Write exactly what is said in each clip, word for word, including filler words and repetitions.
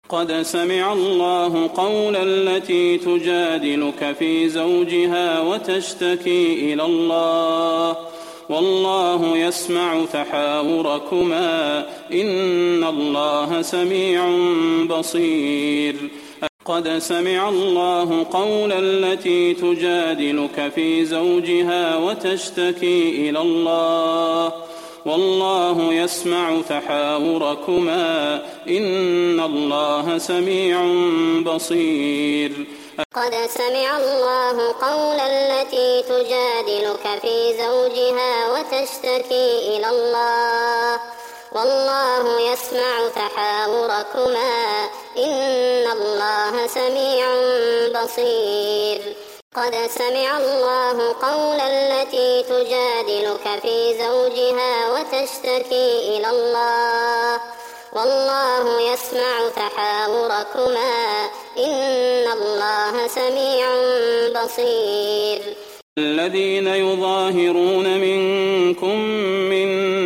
قد سمع الله قول التي تجادلك في زوجها وتشتكي إلى الله والله يسمع تحاوركما إن الله سميع بصير. قد سمع الله قول التي تجادلك في زوجها وتشتكي إلى الله والله يسمع تحاوركما إن الله سميع بصير. قد سمع الله قول التي تجادلك في زوجها وتشتكي إلى الله والله يسمع تحاوركما إن الله سميع بصير. قد سمع الله قول التي تجادلك في زوجها وتشتكي إلى الله والله يسمع تحاوركما إن الله سميع بصير. الذين يظاهرون منكم من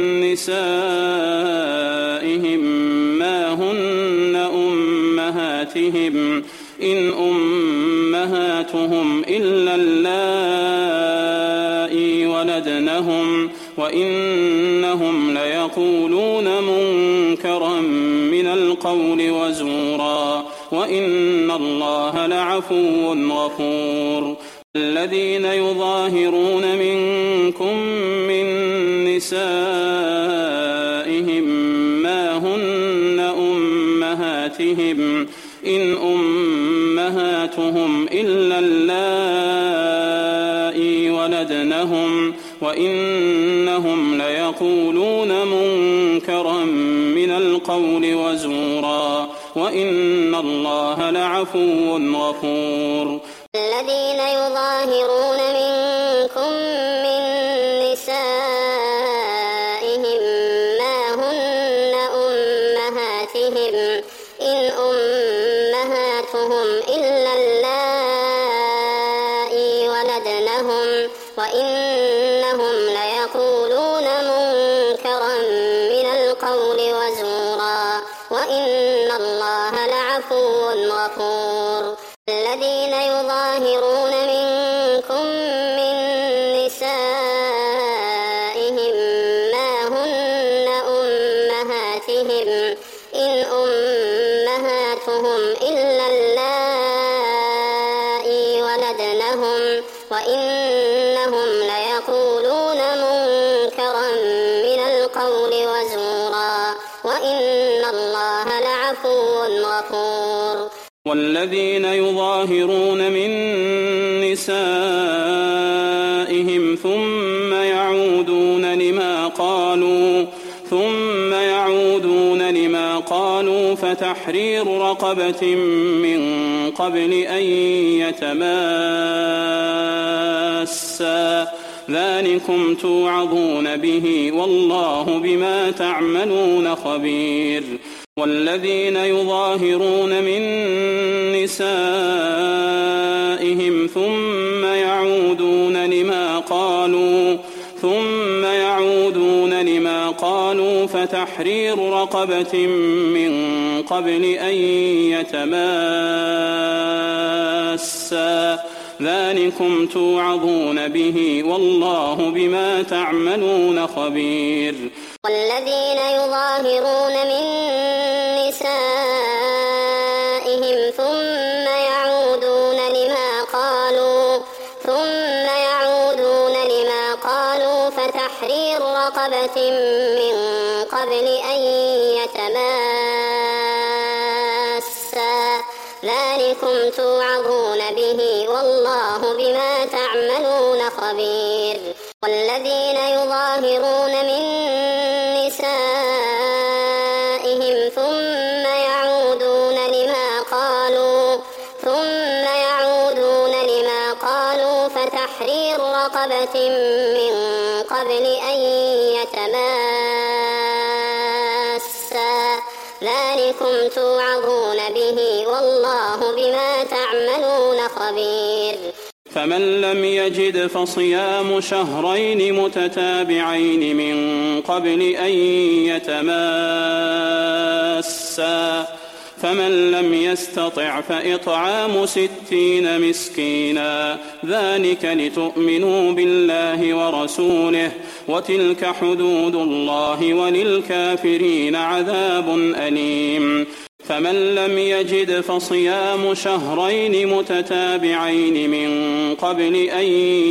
نسائهم ما هن أمهاتهم إن أمهاتهم إلا اللائي ولدنهم وإنهم ليقولون منكرا من القول وزورا وإن الله لعفو غفور. الذين يظاهرون منكم من نسائهم ما هن أمهاتهم إن أمهاتهم إلا اللائي ولدنهم وإنهم ليقولون منكرا من القول وزورا وإن الله لعفو غفور. الذين يظاهرون منكم من نسائهم ما هن أمهاتهم إن أمهاتهم إلا اللائي ولدنهم وإنهم ليقولون منكرا من القول وزورا وإن الله لعفو غفور. الذين يظاهرون منكم من نسائهم ما هن أمهاتهم إن أمهاتهم إلا اللائي ولدنهم وإنهم ليقولون منكرا من القول وزورا وإن الله لعفو غفور. والذين يظاهرون من نسائهم ثم يعودون لما قالوا ثم يعودون لما قالوا فتحرير رقبة من قبل أن يتماسا ذلكم توعظون به والله بما تعملون خبير. والذين يظاهرون من نسائهم ثم يعودون لما قالوا ثم يعودون لما قالوا فتحرير رقبة من قبل أن يتماسا ذلكم توعظون به والله بما تعملون خبير. والذين يظاهرون من نسائهم ثم يعودون لما قالوا ثم يعودون لما قالوا فتحرير رقبة من قبل أن يتماسا ذلكم توعظون به والله بما تعملون خبير. والذين يظاهرون من نسائهم ثم يعودون لما قالوا ثم يعودون لما قالوا فتحرير رقبة من قبل أن يتماسا ذلكم توعظون به والله بما تعملون خبير. فمن لم يجد فصيام شهرين متتابعين من قبل أن يتماسا فمن لم يستطع فإطعام ستين مسكينا ذلك لتؤمنوا بالله ورسوله وتلك حدود الله وللكافرين عذاب أليم فمن لم يجد فصيام شهرين متتابعين من قبل أن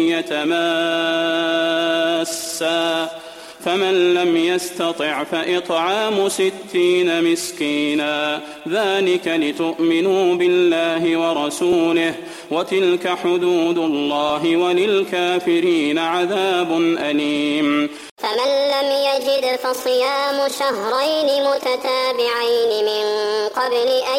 يتماسا فمن لم يستطع فإطعام ستين مسكينا ذلك لتؤمنوا بالله ورسوله وتلك حدود الله وللكافرين عذاب أليم فمن لم يجد فصيام شهرين متتابعين من قبل أن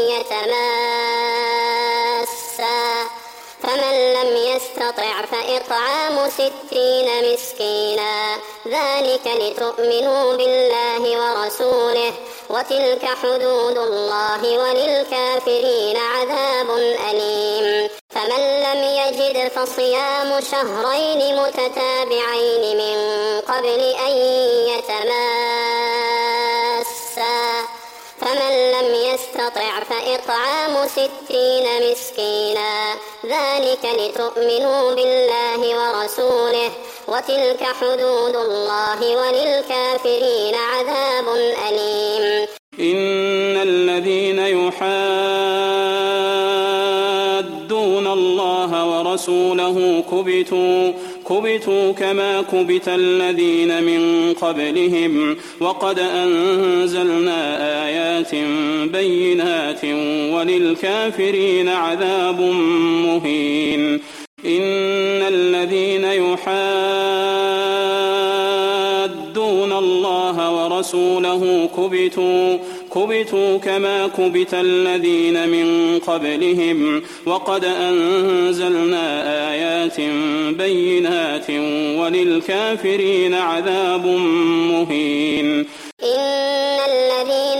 يتماسا فمن لم يستطع فإطعام ستين مسكينا ذلك لتؤمنوا بالله ورسوله وتلك حدود الله وللكافرين عذاب أليم فمن لم يجد فصيام شهرين متتابعين من قبل أن يتماسا فمن لم يستطع فإطعام ستين مسكينا ذلك لتؤمنوا بالله ورسوله وتلك حدود الله وللكافرين عذاب أليم إن الذين يحادون الله ورسوله كبتوا كبتوا كما كبت الذين من قبلهم وقد أنزلنا آيات بينات وللكافرين عذاب مهين إن الذين يحادون الله ورسوله كبتوا كبتوا كما كبت الذين من قبلهم وقد أنزلنا آيات بينات وللكافرين عذاب مهين إن الذين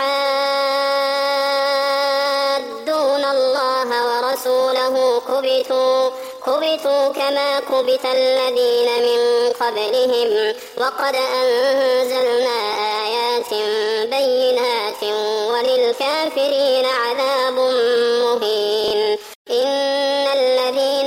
يحادون الله ورسوله كبتوا كبتوا كما كبت الذين من قبلهم وقد أنزلنا آيات بينات وللكافرين عذاب مهين إن الذين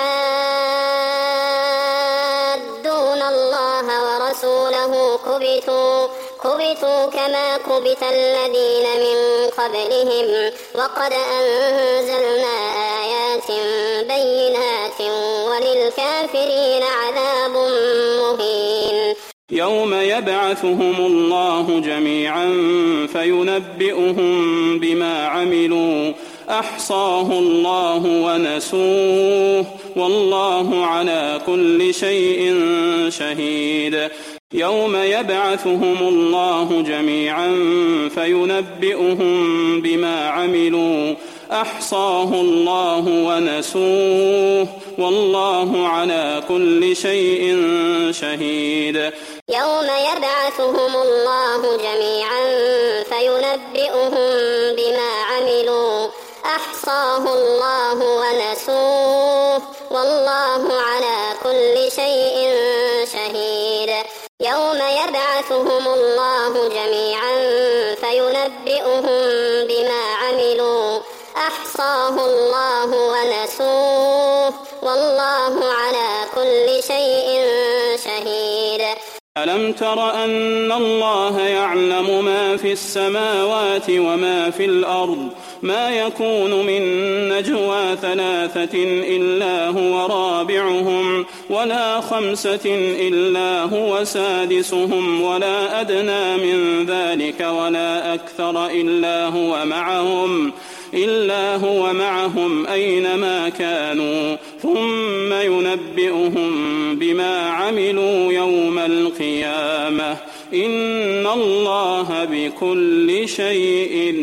يحادون الله ورسوله كبتوا كبتوا كما كبت الذين من قبلهم وقد أنزلنا آيات بينات وللكافرين عذاب مهين يوم يبعثهم الله جميعا فينبئهم بما عملوا أحصاه الله ونسوه والله على كل شيء شهيد يوم يبعثهم الله جميعا فينبئهم بما عملوا أحصاه الله ونسوه والله على كل شيء شهيد يوم يبعثهم الله جميعا فينبئهم بما عملوا أحصاه الله ونسوه والله على كل شيء شهيد يوم يبعثهم الله جميعا فينبئهم بما عملوا أحصاه الله ونسوه والله على كل شيء شهيد ألم تر أن الله يعلم ما في السماوات وما في الأرض ما يكون من نجوى ثلاثة إلا هو رابعهم ولا خمسة إلا هو سادسهم ولا أدنى من ذلك ولا أكثر إلا هو معهم إلا هو معهم أينما كانوا ثم ينبئهم بما عملوا يوم القيامة إن الله بكل شيء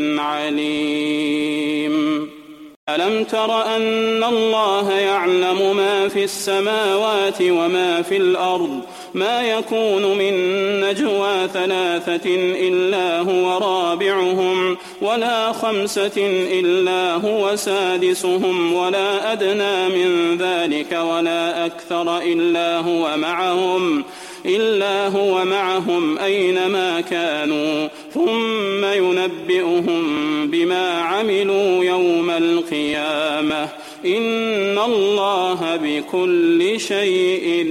عليم ألم تر أن الله يعلم ما في السماوات وما في الأرض ما يكون من نجوى ثلاثة إلا هو رابعهم ولا خمسة إلا هو سادسهم ولا أدنى من ذلك ولا أكثر إلا هو معهم إلا هو معهم أينما كانوا ثم ثم ينبئهم بما عملوا يوم القيامة إن الله بكل شيء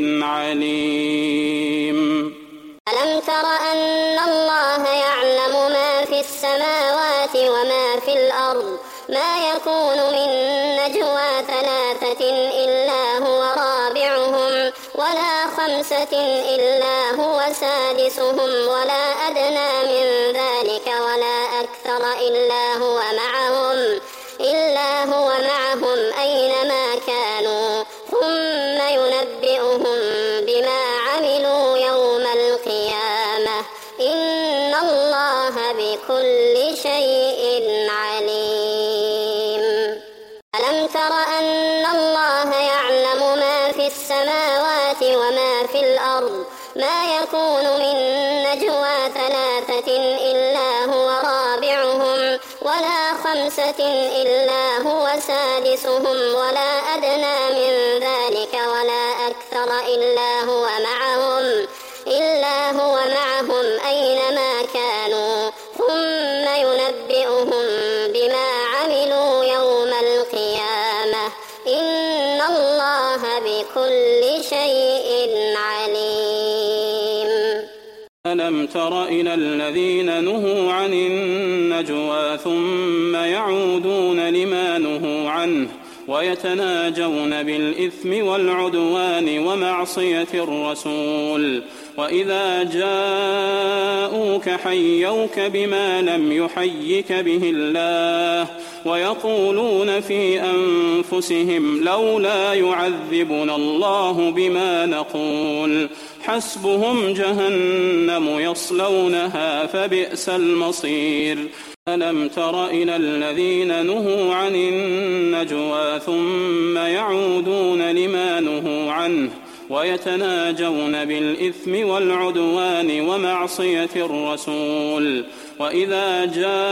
عليم. ألم تر أن الله يعلم ما في السماوات وما في الأرض ما يكون من نجوى ثلاثة إلا هو رابعهم ولا خمسة إلا هو سادسهم ولا أدنى من ذلك ولا أكثر إلا هو معهم إلا هو معهم أينما كانوا ثم ينبئهم بما عملوا يوم القيامة إن الله بكل شيء عليم. ألم تر أن الله يعلم ما في السماوات وما في الأرض ما يكون من نجوى ثلاثة إلا هو رابعهم ولا خمسة إلا هو سادسهم ولا أدنى من ذلك ولا أكثر إلا هو معهم إلا هو معهم أينما كانوا ثم ينبئهم بما عملوا يوم القيامة إن الله بكل شيء عليم. ألم تر إلى الذين نهوا عن النجوى ثم يعودون لما نهوا عنه ويتناجون بالإثم والعدوان ومعصية الرسول وإذا جاءوك حيوك بما لم يحيك به الله ويقولون في أنفسهم لولا يعذبنا الله بما نقول حسبهم جهنم يصلونها فبئس المصير. ألم تر إلى الذين نهوا عن النجوى ثم يعودون لما نهوا عنه ويتناجون بالإثم والعدوان ومعصية الرسول وإذا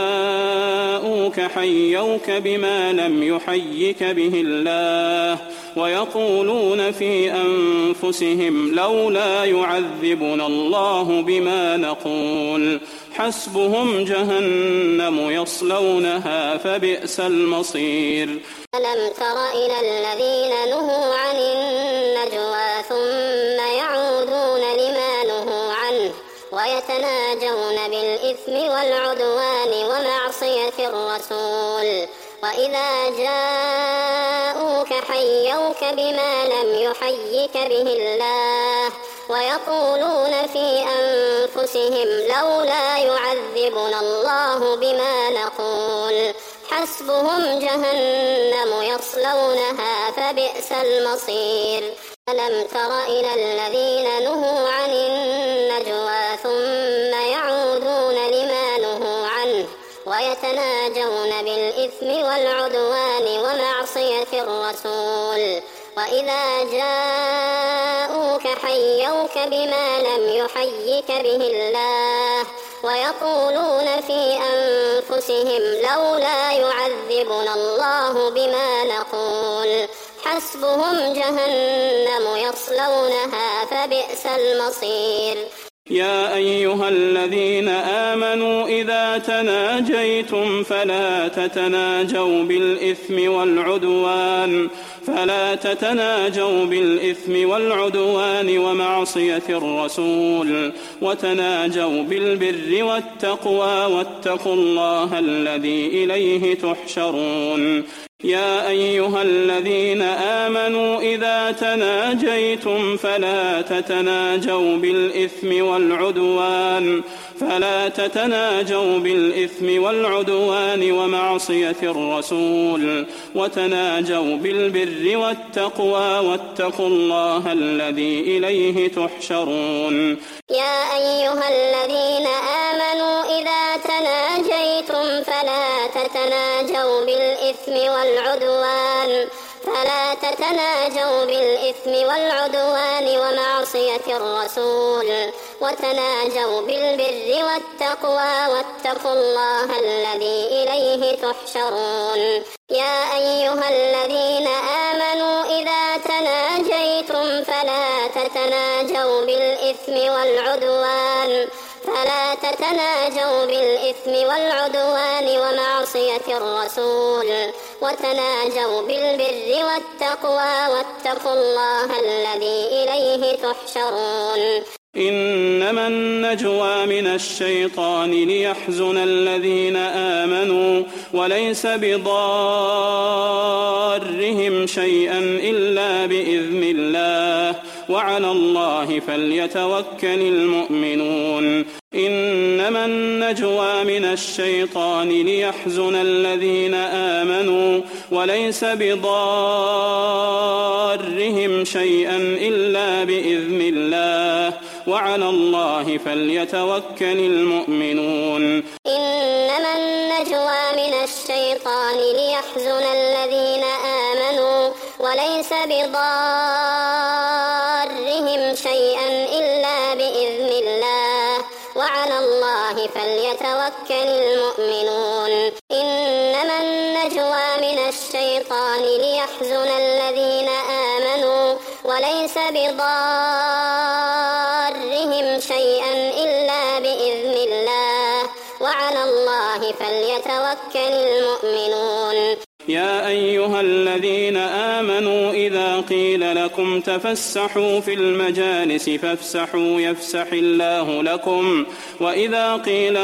جاءوك حيوك بما لم يحيك به الله ويقولون في أنفسهم لولا يعذبنا الله بما نقول حسبهم جهنم يصلونها فبئس المصير. ألم تر إلى الذين نهوا عن النجوى ثم يعودون لما نهوا عنه ويتناجون بالإثم والعدوان ومعصية الرسول وإذا جاءوك حيوك بما لم يحيك به الله ويقولون في أنفسهم لولا يعذبنا الله بما نقول حسبهم جهنم يصلونها فبئس المصير. ألم تر إلى الذين نهوا عن النجوى ثم يعودون لما نهوا عنه ويتناجون بالإثم والعدوان ومعصية الرسول وإذا جاءوك حيوك بما لم يحيك به الله ويقولون في أنفسهم لولا يعذبنا الله بما نقول حسبهم جهنم يصلونها فبئس المصير. يا أيها الذين آمنوا إذا تناجيتم فلا تتناجوا بالإثم والعدوان فلا تتناجوا بالإثم والعدوان ومعصية الرسول وتناجوا بالبر والتقوى واتقوا الله الذي إليه تحشرون. يا أيها الذين آمنوا إذا تناجيتم فلا تتناجوا بالإثم والعدوان فلا تتناجوا بالإثم والعدوان ومعصية الرسول وتناجوا بالبر والتقوى واتقوا الله الذي إليه تحشرون. يا أيها الذين آمنوا إذا تناجيتم فلا تتناجوا بالإثم والعدوان فلا تتناجوا بالإثم والعدوان ومعصية الرسول وتناجوا بالبر والتقوى واتقوا الله الذي إليه تحشرون. يا أيها الذين آمنوا إذا تناجيتم فلا تتناجوا بالإثم والعدوان فلا تتناجوا بالإثم والعدوان ومعصية الرسول وتناجوا بالبر والتقوى واتقوا الله الذي إليه تحشرون. إنما النجوى من الشيطان ليحزن الذين آمنوا وليس بضارهم شيئا إلا بإذن الله وعلى الله فليتوكل المؤمنون. إنما النجوى من الشيطان ليحزن الذين آمنوا وليس بضارهم شيئا إلا بإذن الله وعلى الله فليتوكل المؤمنون. إنما النجوى من الشيطان ليحزن الذين آمنوا وليس بضارهم شيئا إلا بإذن الله وعلى الله فليتوكل المؤمنون. إنما النجوى من الشيطان ليحزن الذين آمنوا وليس بضارهم شيئا إلا بإذن الله وعلى الله فليتوكل المؤمنون. يا أيها الذين آمنوا إذا قيل لكم تفسحوا في المجالس فافسحوا يفسح الله لكم وإذا قيل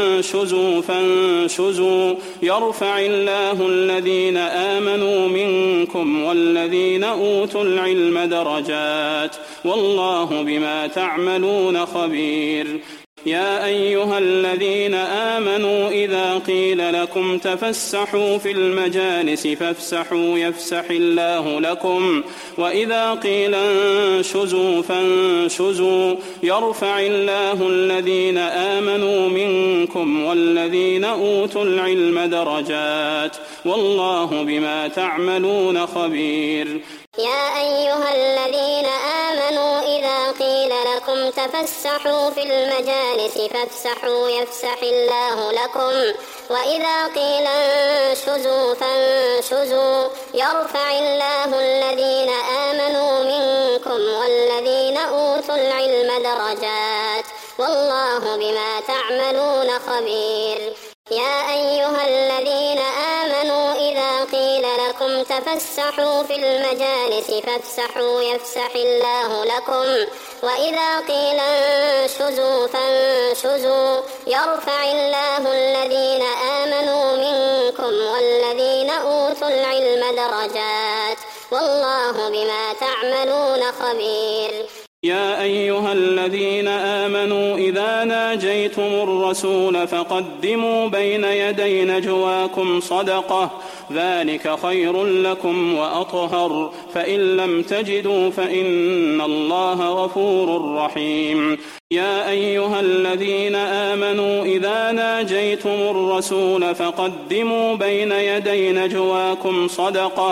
انشزوا فانشزوا يرفع الله الذين آمنوا منكم والذين أوتوا العلم درجات والله بما تعملون خبير. يا أيها الذين آمنوا إذا قيل لكم تفسحوا في المجالس فافسحوا يفسح الله لكم وإذا قيل انشزوا فانشزوا يرفع الله الذين آمنوا منكم والذين أوتوا العلم درجات والله بما تعملون خبير. يا أيها الذين آمنوا إذا قيل لكم تفسحوا في المجالس فافسحوا يفسح الله لكم وإذا قيل انشزوا فانشزوا يرفع الله الذين آمنوا منكم والذين أوتوا العلم درجات والله بما تعملون خبير. يا أيها الذين آمنوا إذا قيل لكم تفسحوا في المجالس فافسحوا يفسح الله لكم وإذا قيل انشزوا فانشزوا يرفع الله الذين آمنوا منكم والذين أوتوا العلم درجات والله بما تعملون خبير. يا أيها الذين آمنوا إذا ناجيتم الرسول فقدموا بين يدي نجواكم صدقة ذلك خير لكم وأطهر فإن لم تجدوا فإن الله غفور رحيم. يا أيها الذين آمنوا إذا ناجيتم الرسول فقدموا بين يدي نجواكم صدقة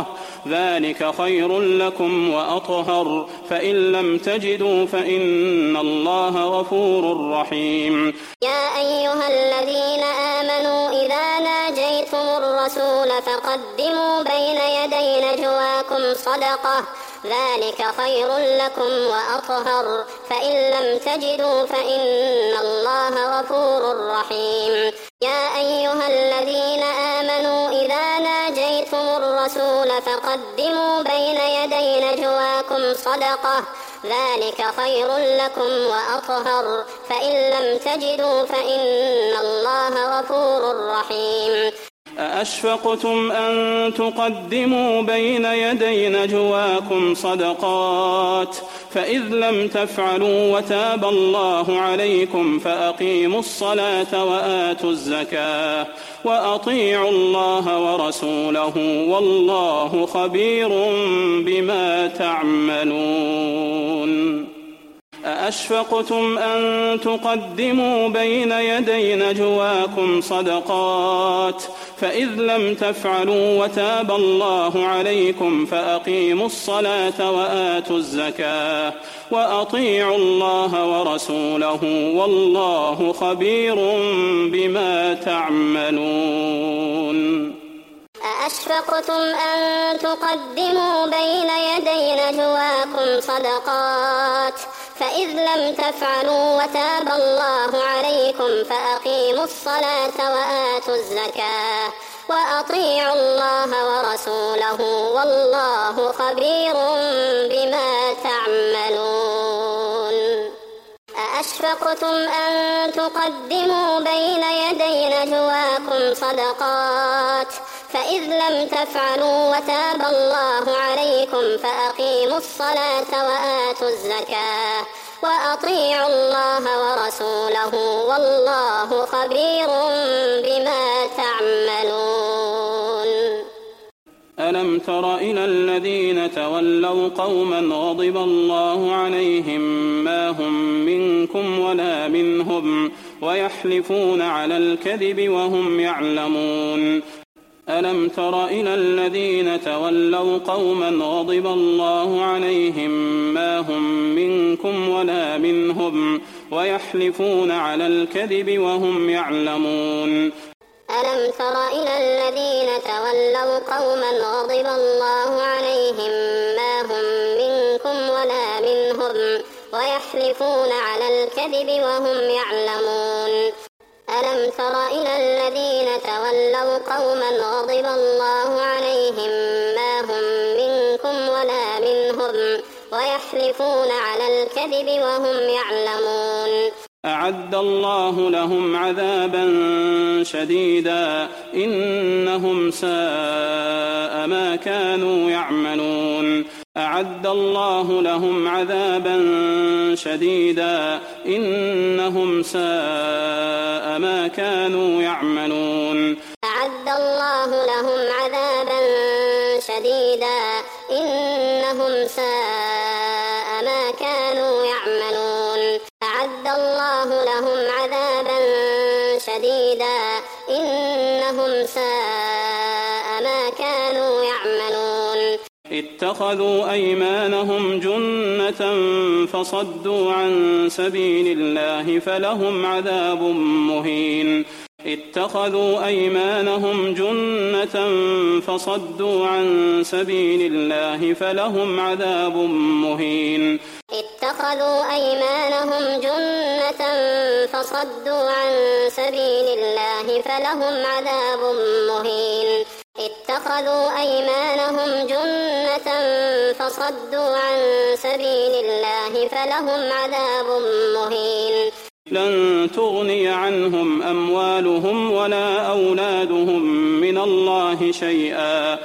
ذلك خير لكم وأطهر فإن لم تجدوا فإن الله غفور رحيم. يا أيها الذين آمنوا إذا ناجيتم الرسول فقدموا بين يدي نجواكم صدقة ذلك خير لكم وأطهر فإن لم تجدوا فإن الله غفور رحيم. يا أيها الذين آمنوا إذا ناجيتم الرسول فقدموا بين يدي نجواكم صدقة ذلك خير لكم وأطهر فإن لم تجدوا فإن الله غفور رحيم. أأشفقتم أن تقدموا بين يدي نجواكم صدقات فإذ لم تفعلوا وتاب الله عليكم فأقيموا الصلاة وآتوا الزكاة وأطيعوا الله ورسوله والله خبير بما تعملون. أأشفقتم أن تقدموا بين يدي نجواكم صدقات فإذ لم تفعلوا وتاب الله عليكم فأقيموا الصلاة وآتوا الزكاة وأطيعوا الله ورسوله والله خبير بما تعملون. أأشفقتم أن تقدموا بين يدي نجواكم صدقات فإذ لم تفعلوا وتاب الله عليكم فأقيموا الصلاة وآتوا الزكاة وأطيعوا الله ورسوله والله خبير بما تعملون. أأشفقتم أن تقدموا بين يدي نجواكم صدقات فإذ لم تفعلوا وتاب الله عليكم فأقيموا الصلاة وآتوا الزكاة وأطيعوا الله ورسوله والله خبير بما تعملون. ألم تر إلى الذين تولوا قوما غضب الله عليهم ما هم منكم ولا منهم ويحلفون على الكذب وهم يعلمون. ألم تر إلى الذين تولوا قوما غضب الله عليهم ما هم منكم ولا منهم ويحلفون على الكذب وهم يعلمون. ألم تر إلى الذين تولوا قوما غضب الله عليهم ما هم منكم ولا منهم ويحلفون على الكذب وهم يعلمون. ألم تر إلى الذين تولوا قوما غضب الله عليهم ما هم منكم ولا منهم ويحلفون على الكذب وهم يعلمون. أعد الله لهم عذابا شديدا إنهم ساء ما كانوا يعملون. أعد الله لهم عذابا شديدا إنهم ساء ما كانوا يعملون. أعد الله لهم عذابا شديدا إنهم ساء ما كانوا يعملون. أعد الله لهم عذابا شديدا إنهم ساء ما كانوا يعملون. اتخذوا أيمانهم جنة فصدوا عن سبيل الله فلهم عذاب مهين. اتخذوا أيمانهم جنة فصدوا عن سبيل الله فلهم عذاب مهين. اتخذوا أيمانهم جنة فصدوا عن سبيل الله فلهم عذاب مهين. اتخذوا أيمانهم جنة فصدوا عن سبيل الله فلهم عذاب مهين. لن تغني عنهم أموالهم ولا أولادهم من الله شيئا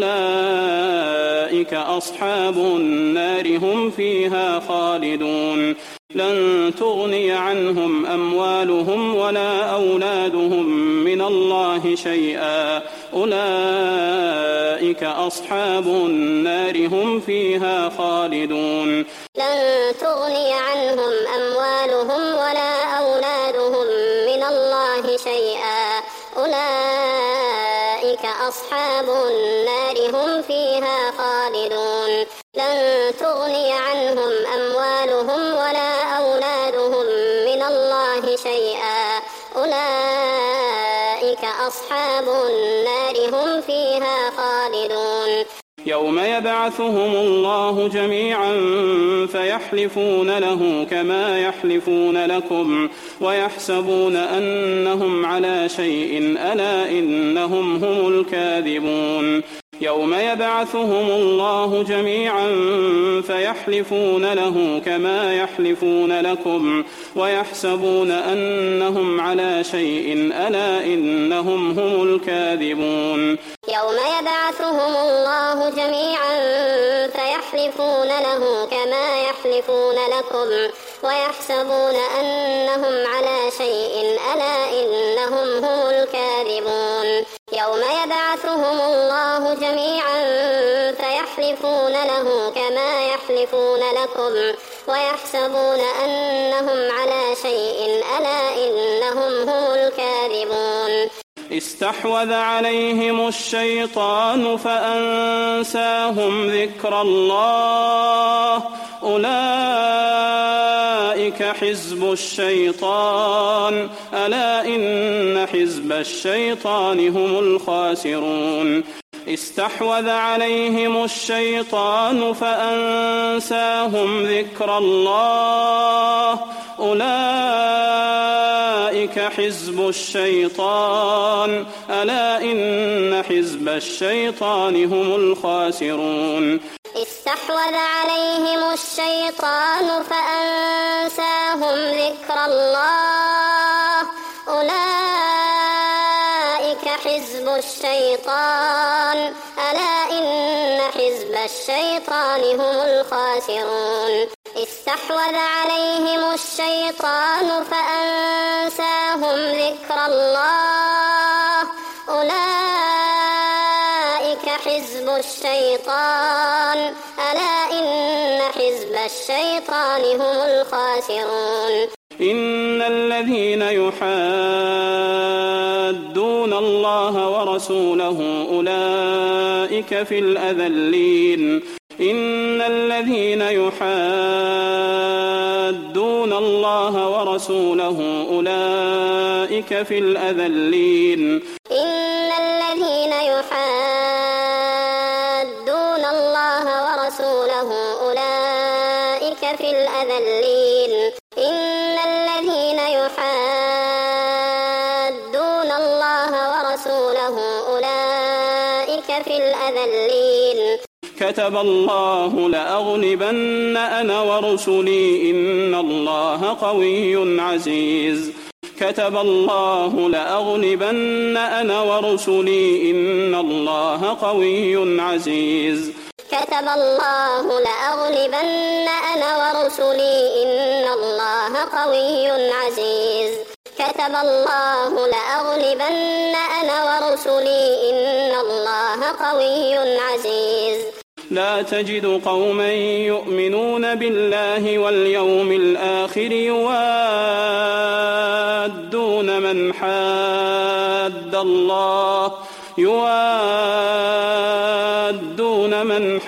أولئك أصحاب النار هم فيها خالدون. لن تغني عنهم أموالهم ولا أولادهم من الله شيئا أولئك أصحاب النار هم فيها خالدون. لن تغني عنهم أموالهم ولا أولادهم من الله شيئا أولئك أصحاب النار هم فيها خالدون. لن تغني عنهم أموالهم ولا أولادهم من الله شيئا أولئك أصحاب النار هم فيها خالدون. يوم يبعثهم الله جميعا فيحلفون له كما يحلفون لكم ويحسبون أنهم على شيء ألا إنهم هم الكاذبون. يوم يبعثهم الله جميعا فيحلفون له كما يحلفون لكم ويحسبون أنهم على شيء ألا إنهم هم الكاذبون. يوم يبعثهم الله جميعا فيحلفون له كما يحلفون لكم ويحسبون أنهم على شيء ألا إنهم هم الكاذبون. يوم يبعثهم الله جميعا فيحلفون له كما يحلفون لكم ويحسبون أنهم على شيء ألا إنهم هم الكاذبون. استحوذ عليهم الشيطان فأنساهم ذكر الله أولئك حزب الشيطان ألا إن حزب الشيطان هم الخاسرون. استحوذ عليهم الشيطان فأنساهم ذكر الله أولئك حزب الشيطان ألا إن حزب الشيطان هم الخاسرون استحوذ عليهم الشيطان فأنساهم ذكر الله أولئك حزب الشيطان ألا إن حزب الشيطان هم الخاسرون استحوذ عليهم الشيطان فأنساهم ذكر الله أولئك حزب الشيطان ألا إن حزب الشيطان هم الخاسرون إن الذين يحادون الله ورسوله أولئك في الأذلين إن الذين يحادون الله ورسوله أولئك في الأذلين إن الذين يحادون الله ورسوله أولئك في الأذلين إن الذين يحادون الله ورسوله أولئك في الأذلين كتب الله لأغلبن أنا ورسلي إن الله قوي عزيز كتب الله لأغلبن أنا ورسلي إن الله قوي عزيز كتب الله لأغلبن أنا ورسلي إن الله قوي عزيز كتب الله لأغلبن أنا ورسلي إن الله قوي عزيز لا تجد قوما يؤمنون بالله واليوم الآخر يوادون من حاد الله يوادون من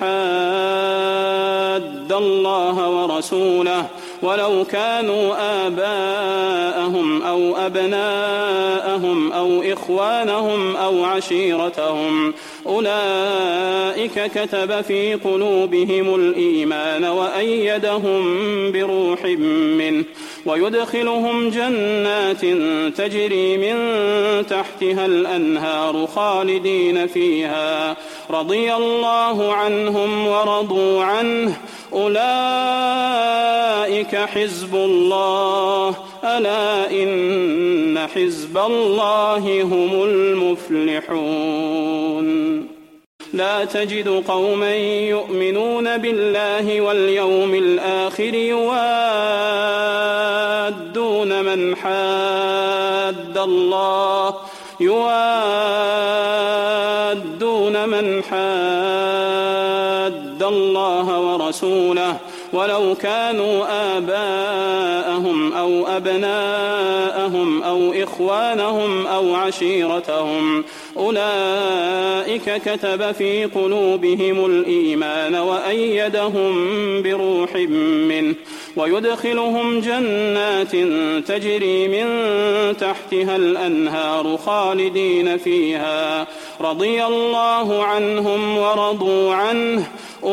حاد الله ورسوله ولو كانوا آباءهم أو أبناءهم أو إخوانهم أو عشيرتهم أولئك كتب في قلوبهم الإيمان وأيدهم بروح منه ويدخلهم جنات تجري من تحتها الأنهار خالدين فيها رضي الله عنهم ورضوا عنه أولئك حزب الله ألا إن حزب الله هم المفلحون لا تجد قوما يؤمنون بالله واليوم الآخر يوادون من حاد الله يوادون من حاد الله ورسوله ولو كانوا آباءهم أو أبناءهم أو إخوانهم أو عشيرتهم أولئك كتب في قلوبهم الإيمان وأيدهم بروح منه ويدخلهم جنات تجري من تحتها الأنهار خالدين فيها رضي الله عنهم ورضوا عنه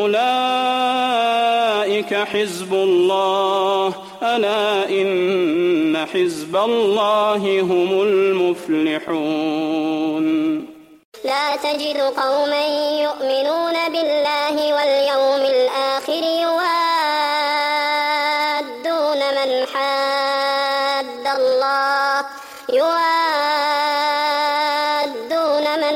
أولئك حزب الله ألا إن حزب الله هم المفلحون لا تجد قوما يؤمنون بالله واليوم الآخر يوادون من حاد الله يوادون من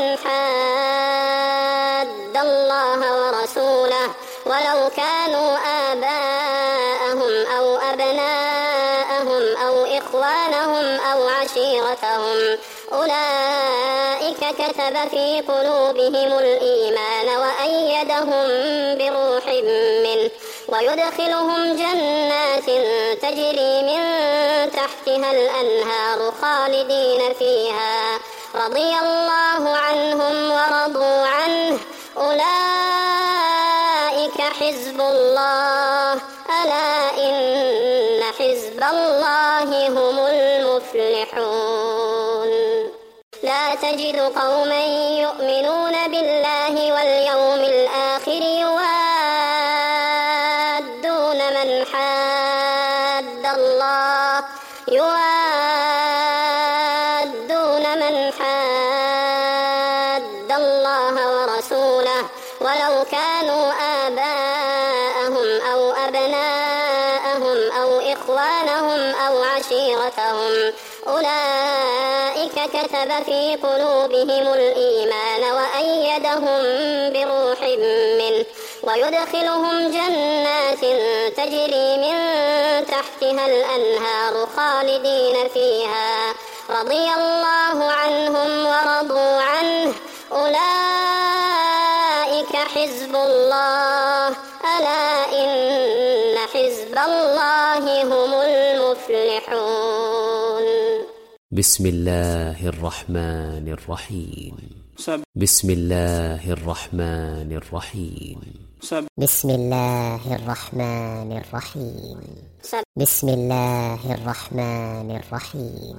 حاد الله ورسوله ولو كانوا آباءهم أو أبناءهم أو إخوانهم أو عشيرتهم أولئك كتب في قلوبهم الإيمان وأيدهم بروح منه ويدخلهم جنات تجري من تحتها الأنهار خالدين فيها رضي الله عنهم ورضوا عنه أولئك حزب الله ألا إن حزب الله هم المفلحون لا تجد قوما يؤمنون بالله واليوم الآخر يوادون من حاد الله يوادون من حاد الله ورسوله ولو كانوا آباءهم أو أبناءهم أو إخوانهم أو عشيرتهم أولئك كتب في قلوبهم الإيمان وأيدهم بروح منه ويدخلهم جنات تجري من تحتها الأنهار خالدين فيها رضي الله عنهم ورضوا عنه أولئك حزب الله ألا إن حزب الله هم المفلحون. بسم الله الرحمن الرحيم. بسم الله الرحمن الرحيم. بسم الله الرحمن الرحيم. بسم الله الرحمن الرحيم.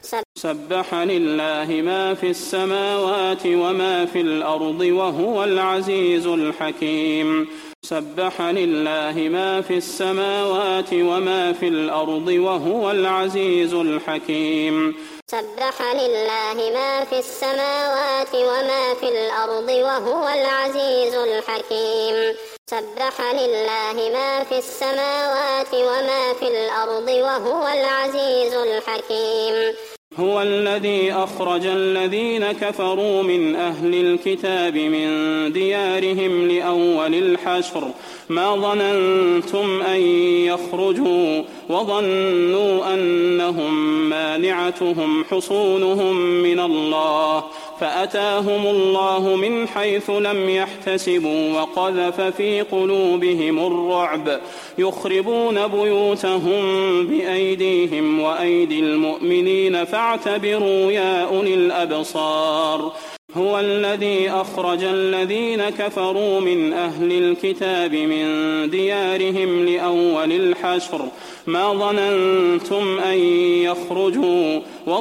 سبح لله ما في السماوات وما في الأرض وهو العزيز الحكيم. سبح لله ما في السماوات وما في الأرض وهو العزيز الحكيم. سبح لله ما في السماوات وما في الأرض وهو العزيز الحكيم. سبح لله ما في السماوات وما في الأرض وهو العزيز الحكيم. هو الذي أخرج الذين كفروا من أهل الكتاب من ديارهم لأول الحشر ما ظننتم أن يخرجوا وظنوا أنهم مانعتهم حصونهم من الله فأتاهم الله من حيث لم يحتسبوا وقذف في قلوبهم الرعب يخربون بيوتهم بأيديهم وأيدي المؤمنين فاعتبروا يا أولي الأبصار. هو الذي أخرج الذين كفروا من أهل الكتاب من ديارهم لأول الحشر ما ظننتم أن يخرجوا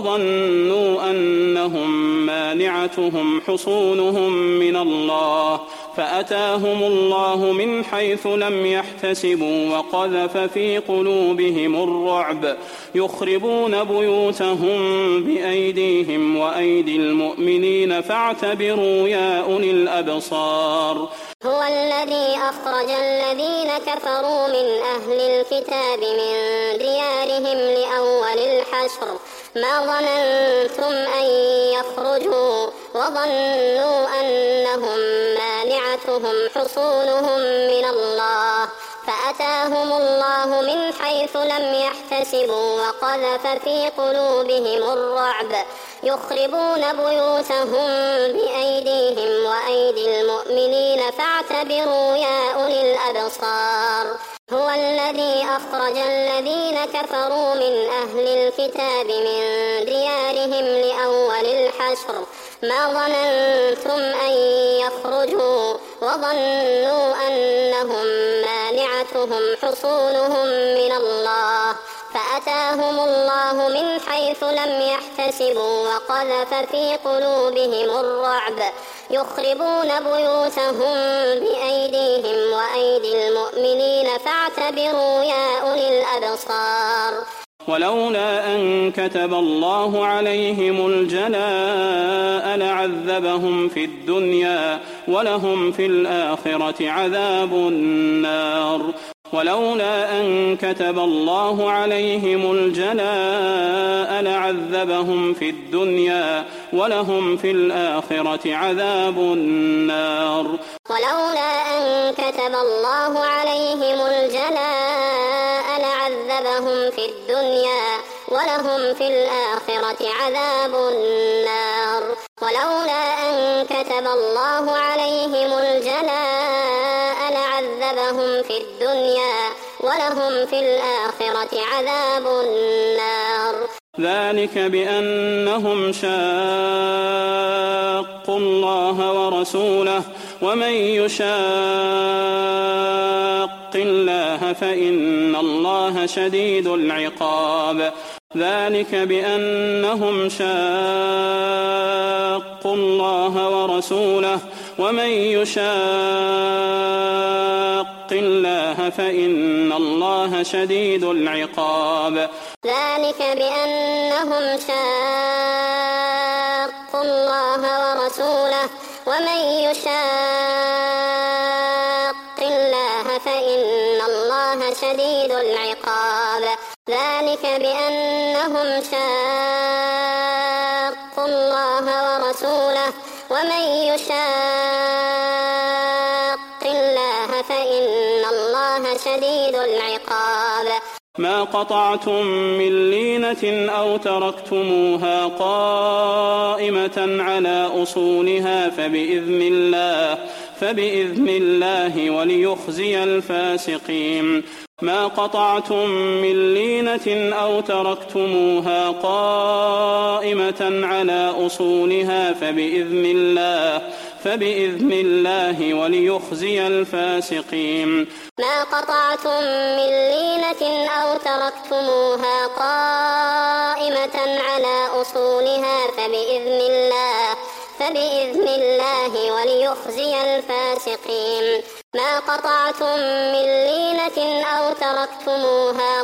وظنوا أنهم مانعتهم حصونهم من الله فأتاهم الله من حيث لم يحتسبوا وقذف في قلوبهم الرعب يخربون بيوتهم بأيديهم وأيدي المؤمنين فاعتبروا يا أولي الأبصار. هو الذي أخرج الذين كفروا من أهل الكتاب من ديارهم لأول الحشر ما ظننتم أن يخرجوا وظنوا أنهم مانعتهم حصونهم من الله فأتاهم الله من حيث لم يحتسبوا وقذف في قلوبهم الرعب يخربون بيوتهم بأيديهم وأيدي المؤمنين فاعتبروا يا أولي الأبصار. هو الذي أخرج الذين كفروا من أهل الكتاب من ديارهم لأول الحشر ما ظننتم أن يخرجوا وظنوا أنهم مانعتهم حصونهم من الله فأتاهم الله من حيث لم يحتسبوا وقذف في قلوبهم الرعب يخربون بيوتهم بأيديهم وأيدي المؤمنين فاعتبروا يا أولي الأبصار. ولولا أن كتب الله عليهم الجلاء لعذبهم في الدنيا ولهم في الآخرة عذاب النار. ولولا أن كتب الله عليهم الجلاء لعذبهم في الدنيا ولهم في الآخرة عذاب النار. ولولا أن كتب الله عليهم الجلاء لعذبهم في الدنيا ولهم في الآخرة عذاب النار. ولولا أن كتب الله عليهم الجلاء لعذبهم في الدنيا ولهم في الآخرة عذاب النار. ذلك بأنهم شاقوا الله ورسوله ومن يشاق الله فإن الله شديد العقاب. ذلك بأنهم شاقوا الله ورسوله ومن يشاق الله فإن الله شديد العقاب. ذلك بأنهم شاقوا الله ورسوله ومن يشاق الله فإن الله شديد العقاب. ذلك بأنهم شاقوا الله ورسوله ومن يشاق الله فإن الله شديد العقاب. ما قطعتم من لينة أو تركتموها قائمة على أصولها فبإذن الله فبإذن الله وليخزي الفاسقين. ما قطعتم من لينة أو تركتموها قائمة على أصولها فبإذن الله فبإذن الله وليخزي الفاسقين. ما قطعتم من لينة أو تركتموها قائمة على أصولها فبإذن الله فبإذن الله وليخزي الفاسقين. ما قطعتم من لينة أو تركتموها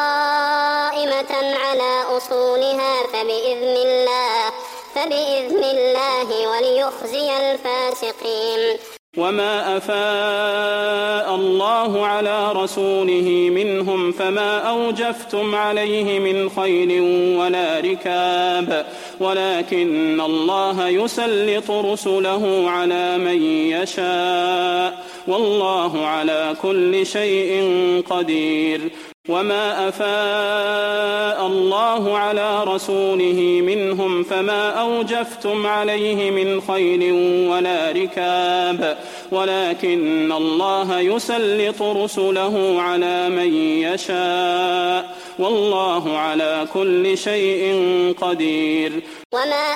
قائمة على أصولها فبإذن الله فبإذن الله وليخزي الفاسقين. وما أفاء الله على رسوله منهم فما أوجفتم عليه من خيل ولا ركاب ولكن الله يسلط رسله على من يشاء والله على كل شيء قدير. وما أفاء الله على رسوله منهم فما أوجفتم عليه من خيل ولا ركاب ولكن الله يسلط رسله على من يشاء والله على كل شيء قدير. وما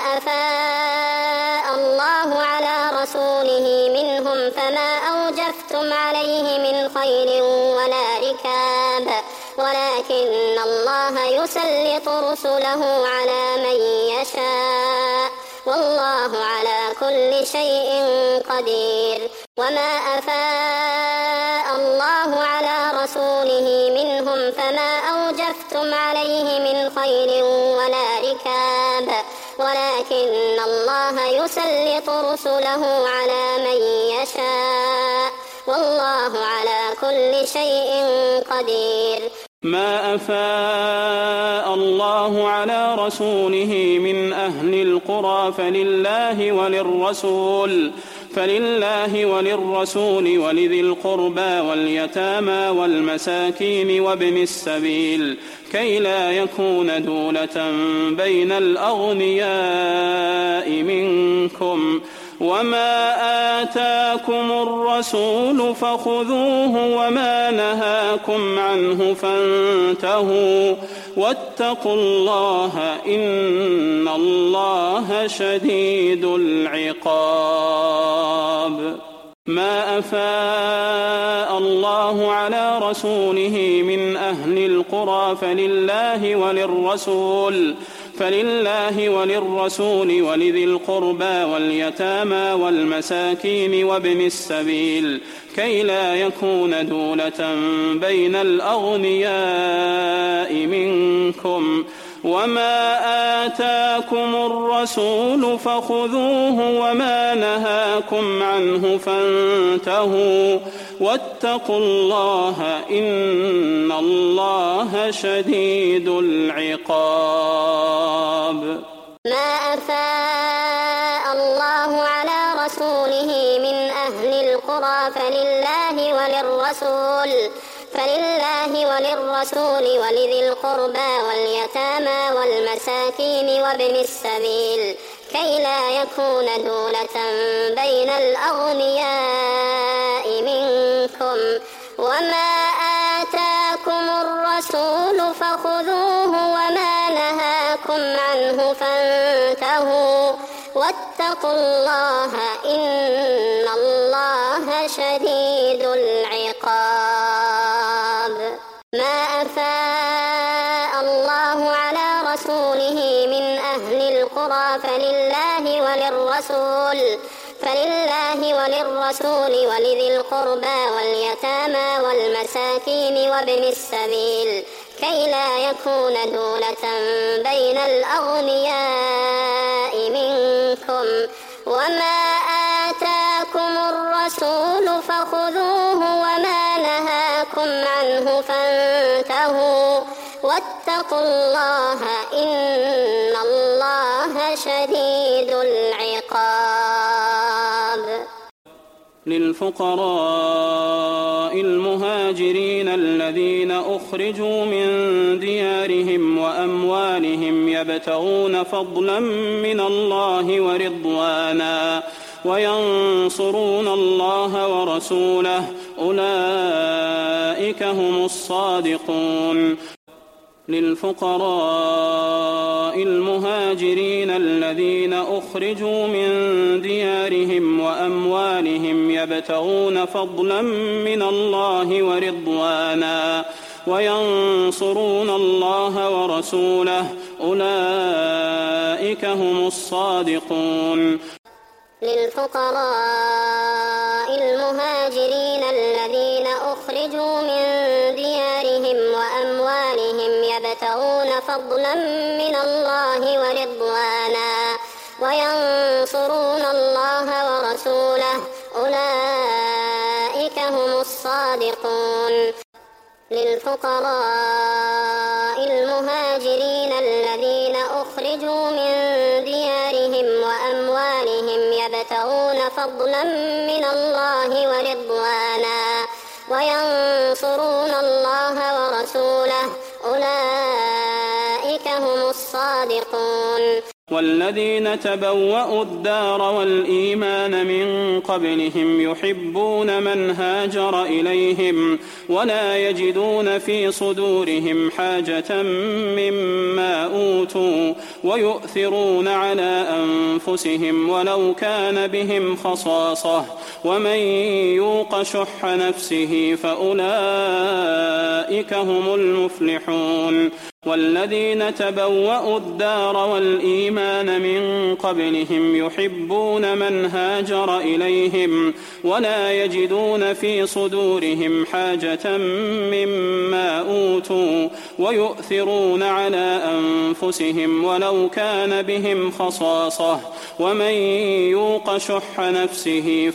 أفاء الله على رسوله منهم فما أوجفتم عليه من خيل ولا ركاب ولكن الله يسلط رسله على من يشاء والله على كل شيء قدير. وما أفاء الله على رسوله منهم فما أوجفتم عليه من خيل ولا ركاب ولكن الله يسلط رسله على من يشاء والله على كل شيء قدير. ما أفاء الله على رسوله من أهل القرى فلله وللرسول فلله وللرسول ولذي القربى واليتامى والمساكين وابن السبيل كي لا يكون دولة بين الأغنياء منكم وما آتاكم الرسول فخذوه وما نهاكم عنه فانتهوا واتقوا الله إن الله شديد العقاب. ما أفاء الله على رسوله من أهل القرى فلله وللرسول فلله وللرسول ولذي القربى واليتامى والمساكين وابن السبيل كي لا يكون دولة بين الأغنياء منكم وما آتاكم الرسول فخذوه وما نهاكم عنه فانتهوا واتقوا الله إن الله شديد العقاب. ما أفاء الله على رسوله من أهل القرى فلله وللرسول فلله وللرسول ولذي القربى واليتامى والمساكين وابن السبيل كي لا يكون دولة بين الأغنياء منكم وما آتاكم الرسول فخذوه وما نهاكم عنه فانتهوا واتقوا الله إن الله شديد العقاب. ما أفاء الله على لله وللرسول ولذي القربى واليتامى والمساكين وابن السبيل كي لا يكون دولة بين الأغنياء منكم وما آتاكم الرسول فخذوه وما نهاكم عنه فانتهوا واتقوا الله إن الله شديد العقاب. للفقراء المهاجرين الذين أخرجوا من ديارهم وأموالهم يبتغون فضلا من الله ورضوانا وينصرون الله ورسوله أولئك هم الصادقون. للفقراء المهاجرين الذين أخرجوا من ديارهم وأموالهم يبتغون فضلا من الله ورضوانا وينصرون الله ورسوله أولئك هم الصادقون. للفقراء المهاجرين الذين أخرجوا من ديارهم وأموالهم يبتغون فضلا من الله ورضوانا وينصرون الله ورسوله أولئك هم الصادقون. للفقراء المهاجرين الذين أخرجوا من ديارهم وأموالهم يبتغون فضلا من الله ورضوانا وينصرون الله ورسوله أولئك هم الصادقون. والذين تبوأوا الدار والإيمان من قبلهم يحبون من هاجر إليهم ولا يجدون في صدورهم حاجة مما أوتوا ويؤثرون على أنفسهم ولو كان بهم خصاصة ومن يوق شح نفسه فأولئك هم المفلحون. والذين تبوأوا الدار والإيمان من قبلهم يحبون من هاجر إليهم ولا يجدون في صدورهم حاجة مما أوتوا ويؤثرون على أنفسهم ولو كان بهم خصاصة ومن يوق شح نفسه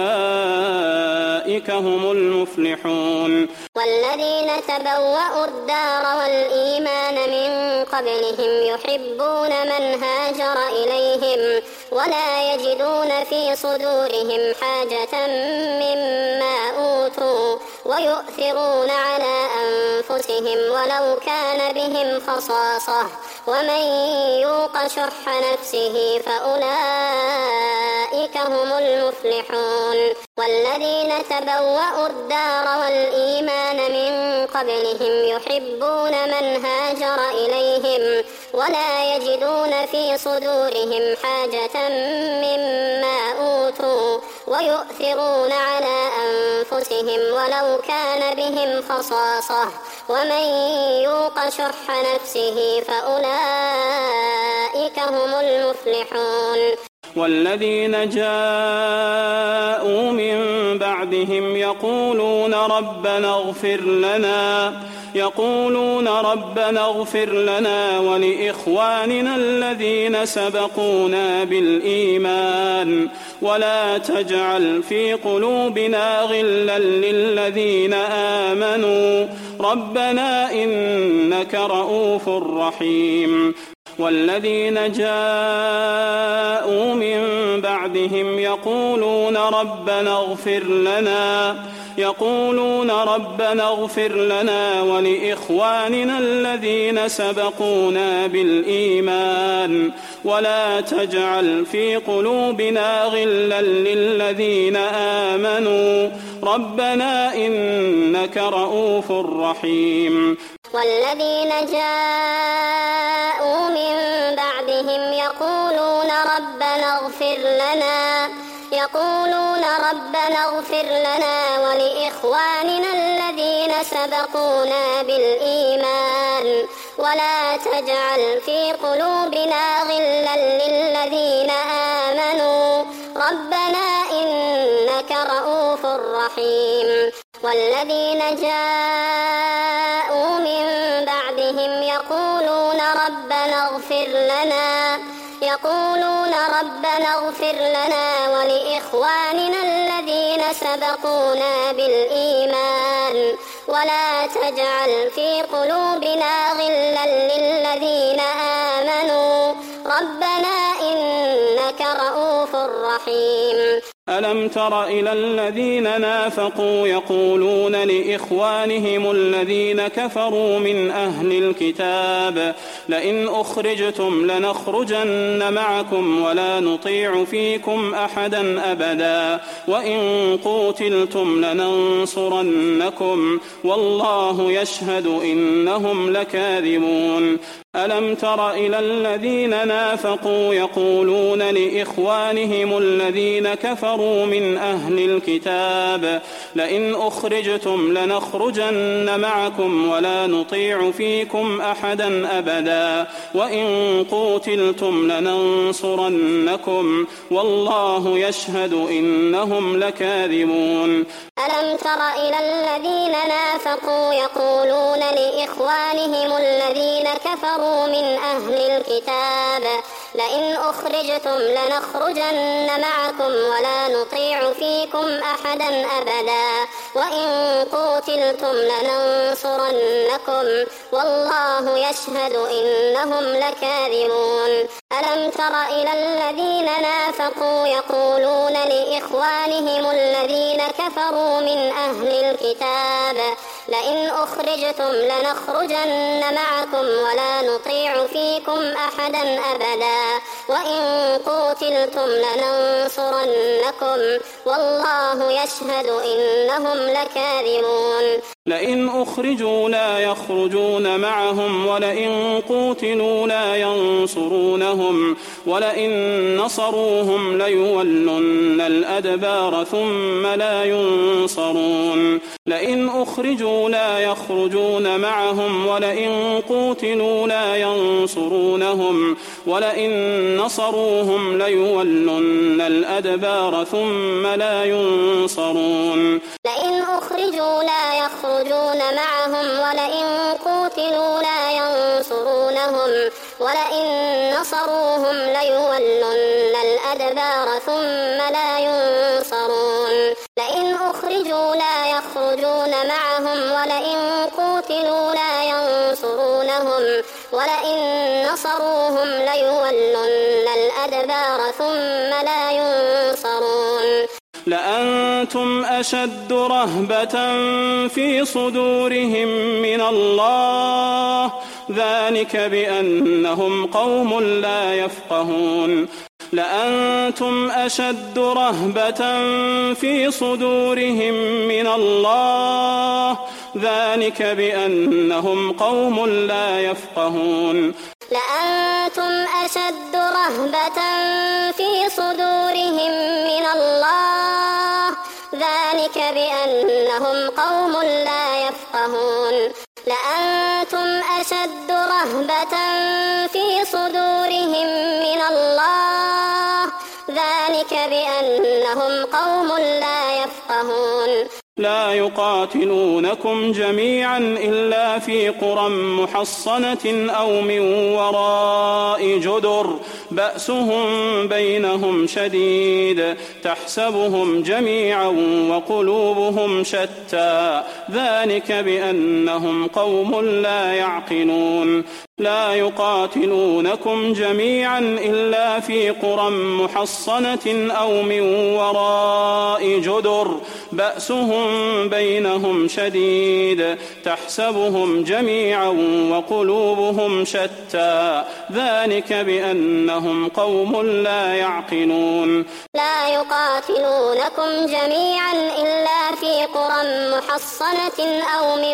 فأولئك هم المفلحون. والذين تبوأوا الدار والإيمان من قبلهم يحبون من هاجر إليهم ولا يجدون في صدورهم حاجة مما أوتوا ويؤثرون على أنفسهم ولو كان بهم خصاصة ومن يوق شح نفسه فأولئك هم المفلحون. والذين تبوأوا الدار والإيمان من قبلهم يحبون من هاجر إليهم ولا يجدون في صدورهم حاجة مما أوتوا ويؤثرون على أنفسهم ولو كان بهم خصاصة ومن يوق شح نفسه فأولئك هم المفلحون. والذين جاءوا من بعدهم يقولون ربنا اغفر لنا يقولون ربنا اغفر لنا ولإخواننا الذين سبقونا بالإيمان ولا تجعل في قلوبنا غلا للذين آمنوا ربنا إنك رؤوف رحيم. والذين جاءوا من بعدهم يقولون ربنا اغفر لنا يقولون ربنا اغفر لنا ولإخواننا الذين سبقونا بالإيمان ولا تجعل في قلوبنا غلا للذين آمنوا ربنا إنك رؤوف رحيم. والذين جاءوا من بعدهم يقولون ربنا اغفر لنا يقولون ربنا اغفر لنا ولإخواننا الذين سبقونا بالإيمان ولا تجعل في قلوبنا غلا للذين آمنوا ربنا إنك إنك رؤوف رحيم. والذين جاءوا من بعدهم يقولون ربنا اغفر لنا يقولون ربنا اغفر لنا ولإخواننا الذين سبقونا بالإيمان ولا تجعل في قلوبنا غلا للذين آمنوا ربنا إنك رؤوف رحيم. ألم تر إلى الذين نافقوا يقولون لإخوانهم الذين كفروا من أهل الكتاب لئن أخرجتم لنخرجن معكم ولا نطيع فيكم أحدا أبدا وإن قوتلتم لننصرنكم والله يشهد إنهم لكاذبون. ألم تر إلى الذين نافقوا يقولون لإخوانهم الذين كفروا من أهل الكتاب لئن أخرجتم لنخرجن معكم ولا نطيع فيكم أحدا أبدا وإن قوتلتم لننصرنكم والله يشهد إنهم لكاذبون. ألم تر إلى الذين نافقوا يقولون لإخوانهم الذين كفروا من أهل الكتاب لئن أخرجتم لنخرجن معكم ولا نطيع فيكم أحدا أبدا وإن قوتلتم لننصرنكم والله يشهد إنهم لكاذبون. ألم تر إلى الذين نافقوا يقولون لإخوانهم الذين كفروا من أهل الكتاب لئن أخرجتم لنخرجن معكم ولا نطيع فيكم أحدا أبدا وإن قوتلتم لننصرنكم والله يشهد إنهم لكاذبون. لئن أخرجوا لا يخرجون معهم ولئن قوتلوا لا ينصرونهم ولئن نصروهم ليولن الأدبار ثم لا ينصرون. لئن أخرجوا لا يخرجون معهم ولئن قوتلوا لا ينصرونهم ولئن نصروهم ليولن الأدبار ثم لا ينصرون. لئن أخرجوا لا يخرجون معهم ولئن قوتلوا لا ينصرونهم ولئن نصروهم ليولن الأدبار ثم لا ينصرون. لئن أخرجوا لا يخرجون معهم ولئن قوتلوا لا ينصرونهم ولئن نصروهم ليولن الأدبار ثم لا ينصرون. لأنتم أشد رهبة في صدورهم من الله ذلك بأنهم قوم لا يفقهون. لأنتم أشد رهبة في صدورهم من الله ذلك بأنهم قوم لا يفقهون. لأنتم أشد رهبة في صدورهم من الله ذلك بأنهم قوم لا يفقهون. لأنتم أشد رهبة في صدورهم من الله ذلك بأنهم قوم لا يفقهون. لا يقاتلونكم جميعا إلا في قرى محصنة أو من وراء جدر بأسهم بينهم شديد تحسبهم جميعا وقلوبهم شتى ذلك بأنهم قوم لا يعقلون. لا يقاتلونكم جميعا إلا في قرى محصنة أو من وراء جدر بأسهم بينهم شديد تحسبهم جميعا وقلوبهم شتى ذلك بأنهم قوم لا يعقلون. لا يقاتلونكم جميعا إلا في قرى محصنة أو من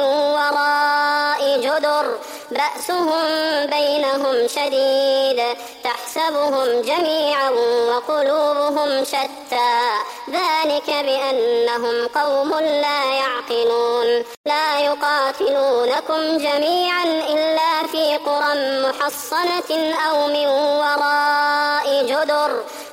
وراء جدر بأسهم بينهم شديد تحسبهم جميعا وقلوبهم شتى ذلك بأنهم قوم لا يعقلون. لا يقاتلونكم جميعا إلا في قرى محصنة أو من وراء جدر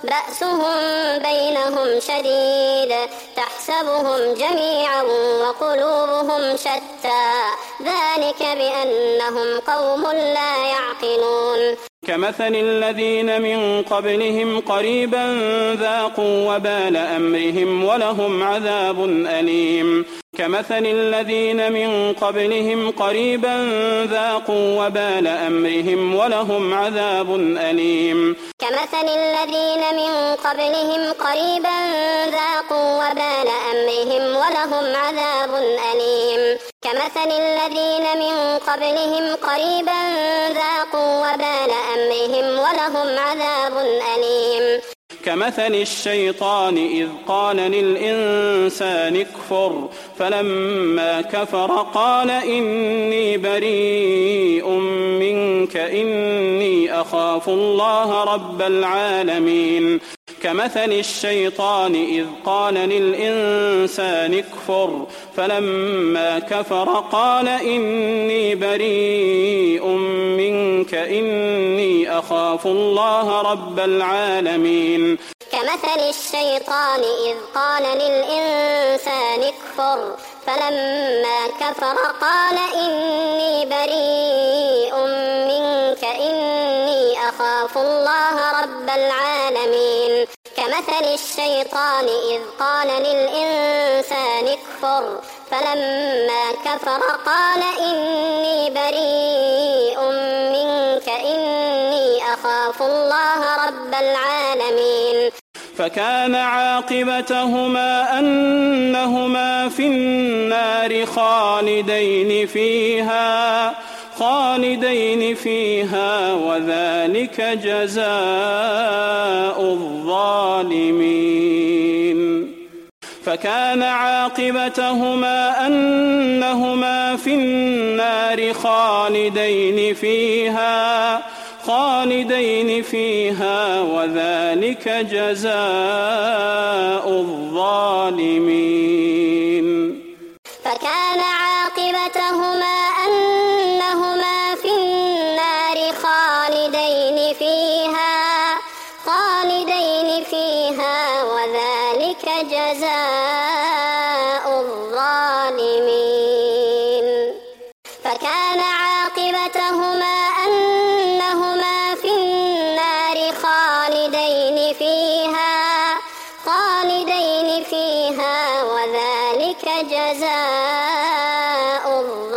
بأسهم بينهم شديد تحسبهم جميعا وقلوبهم شتى ذلك بأنهم قوم لا يعقلون كمثل الذين من قبلهم قريبا ذاقوا وبال أمرهم ولهم عذاب أليم كمثل الذين من قبلهم قريبا ذاقوا وبال أمرهم ولهم عذاب أليم كمثل الذين من قبلهم قريبا ذاقوا وبال أمرهم ولهم عذاب أليم كمثل الذين من قبلهم قريبا ذاقوا وبال أمرهم ولهم عذاب أليم كمثل الشيطان إذ قال للإنسان اكفر فلما كفر قال إني بريء منك إني أخاف الله رب العالمين كمثل الشيطان إذ قال للإنسان اكفر فلما كفر قال إني بريء منك إني أخاف الله رب العالمين كمثل الشيطان إذ قال للإنسان اكفر فلما كفر قال إني بريء منك إني أخاف الله رب العالمين كمثل الشيطان إذ قال للإنسان اكفر فلما كفر قال إني بريء منك إني أخاف الله رب العالمين فكان عاقبتهما أنهما في النار خالدين فيها خالدين فيها وذلك جزاء الظالمين فكان عاقبتهما أنهما في النار خالدين فيها خالدين فيها وذلك جزاء الظالمين فكان عاقبتهما أنهما في النار خالدين فيها خالدين فيها وذلك جزاء الظالمين فكان عاقبتهما أنهما في النار خالدين فيها خالدين فيها وذلك جزاء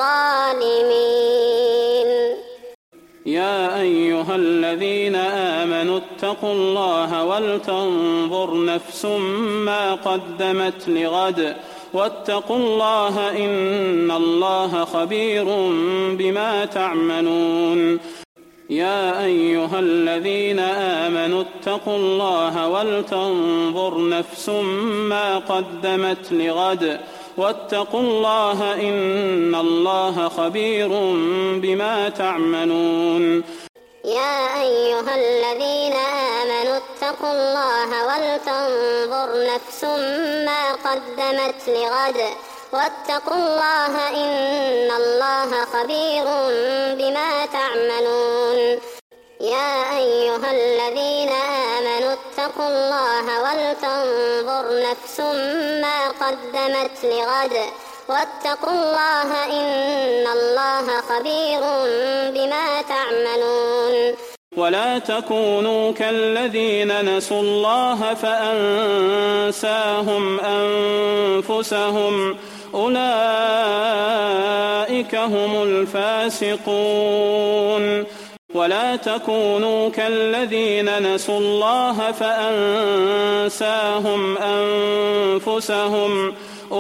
الظالمين يا أيها الذين آمنوا اتقوا الله ولتنظر نفس ما قدمت لغد واتقوا الله إن الله خبير بما تعملون يا أيها الذين آمنوا اتقوا الله ولتنظر نفس ما قدمت لغد واتقوا الله إن الله خبير بما تعملون يا أيها الذين آمنوا اتقوا الله ولتنظر نفس ما قدمت لغد واتقوا الله إن الله خبير بما تعملون يا أيها الذين آمنوا اتقوا الله ولتنظر نفس ما قدمت لغد واتقوا الله إن الله خبير بما تعملون ولا تكونوا كالذين نسوا الله فأنساهم أنفسهم أولئك هم الفاسقون ولا تكونوا كالذين نسوا الله فأنساهم أنفسهم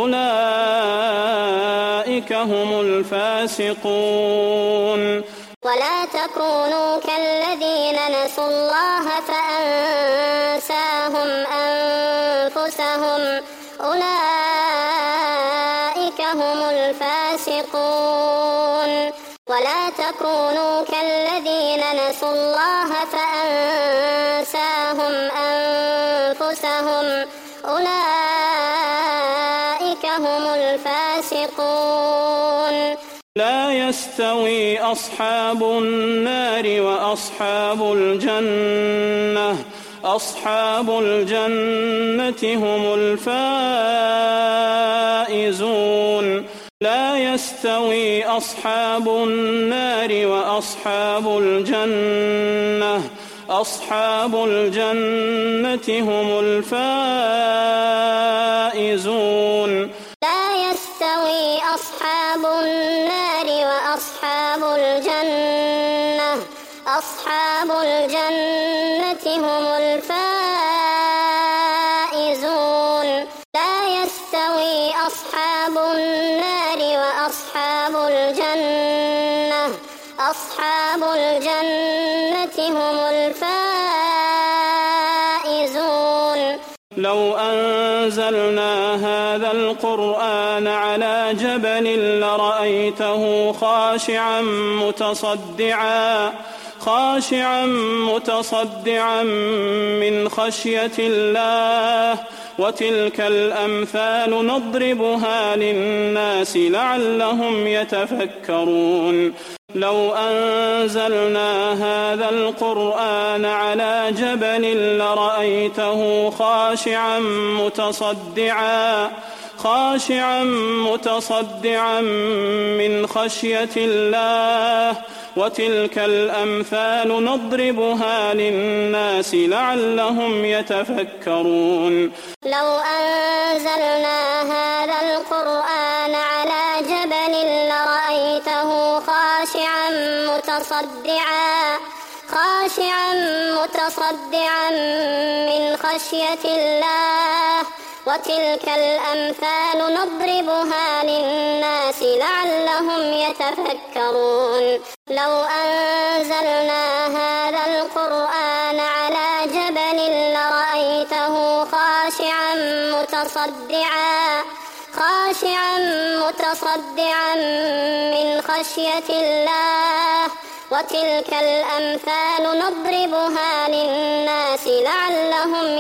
أولئك هم الفاسقون ولا تكونوا كالذين نسوا الله فأنساهم أنفسهم أولئك هم الفاسقون ولا تكونوا كالذين نسوا الله فأنساهم أنفسهم أولئك هم الفاسقون لا يستوي أصحاب النار وأصحاب الجنة أصحاب الجنة هم الفائزون لا يستوي أصحاب النار وأصحاب الجنة أصحاب الجنة هم الفائزون لا يستوي أصحاب النار وأصحاب الجنة أصحاب الجنة هم الفائزون لا يستوي أصحاب النار وأصحاب الجنة أصحاب الجنة هم الفائزون لو أنزلنا هذا القرآن على جبل لرأيته خاشعا متصدعا خاشعا متصدعا من خشية الله وتلك الأمثال نضربها للناس لعلهم يتفكرون لو أنزلنا هذا القرآن على جبل لرأيته خاشعا متصدعا خاشعا متصدعا من خشية الله وتلك الأمثال نضربها للناس لعلهم يتفكرون لو أنزلنا هذا القرآن على جبل لرأيته خاشعا متصدعا خاشعا متصدعا من خشية الله وتلك الأمثال نضربها للناس لعلهم يتفكرون لو أنزلنا هذا القرآن على جبل لرأيته خاشعا متصدعا خاشعا متصدعا من خشية الله وتلك الأمثال نضربها للناس لعلهم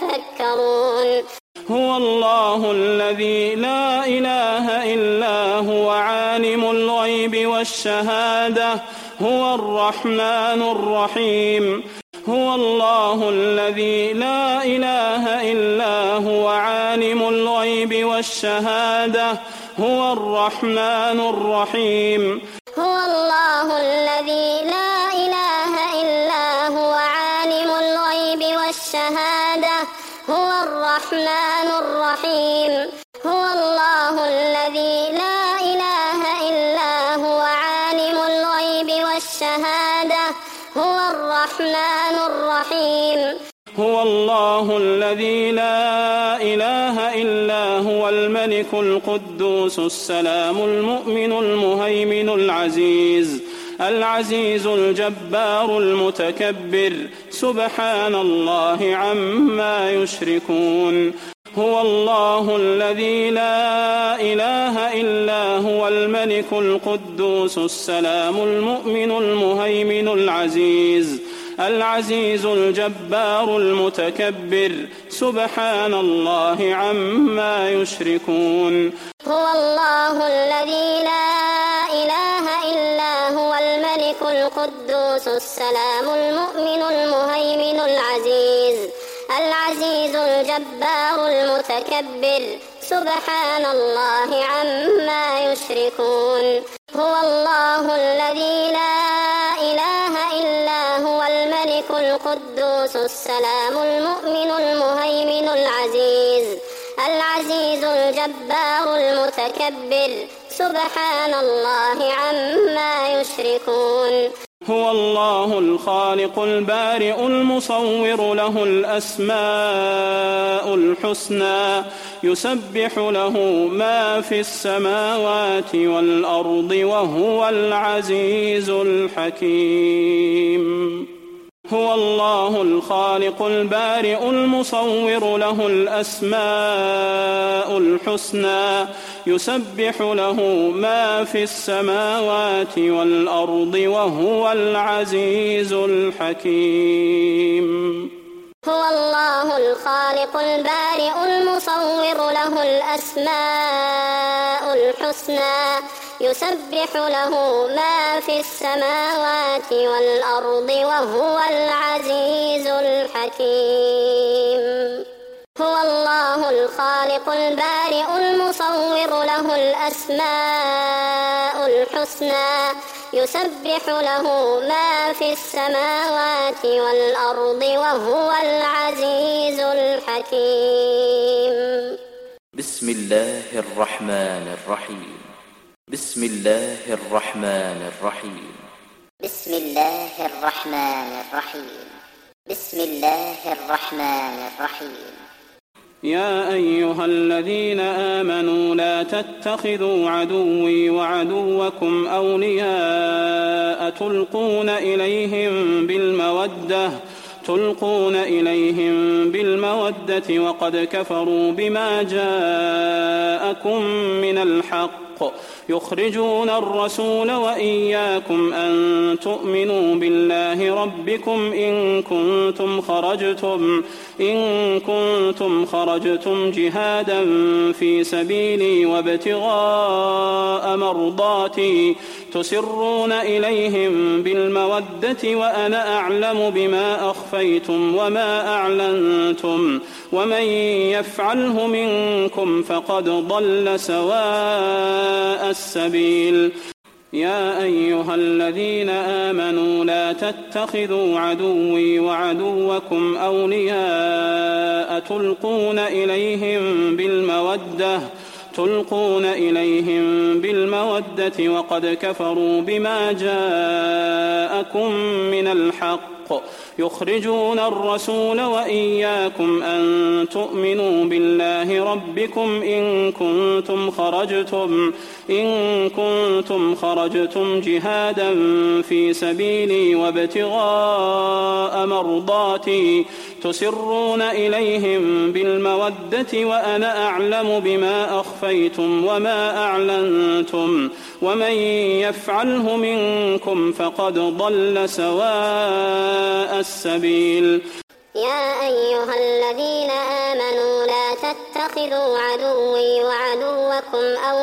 يتفكرون هو الله الذي لا إله إلا هو عالم الغيب والشهادة هو الرحمن الرحيم هو الله الذي لا إله إلا هو عالم الغيب والشهادة هو الرحمن الرحيم هو الله الذي لا إله إلا هو عالم الغيب والشهادة هو الرحمن الرحيم هو الله الذي لا إله إلا هو عالم الغيب والشهادة هو الرحمن الرحيم هو الله الذي لا إله إلا هو الملك القدوس السلام المؤمن المهيمن العزيز العزيز الجبار المتكبر سبحان الله عما يشركون هو الله الذي لا إله إلا هو الملك القدوس السلام المؤمن المهيمن العزيز العزيز الجبار المتكبر سبحان الله عما يشركون هو الله الذي لا إله إلا هو الملك القدوس السلام المؤمن المهيمن العزيز العزيز الجبار المتكبر سبحان الله عما يشركون هو الله الذي لا إله إلا هو الملك القدوس السلام المؤمن المهيمن العزيز العزيز الجبار المتكبر سبحان الله عما يشركون هو الله الخالق البارئ المصور له الأسماء الحسنى يسبح له ما في السماوات والأرض وهو العزيز الحكيم هو الله الخالق البارئ المصور له الأسماء الحسنى يسبح له ما في السماوات والأرض وهو العزيز الحكيم هو الله الخالق البارئ المصور له الأسماء الحسنى يسبح له ما في السماوات والأرض وهو العزيز الحكيم. هو الله الخالق البارئ المصور له الأسماء الحسنى يسبح له ما في السماوات والأرض وهو العزيز الحكيم. بسم الله الرحمن الرحيم. بسم الله الرحمن الرحيم. بسم الله الرحمن الرحيم. بسم الله الرحمن الرحيم. يا أيها الذين آمنوا لا تتخذوا عدوي وعدوكم أولياء تلقون إليهم بالمودة تلقون إليهم بالمودة وقد كفروا بما جاءكم من الحق يخرجون الرسول وإياكم أن تؤمنوا بالله ربكم إن كنتم خرجتم إن كنتم خرجتم جهادا في سبيلي وابتغاء مرضاتي تسرون إليهم بالمودة وأنا أعلم بما أخفيتم وما أعلنتم ومن يفعله منكم فقد ضل سواء السبيل. يا أيها الذين آمنوا لا تتخذوا عدوي وعدوكم أولياء تلقون إليهم بالمودة تلقون إليهم بالمودة وقد كفروا بما جاءكم من الحق يخرجون الرسول وإياكم أن تؤمنوا بالله ربكم إن كنتم خرجتم إن كنتم خرجتم جهادا في سبيلي وابتغاء مرضاتي تسرون إليهم بالمودة وأنا أعلم بما أخفيتم وما أعلنتم ومن يفعله منكم فقد ضل سواء السبيل. يا أيها الذين آمنوا لا تتخذوا عدوي وعدوكم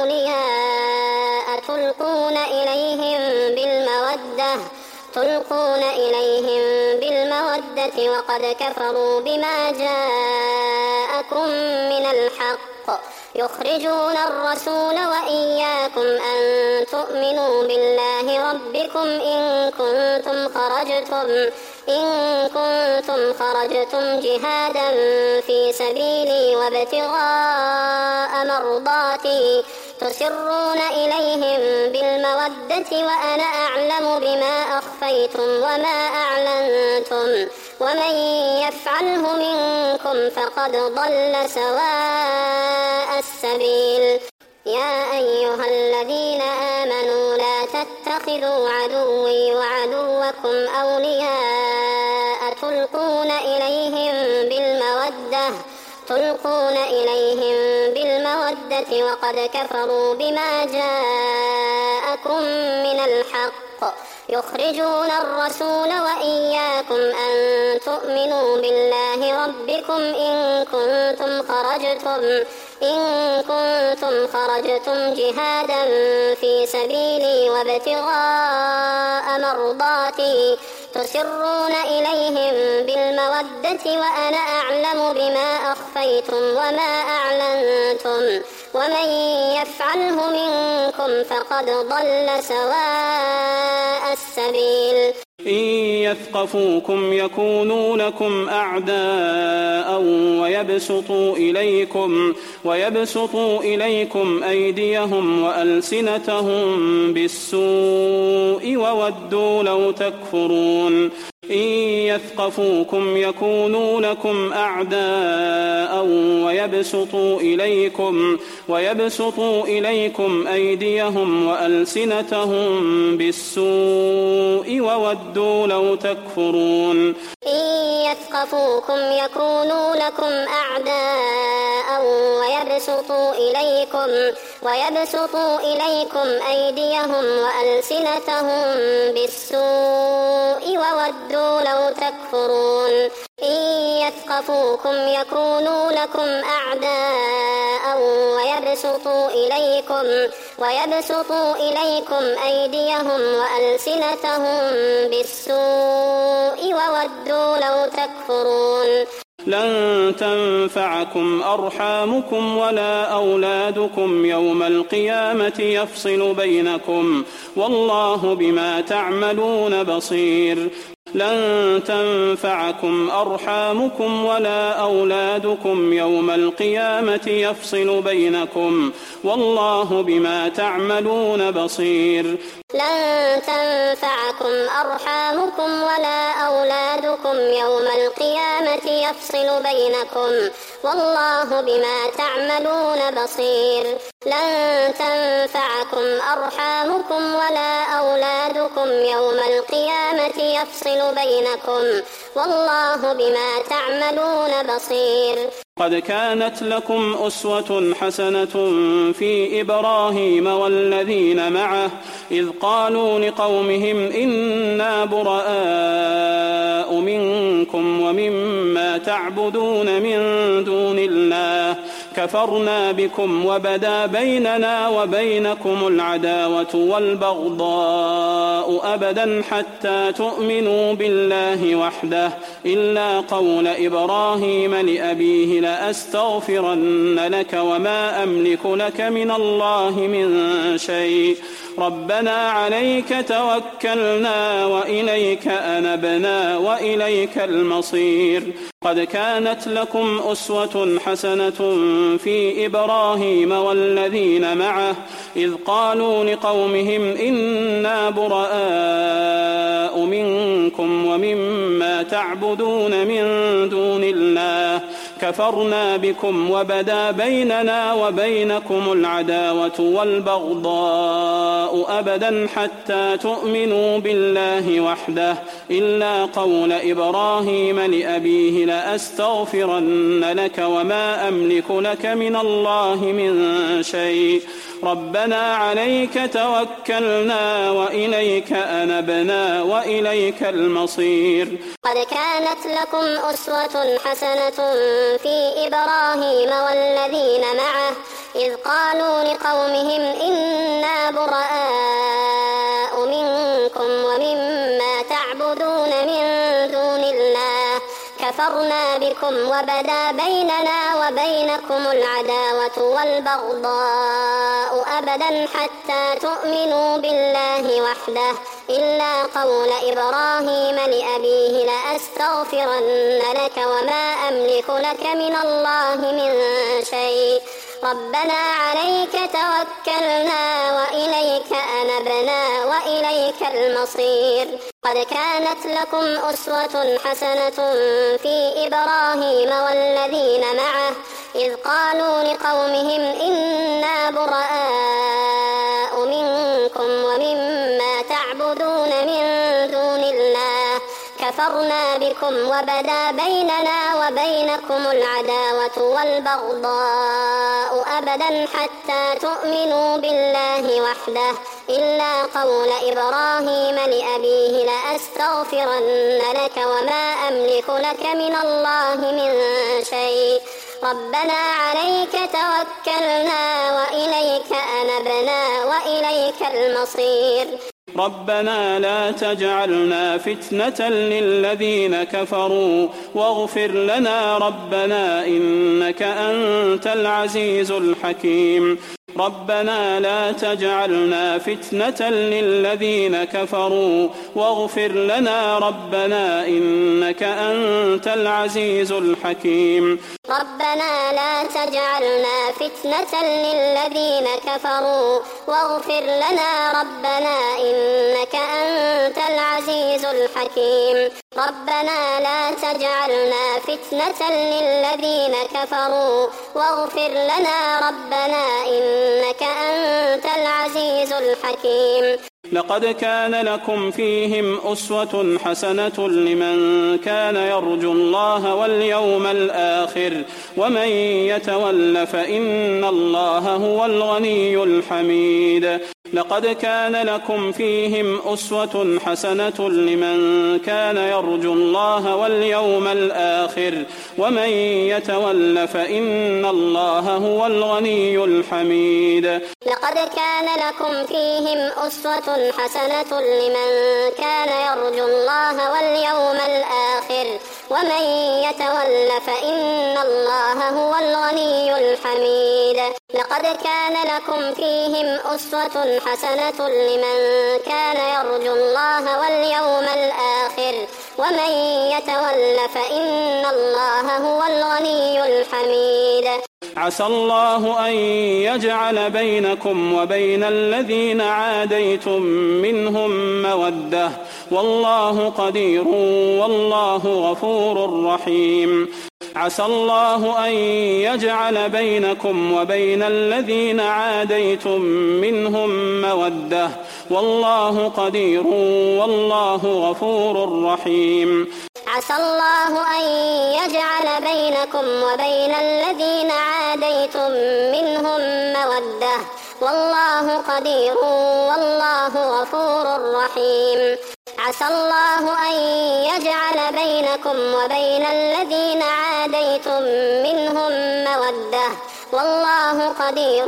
أولياء تلقون إليهم بالمودة تلقون إليهم بالمودة وقد كفروا بما جاءكم من الحق يخرجون الرسول وإياكم أن تؤمنوا بالله ربكم إن كنتم خرجتم إن كنتم خرجتم جهادا في سبيلي وابتغاء مرضاتي تسرون إليهم بالمودة وأنا أعلم بما أخفيتم وما أعلنتم ومن يفعله منكم فقد ضل سواء السبيل. يا أيها الذين آمنوا لا تتخذوا عدوي وعدوكم أولياء تلقون إليهم بالمودة تلقون إليهم بالمودة وقد كفروا بما جاءكم من الحق يخرجون الرسول وإياكم أن تؤمنوا بالله ربكم إن كنتم خرجتم إن كنتم خرجتم جهادا في سبيلي وابتغاء مرضاتي تسرون إليهم بالمودة وأنا أعلم بما أخفيتم وما أعلنتم ومن يفعله منكم فقد ضل سواء السبيل. إن يثقفوكم يكونوا لكم أعداء ويبسطوا إليكم ويبسطوا إليكم أيديهم وألسنتهم بالسوء وودوا لو تكفرون. إن يثقفوكم يكونوا لكم أعداء ويبسطوا إليكم ويبسطوا إليكم أيديهم وألسنتهم بالسوء وودوا لو تكفرون. إن يثقفوكم يكونوا لكم أعداء ويبسطوا إليكم ويبسطوا إليكم أيديهم وألسنتهم بالسوء وودوا لو تكفرون. إن يثقفوكم يكونوا لكم أعداء ويبسطوا ويبسطوا إليكم ويبسطوا إليكم أيديهم وألسنتهم بالسوء وودوا لو تكفرون. لن تنفعكم أرحامكم ولا أولادكم يوم القيامة يفصل بينكم والله بما تعملون بصير. لن تنفعكم أرحامكم ولا أولادكم يوم القيامة يفصل بينكم والله بما تعملون بصير. لن تنفعكم أرحامكم ولا أولادكم يوم القيامة يفصل بينكم والله بما تعملون بصير. لن تنفعكم أرحامكم ولا أولادكم يوم القيامة يفصل بينكم والله بما تعملون بصير. قد كانت لكم أسوة حسنة في إبراهيم والذين معه إذ قالوا لقومهم إنا براء منكم ومما تعبدون من دون الله كفرنا بكم وبدا بيننا وبينكم العداوة والبغضاء أبدا حتى تؤمنوا بالله وحده إلا قول إبراهيم لأبيه لأستغفرن لك وما أملك لك من الله من شيء ربنا عليك توكلنا وإليك أنبنا وإليك المصير. قد كانت لكم أسوة حسنة في إبراهيم والذين معه إذ قالوا لقومهم إنا براء منكم ومما تعبدون من دون الله كفرنا بكم وبدا بيننا وبينكم العداوة والبغضاء أبدا حتى تؤمنوا بالله وحده إلا قول إبراهيم لأبيه لأستغفرن لك وما أملك لك من الله من شيء ربنا عليك توكلنا وإليك أنبنا وإليك المصير. قد كانت لكم أسوة حسنة في إبراهيم والذين معه إذ قالوا لقومهم إنا براء منكم ومما تعبدون من دون الله كفرنا بكم وبدا بيننا وبينكم العداوة والبغضاء أبدا حتى تؤمنوا بالله وحده إلا قول إبراهيم لأبيه لأستغفرن لك وما أملك لك من الله من شيء ربنا عليك توكلنا وإليك أنبنا وإليك المصير. قد كانت لكم أسوة حسنة في إبراهيم والذين معه إذ قالوا لقومهم إنا براء منكم ومما تعبدون من دون الله كفرنا بكم وبدا بيننا وبينكم العداوة والبغضاء أبدا حتى تؤمنوا بالله وحده إلا قول إبراهيم لأبيه لأستغفرن لك وما أملك لك من الله من شيء ربنا عليك توكلنا وإليك أنبنا وإليك المصير. ربنا لا تجعلنا فتنة للذين كفروا واغفر لنا ربنا إنك أنت العزيز الحكيم. ربنا لا تجعلنا فتنة للذين كفروا واغفر لنا ربنا إنك أنت العزيز الحكيم. ربنا لا تجعلنا فتنة للذين كفروا واغفر لنا ربنا إنك أنت العزيز الحكيم. ربنا لا تجعلنا فتنة للذين كفروا واغفر لنا ربنا إنك أنت العزيز الحكيم. لقد كان لكم فيهم أسوة حسنة لمن كان يرجو الله واليوم الآخر ومن يتول فإن الله هو الغني الحميد. لقد كان لكم فيهم أسوة حسنة لمن كان يرجو الله واليوم الآخر ومن يتول فإن الله هو الغني الحميد. لقد كان لكم فيهم أسوة حسنة لمن كان يرجو الله واليوم الآخر ومن يتول فإن الله هو الغني الحميد. لقد كان لكم فيهم أسوة حسنة لمن كان يرجو الله واليوم الآخر ومن يتول فإن الله هو الغني الحميد. عسى الله أن يجعل بينكم وبين الذين عاديتم منهم مودة والله قدير والله غفور رحيم. عسى الله أن يجعل بينكم وبين الذين عاديتم منهم مودة والله قدير والله غفور رحيم. عسى الله أن يجعل بينكم وبين الذين عاديتم منهم مودة والله قدير والله غفور رحيم. عسى الله أن يجعل بينكم وبين الذين عاديتم منهم مودة والله قدير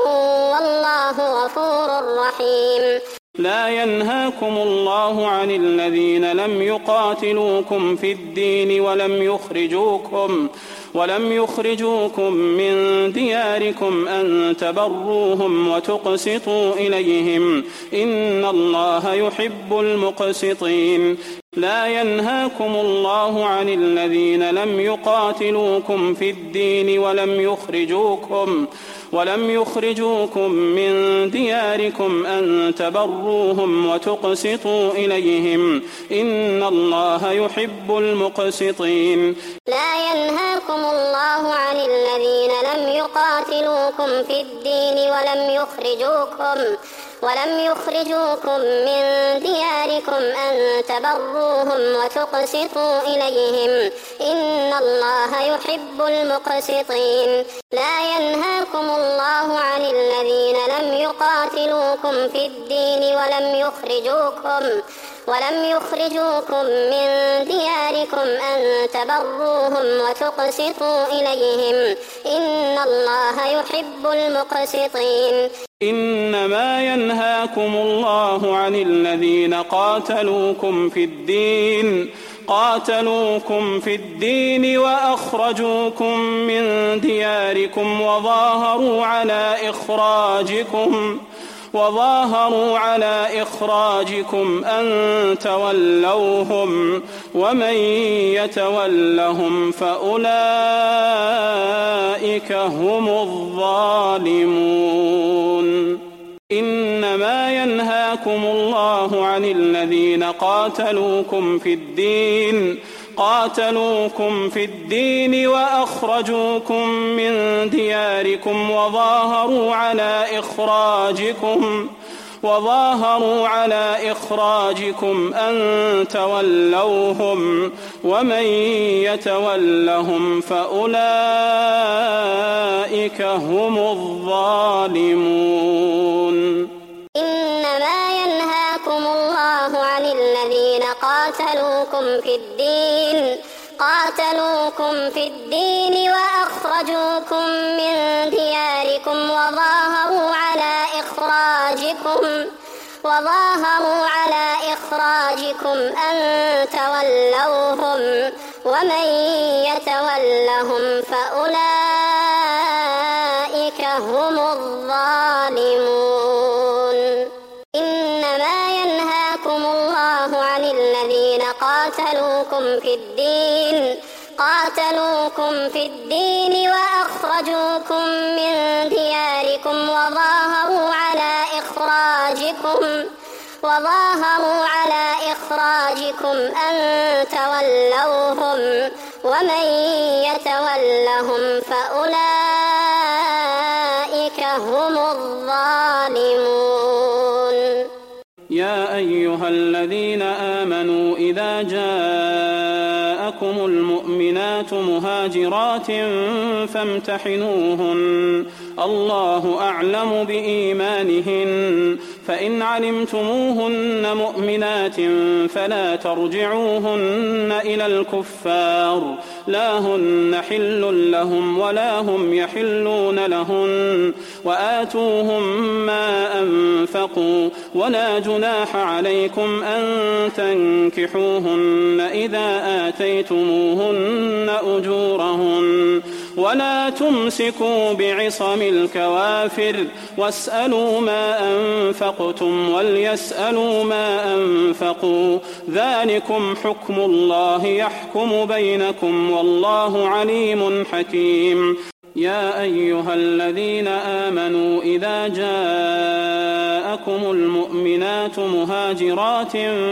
والله غفور رحيم. لا ينهاكم الله عن الذين لم يقاتلوكم في الدين ولم يخرجوكم ولم يخرجوكم من دياركم أن تبروهم وتقسطوا إليهم إن الله يحب المقسطين. لا ينهاكم الله عن الذين لم يقاتلوكم في الدين ولم يخرجوكم ولم يخرجوكم من دياركم أن تبروهم وتقسطوا إليهم إن الله يحب المقسطين. لا ينهاكم الله عن الذين لم يقاتلوكم في الدين ولم يخرجوكم ولم يخرجوكم من دياركم أن تبروهم وتقسطوا إليهم إن الله يحب المقسطين. لا ينهاكم الله عن الذين لم يقاتلوكم في الدين ولم يخرجوكم ولم يخرجوكم من دياركم أن تبروهم وتقسطوا إليهم إن الله يحب المقسطين. إنما ينهاكم الله عن الذين قاتلوكم في الدين قاتلوكم في الدين وأخرجوكم من دياركم وظاهروا على إخراجكم وظاهروا على إخراجكم أن تولوهم ومن يتولهم فأولئك هم الظالمون. إنما ينهاكم الله عن الذين قاتلوكم في الدين قاتلوكم في الدين وأخرجوكم من دياركم وظاهروا على إخراجكم وظاهروا على إخراجكم أن تولوهم ومن يتولهم فأولئك هم الظالمون. إنما ينهاكم الله عن الذين قاتلوكم في الدين قاتلوكم في الدين وأخرجوكم من دياركم وظاهروا على إخراجكم وظاهروا على إخراجكم أن تولوهم ومن يتولهم فأولئك هم الظالمون. إنما ينهاكم الله عن الذين قاتلوكم في الدين قاتلوكم في الدين وأخرجوكم من دياركم وظاهروا على إخراجكم وظاهروا على إخراجكم أن تولوهم ومن يتولهم فأولئك هم الظالمون. يا أيها الذين آمنوا إذا جاءكم المؤمنات مهاجرات فامتحنوهن الله أعلم بإيمانهن فإن علمتموهن مؤمنات فلا ترجعوهن إلى الكفار لا هن حل لهم ولا هم يحلون لهن وآتوهم ما أنفقوا ولا جناح عليكم أن تنكحوهن إذا آتيتموهن أجورهن ولا تمسكوا بعصم الكوافر واسألوا ما أنفقتم وليسألوا ما أنفقوا ذلكم حكم الله يحكم بينكم والله عليم حكيم. يا أيها الذين آمنوا إذا جاءكم المؤمنات مهاجرات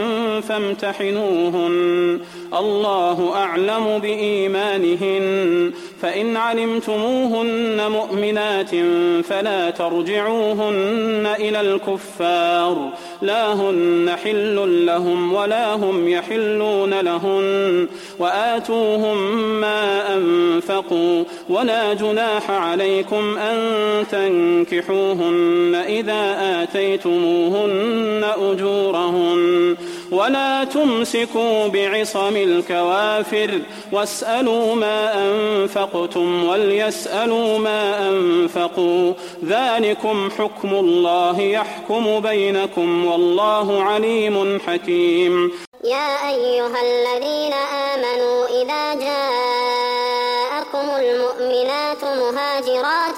فامتحنوهن الله أعلم بإيمانهن فإن علمتموهن مؤمنات فلا ترجعوهن إلى الكفار لا هن حل لهم ولا هم يحلون لهن وآتوهم ما أنفقوا ولا جناح عليكم أن تنكحوهن إذا آتيتموهن أجورهن ولا تمسكوا بعصم الكوافر واسألوا ما أنفقتم وليسألوا ما أنفقوا ذلكم حكم الله يحكم بينكم والله عليم حكيم. يا أيها الذين آمنوا إذا جاءكم المؤمنات مهاجرات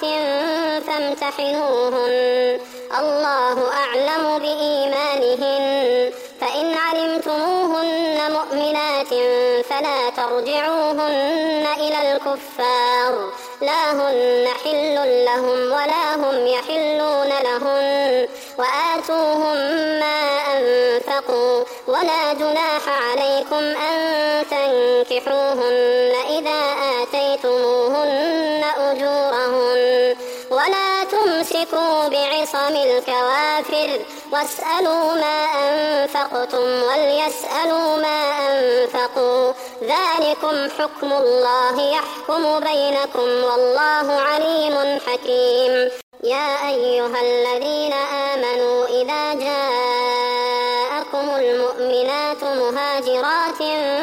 فامتحنوهن الله أعلم بإيمانهن فإن علمتموهن مؤمنات فلا ترجعوهن إلى الكفار لا هن حل لهم ولا هم يحلون لهن وآتوهم ما أنفقوا ولا جناح عليكم أن تنكحوهن إذا آتيتموهن أجورهن ولا تمسكوا بعصم الكوافر واسألوا ما أنفقتم وليسألوا ما أنفقوا ذلكم حكم الله يحكم بينكم والله عليم حكيم. يا أيها الذين آمنوا إذا جاءكم المؤمنات مهاجرات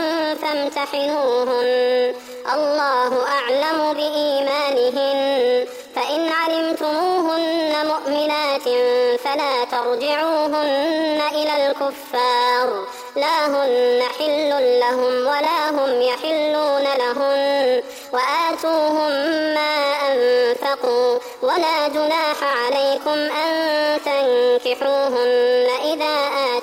فامتحنوهن الله أعلم بإيمانهن فإن علمتموهن مؤمنات فلا ترجعوهن إلى الكفار لا هن حل لهم ولا هم يحلون لهن وآتوهم ما أنفقوا ولا جناح عليكم أن تنكحوهن إذا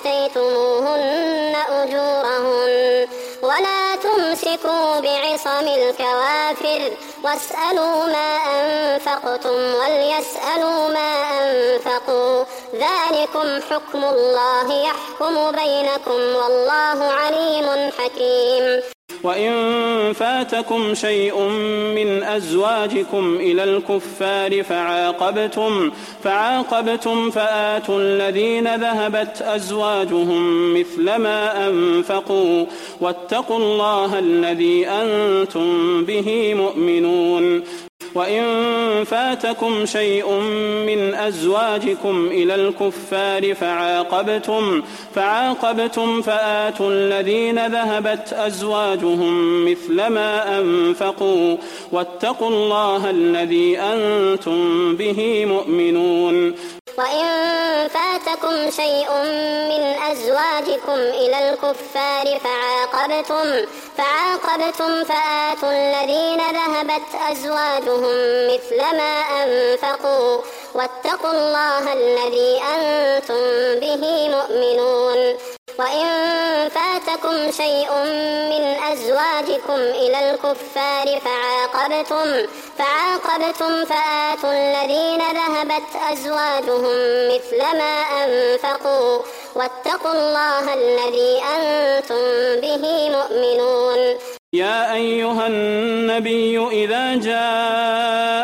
آتيتموهن أجورهن ولا تمسكوا بعصم الكوافر واسألوا ما أنفقتم وليسألوا ما أنفقوا ذلكم حكم الله يحكم بينكم والله عليم حكيم. وإن فاتكم شيء من أزواجكم إلى الكفار فعاقبتم فعاقبتم فآتوا الذين ذهبت أزواجهم مثل ما أنفقوا واتقوا الله الذي أنتم به مؤمنون. وإن فاتكم شيء من أزواجكم إلى الكفار فعاقبتم فعاقبتم فآتوا الذين ذهبت أزواجهم مثل ما أنفقوا واتقوا الله الذي أنتم به مؤمنون. وإن فاتكم شيء من أزواجكم إلى الكفار فعاقبتم فعاقبتم فآتوا الذين ذهبت أزواجهم مثل ما أنفقوا واتقوا الله الذي أنتم به مؤمنون. وإن فاتكم شيء من أزواجكم إلى الكفار فعاقبتم فعاقبتم فآتوا الذين ذهبت أزواجهم مثل ما أنفقوا واتقوا الله الذي أنتم به مؤمنون. يا أيها النبي إذا جاء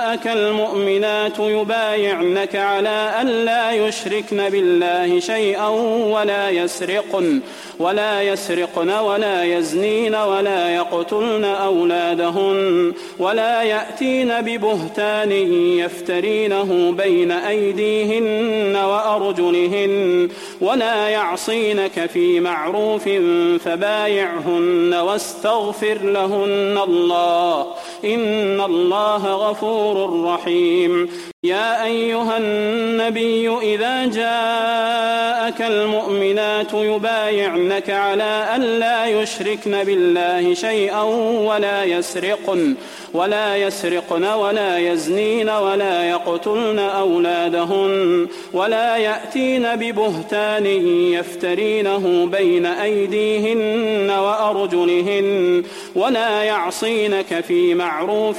جاءك المؤمنات يبايعنك على ألا يشركن بالله شيئا ولا يسرقن ولا يسرقن ولا يزنين ولا يقتلن أولادهن ولا يأتين ببهتان يفترينه بين أيديهن وأرجلهن ولا يعصينك في معروف فبايعهن واستغفر لهن الله إن الله غفور رحيم. يا أيها النبي إذا جاءك المؤمنات يبايعنك على ألا يشركن بالله شيئا ولا يسرقن ولا يسرقن ولا يزنين ولا يقتلن أولادهن ولا يأتين ببهتان يفترينه بين أيديهن وأرجلهن ولا يعصينك في معروف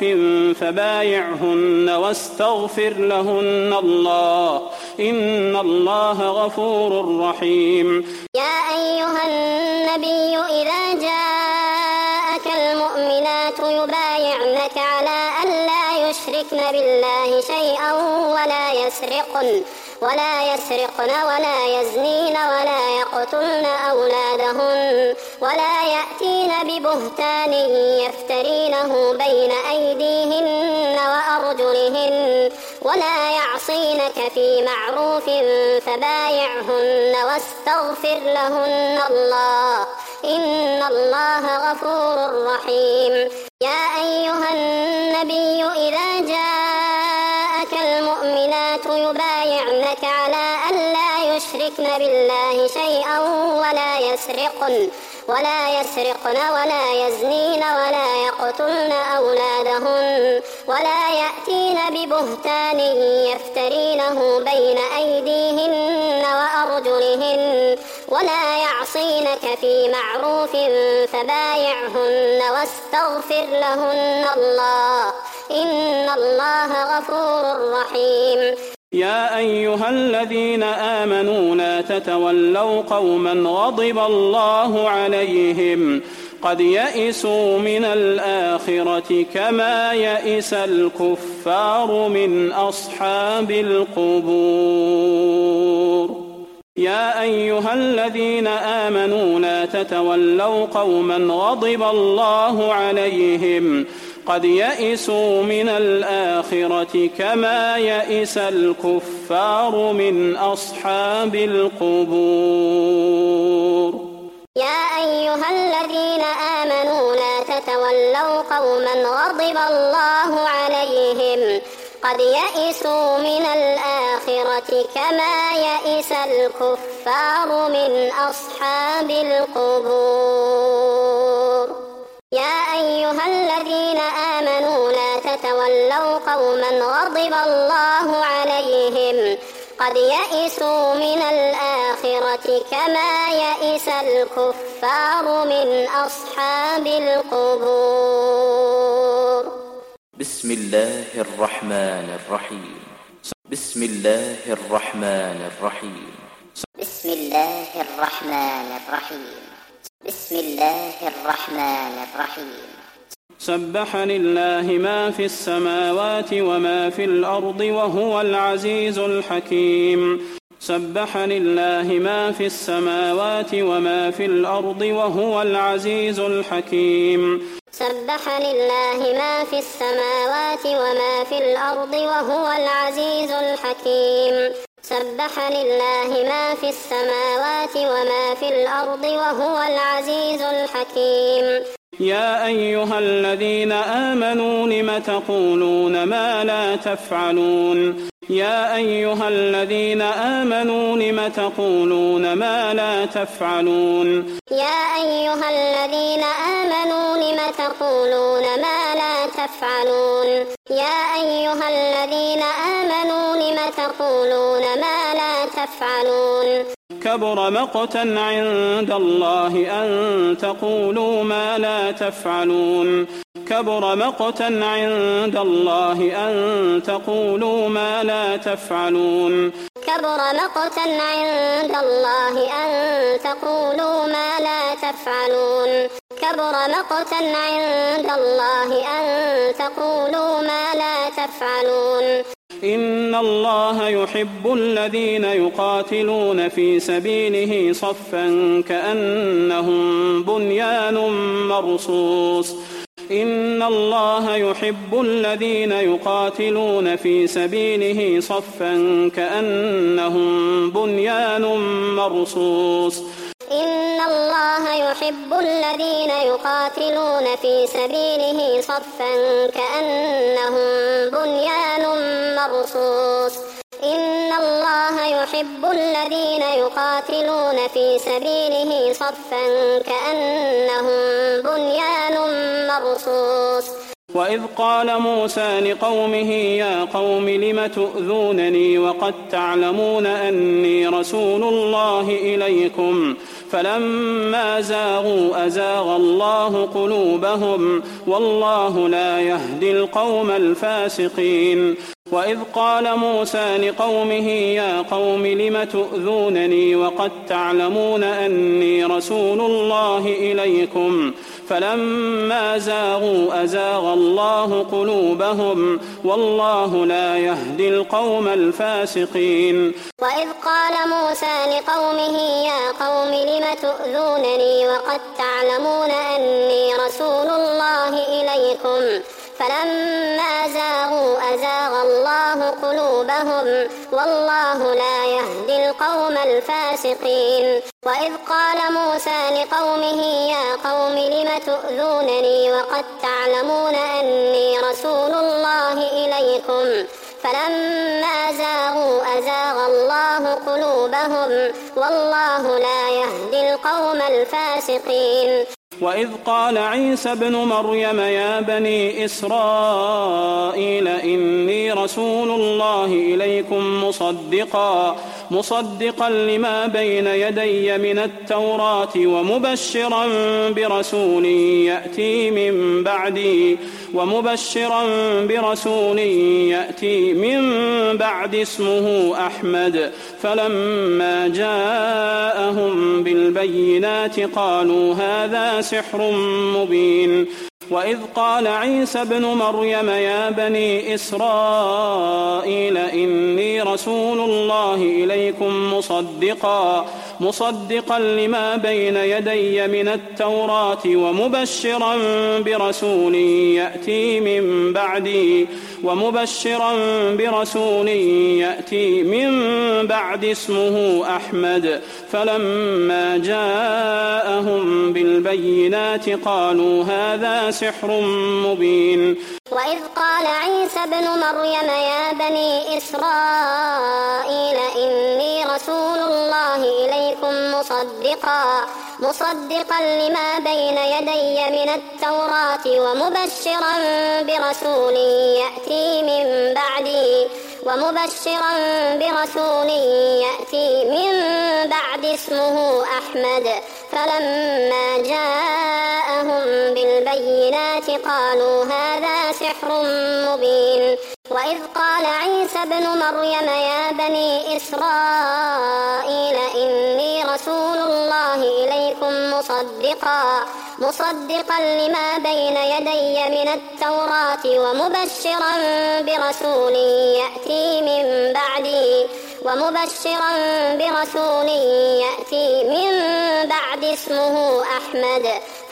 فبايعهن واستغفر لهن الله إن الله غفور رحيم. يا أيها النبي إذا جاءك المؤمنات يبايعنك على ألا يشركن بالله شيئا ولا يسرقن ولا يسرقن ولا يزنين ولا يقتلن أولادهن ولا يأتين ببهتان يفترينه بين أيديهن وأرجلهن ولا يعصينك في معروف فبايعهن واستغفر لهن الله إن الله غفور رحيم. يا أيها النبي إذا جاءك المؤمنات يبايعنك على ألا يشركن بالله شيئا ولا يسرقن ولا يسرقن ولا يزنين ولا يقتلن أولادهن ولا يأتين ببهتان يفترينه بين أيديهن وأرجلهن ولا يعصينك في معروف فبايعهن واستغفر لهن الله إن الله غفور رحيم. يا أيها الذين آمنوا لا تتولوا قوما غضب الله عليهم قد يئسوا من الآخرة كما يئس الكفار من أصحاب القبور. يا أيها الذين آمنوا لا تتولوا قوما غضب الله عليهم قد يئسوا من الآخرة كما يئس الكفار من أصحاب القبور. يا أيها الذين آمنوا لا تتولوا قوما غضب الله عليهم قد يئسوا من الآخرة كما يئس الكفار من أصحاب القبور. يا أيها الذين آمنوا لا تتولوا قوما غضب الله عليهم قد يئسوا من الآخرة كما يئس الكفار من أصحاب القبور. بسم الله الرحمن الرحيم. بسم الله الرحمن الرحيم. بسم الله الرحمن الرحيم. بسم الله الرحمن الرحيم. سبح لله ما في السماوات وما في الأرض وهو العزيز الحكيم. سبح لله ما في السماوات وما في الأرض وهو العزيز الحكيم. سبح لله ما في السماوات وما في الأرض وهو العزيز الحكيم. سبح لله ما في السماوات وما في الأرض وهو العزيز الحكيم. يا أيها الذين آمنوا لم تقولون ما لا تفعلون. يا أيها الذين آمنوا لم تقولون ما لا تفعلون. يا أيها الذين آمنوا لم تقولون ما لا تفعلون. يا أيها الذين آمنوا لم تقولون ما لا تفعلون. كبر مقتا عند الله أن تقولوا ما لا تفعلون. كبر مقتا عند الله أن تقولوا ما لا تفعلون. كبر مقتا عند الله أن تقولوا ما لا تفعلون. كبر مقتا عند الله أن تقولوا ما لا تفعلون إن الله يحب الذين يقاتلون في سبيله صفا كأنهم بنيان مرصوص إن الله يحب الذين يقاتلون في سبيله صفا كأنهم بنيان مرصوص إن الله يحب الذين يقاتلون في سبيله صفا كأنهم بنيان مرصوص إن الله يحب الذين يقاتلون في سبيله صفا كأنهم بنيان مرصوص وإذ قال موسى لقومه يا قوم لم تؤذونني وقد تعلمون أني رسول الله إليكم فلما زاغوا أزاغ الله قلوبهم والله لا يهدي القوم الفاسقين وإذ قال موسى لقومه يا قوم لم تؤذونني وقد تعلمون أني رسول الله إليكم فلما زاغوا أزاغ الله قلوبهم والله لا يهدي القوم الفاسقين وإذ قال موسى لقومه يا قوم لم تؤذونني وقد تعلمون أني رسول الله إليكم فلما زاغوا أزاغ الله قلوبهم والله لا يهدي القوم الفاسقين وإذ قال موسى لقومه يا قوم لم تؤذونني وقد تعلمون أني رسول الله إليكم فلما زاغوا أزاغ الله قلوبهم والله لا يهدي القوم الفاسقين وإذ قال عيسى ابن مريم يا بني إسرائيل إني رسول الله إليكم مصدقا مصدقا لما بين يدي من التوراة ومبشرا برسول يأتي من بعدي ومبشرا برسول يأتي من بعد اسمه أحمد فلما جاءهم بالبينات قالوا هذا سحر مبين وإذ قال عيسى ابن مريم يا بني إسرائيل إني رسول الله إليكم مصدقا مصدقا لما بين يدي من التوراة ومبشرا برسول يأتي من بعدي ومبشرا برسول يأتي من بعد اسمه أحمد فلما جاءهم بالبينات قالوا هذا سحر مبين وإذ قال عيسى ابن مريم يا بني إسرائيل إني رسول الله إليكم مصدقا مصدقا لما بين يدي من التوراة ومبشرا برسول يأتي من بعدي ومبشرا برسول يأتي من بعد اسمه أحمد فلما جاءهم بالبينات قالوا هذا سحر مبين وإذ قال عيسى ابن مريم يا بني إسرائيل إني رسول الله إليكم مصدقا مصدقا لما بين يدي من التوراة ومبشرا برسول يأتي من بعدي ومبشرا برسول يأتي من بعد اسمه أحمد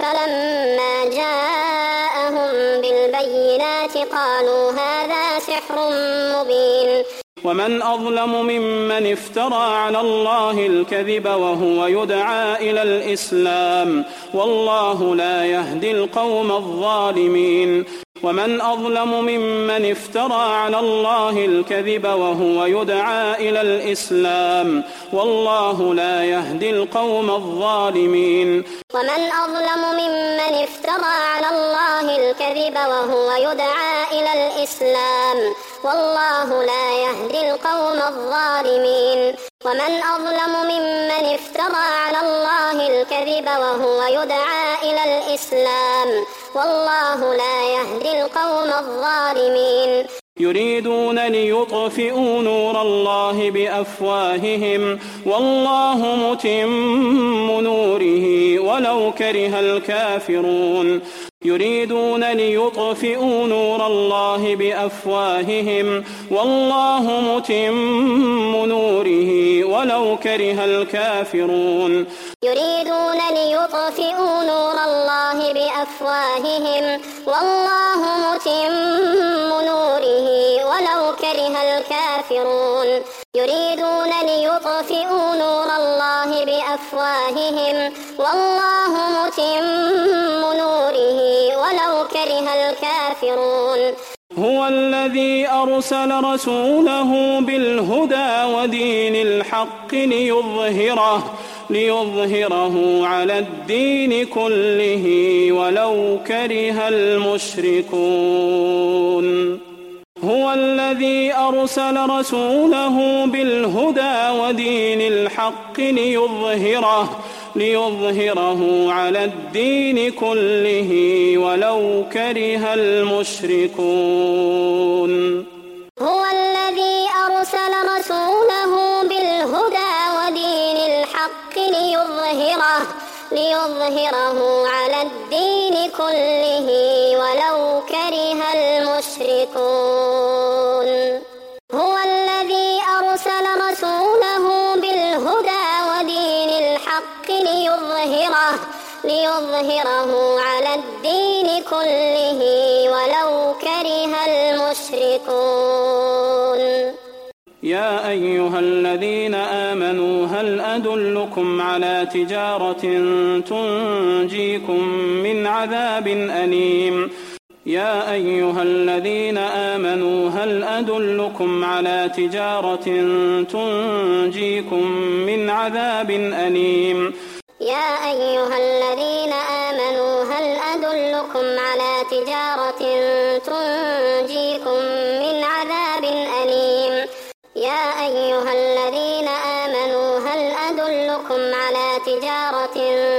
فلما جاءهم بالبينات قالوا هذا سحر مبين ومن أظلم ممن افترى على الله الكذب وهو يدعى إلى الإسلام والله لا يهدي القوم الظالمين ومن أظلم ممن افترى على الله الكذب وهو يدعى إلى الإسلام والله لا يهدي القوم الظالمين ومن أظلم ممن افترى على الله الكذب وهو يدعى إلى الإسلام والله لا يهدي القوم الظالمين ومن أظلم ممن افترى على الله الكذب وهو يدعى إلى الإسلام والله لا يهدي القوم الظالمين يريدون ليطفئوا نور الله بأفواههم والله متم نوره ولو كره الكافرون يريدون ليطفئوا نور الله بأفواههم والله متم نوره ولو كره الكافرون يريدون ليطفئوا نور الله بأفواههم والله متم نوره ولو كره الكافرون يريدون ليطفئوا نور الله بأفواههم والله متم نوره ولو كره الكافرون هو الذي أرسل رسوله بالهدى ودين الحق ليظهره ليظهره على الدين كله ولو كره المشركون هو الذي أرسل رسوله بالهدى ودين الحق ليظهره ليظهره على الدين كله ولو كره المشركون هو الذي أرسل رسوله بالهدى ودين الحق ليظهره ليظهره على الدين كله ولو كره المشركون هو الذي أرسل رسوله بالهدى ودين الحق ليظهره ليظهره على الدين كله ولو كره المشركون يا أيها الذين آمنوا هل أدلكم على تجارة تنجيكم من عذاب أليم يا أيها الذين آمنوا هل أدلكم على تجارة تنجيكم من عذاب أليم يا أيها الذين آمنوا هل أدلكم على تجارة تنجيكم من عذاب أليم يا أيها الذين آمنوا هل أدلكم على تجارة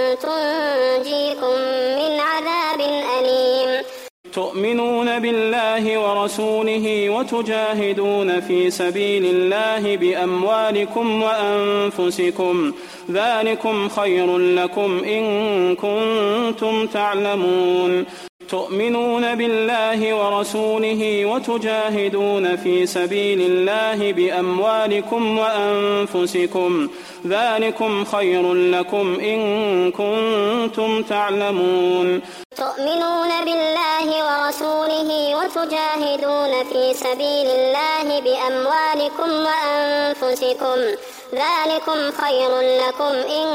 تنجيكم من عذاب أليم تؤمنون بالله ورسوله وتجاهدون في سبيل الله بأموالكم وأنفسكم ذلكم خير لكم إن كنتم تعلمون تؤمنون بالله ورسوله وتجاهدون في سبيل الله بأموالكم وأنفسكم ذلكم خير لكم إن كنتم تعلمون تؤمنون بالله ورسوله وتجاهدون في سبيل الله بأموالكم وأنفسكم ذلكم خير لكم إن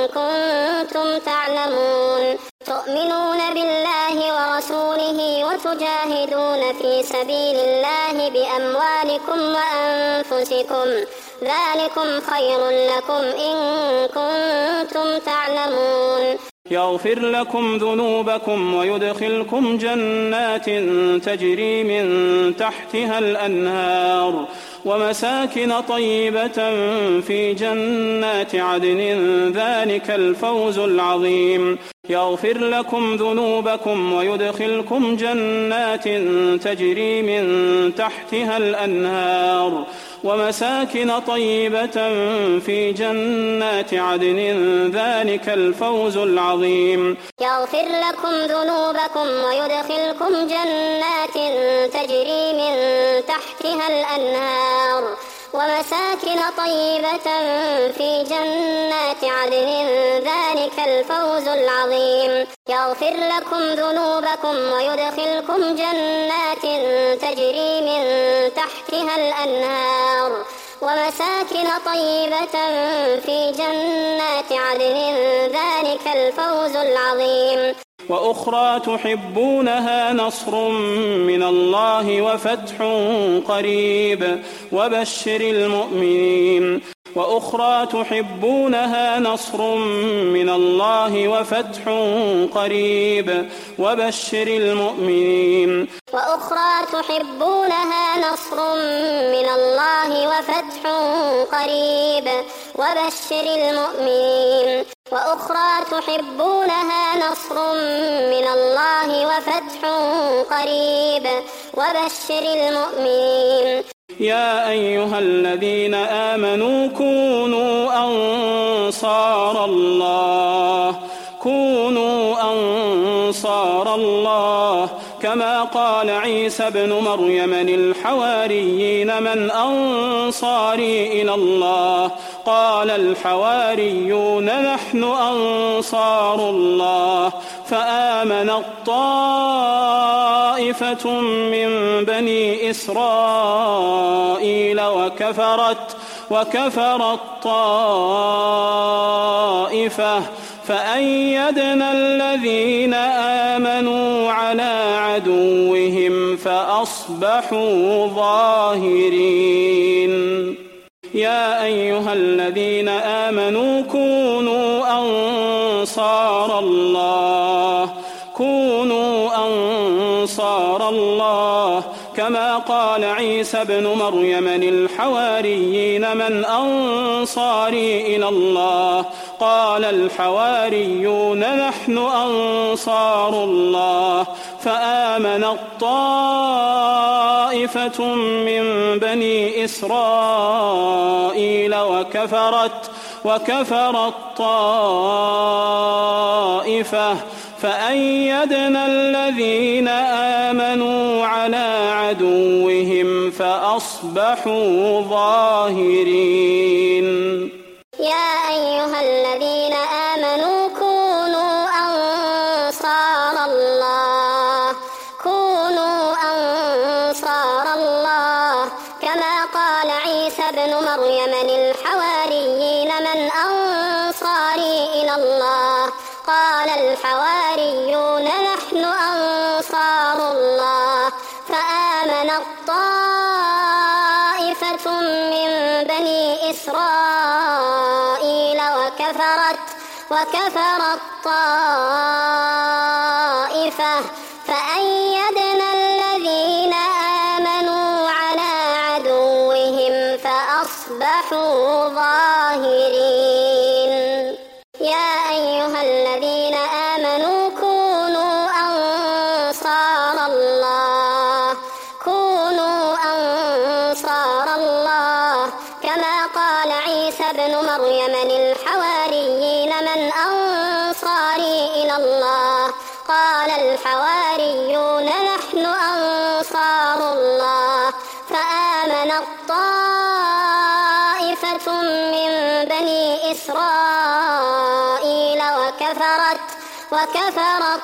كنتم تعلمون تؤمنون بالله ورسوله وتجاهدون في سبيل الله بأموالكم وأنفسكم ذلكم خير لكم إن كنتم تعلمون يغفر لكم ذنوبكم ويدخلكم جنات تجري من تحتها الأنهار ومساكن طيبة في جنات عدن ذلك الفوز العظيم يغفر لكم ذنوبكم ويدخلكم جنات تجري من تحتها الأنهار ومساكن طيبة في جنات عدن ذلك الفوز العظيم يغفر لكم ذنوبكم ويدخلكم جنات تجري من تحتها الأنهار ومساكن طيبة في جنات عدن ذلك الفوز العظيم يغفر لكم ذنوبكم ويدخلكم جنات تجري من تحتها الأنهار ومساكن طيبة في جنات عدن ذلك الفوز العظيم وأخرى تحبونها نصر من الله وفتح قريب وبشر المؤمنين وأخرى تحبونها نصر من الله وفتح قريب وبشر المؤمنين وأخرى تحبونها نصر من الله وفتح قريب وبشر المؤمنين وأخرى تحبونها نصر من الله وفتح قريب وبشر المؤمنين. يا أيها الذين آمنوا كونوا أنصار الله كونوا أنصار الله كما قال عيسى ابن مريم للحواريين من أنصاري إلى الله قال الحواريون نحن أنصار الله فآمنت طائفة من بني إسرائيل وكفرت وكفرت طائفة فأيدنا الذين آمنوا على عدوهم فأصبحوا ظاهرين. يا أيها الذين آمنوا كونوا أنصار الله كونوا أنصار الله كما قال عيسى ابن مريم للحواريين من أنصاري إلى الله قال الحواريون نحن أنصار الله فآمنت طائفة من بني إسرائيل وكفرت وكفرت طائفة فأيدنا الذين آمنوا على عدوهم فأصبحوا ظاهرين. يا أيها الذين آمنوا كونوا أنصار الله كونوا أنصار الله كما قال عيسى ابن مريم للحواريين من أنصاري إلى الله قال الحواريون نحن أنصار الله فآمنت طائفة من بني إسرائيل وكفرت وكفرت طائفة فأيدنا الذين آمنوا على عدوهم فأصبحوا ظاهرين. يا أيها الذين آمنوا كونوا أنصار الله كونوا أنصار الله كما قال عيسى ابن مريم للحواريين من أنصاري إلى الله قال الحواريون نحن أنصار الله فآمنت طائفة من بني إسرائيل وكفرت وكفرت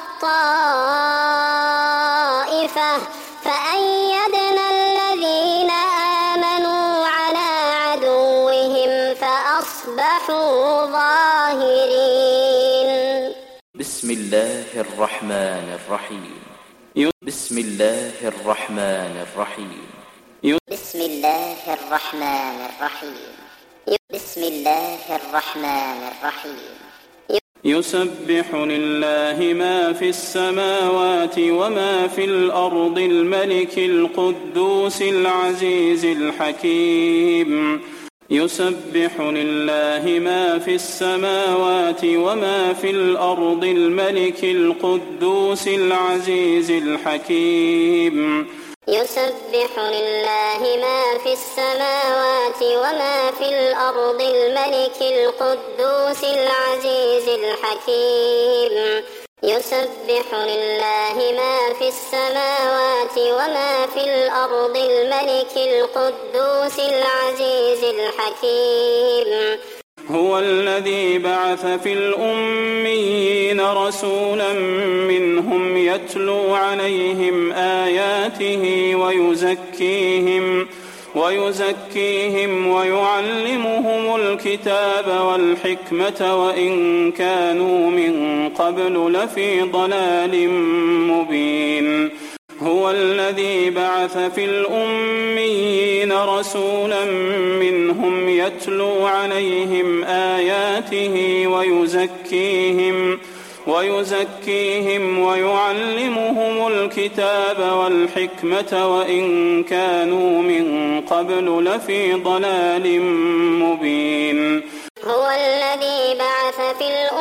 طائفة فأيدنا الذين آمنوا على عدوهم فأصبحوا ظاهرين. بسم الله الرحمن الرحيم بسم الله الرحمن الرحيم بسم الله الرحمن الرحيم بسم الله الرحمن الرحيم يسبح لله ما في السماوات وما في الأرض الملك القدوس العزيز الحكيم يسبح لله ما في السماوات وما في الأرض الملك القدوس العزيز الحكيم يسبح لله ما في السماوات وما في الأرض الملك القدوس العزيز الحكيم يسبح لله ما في السماوات وما في الأرض الملك القدوس العزيز الحكيم هو الذي بعث في الأميين رسولا منهم يتلو عليهم آياته ويزكيهم ويزكيهم ويعلمهم الكتاب والحكمة وإن كانوا من قبل لفي ضلال مبين هو الذي بعث في الأميين رسولا منهم يتلو عليهم آياته ويزكيهم ويزكيهم ويعلمهم الكتاب والحكمة وإن كانوا من قبل لفي ضلال مبين هو الذي بعث في الأميين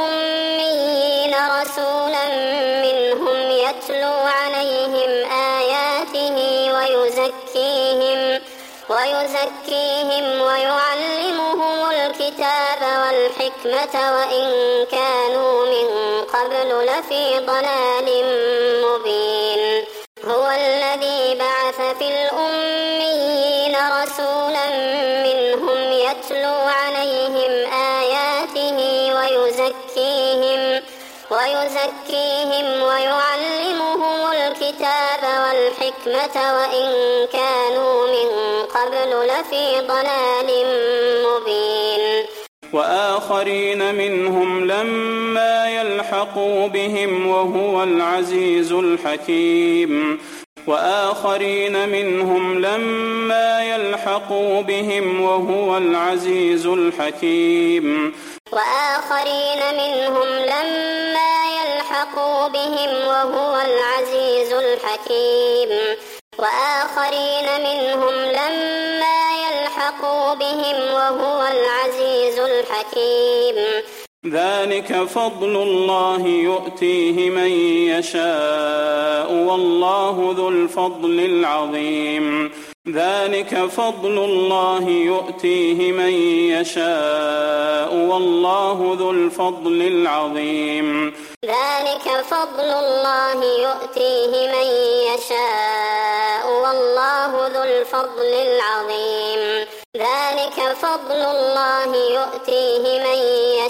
يزكيهم ويعلمهم الكتاب والحكمة وإن كانوا من قبل لفي ضلال مبين. هو الذي بعث في الأميين رسولا منهم يتلو عليهم آياته ويزكيهم ويزكيهم ويعلمهم الكتاب والحكمة وإن كانوا من قبل لفي ضلال مبين. وآخرين منهم لما يلحقوا بهم وهو العزيز الحكيم وآخرين منهم لما يلحقوا بهم وهو العزيز الحكيم وآخرين منهم لما يلحقوا بهم وهو العزيز الحكيم وآخرين منهم لما يلحقوا بهم وهو العزيز الحكيم ذلك فضل الله يؤتيه من يشاء والله ذو الفضل العظيم. ذلك فضل الله يؤتيه من يشاء والله ذو الفضل العظيم. ذلك فضل الله يؤتيه من يشاء والله ذو الفضل العظيم. ذلك فضل الله يؤتيه من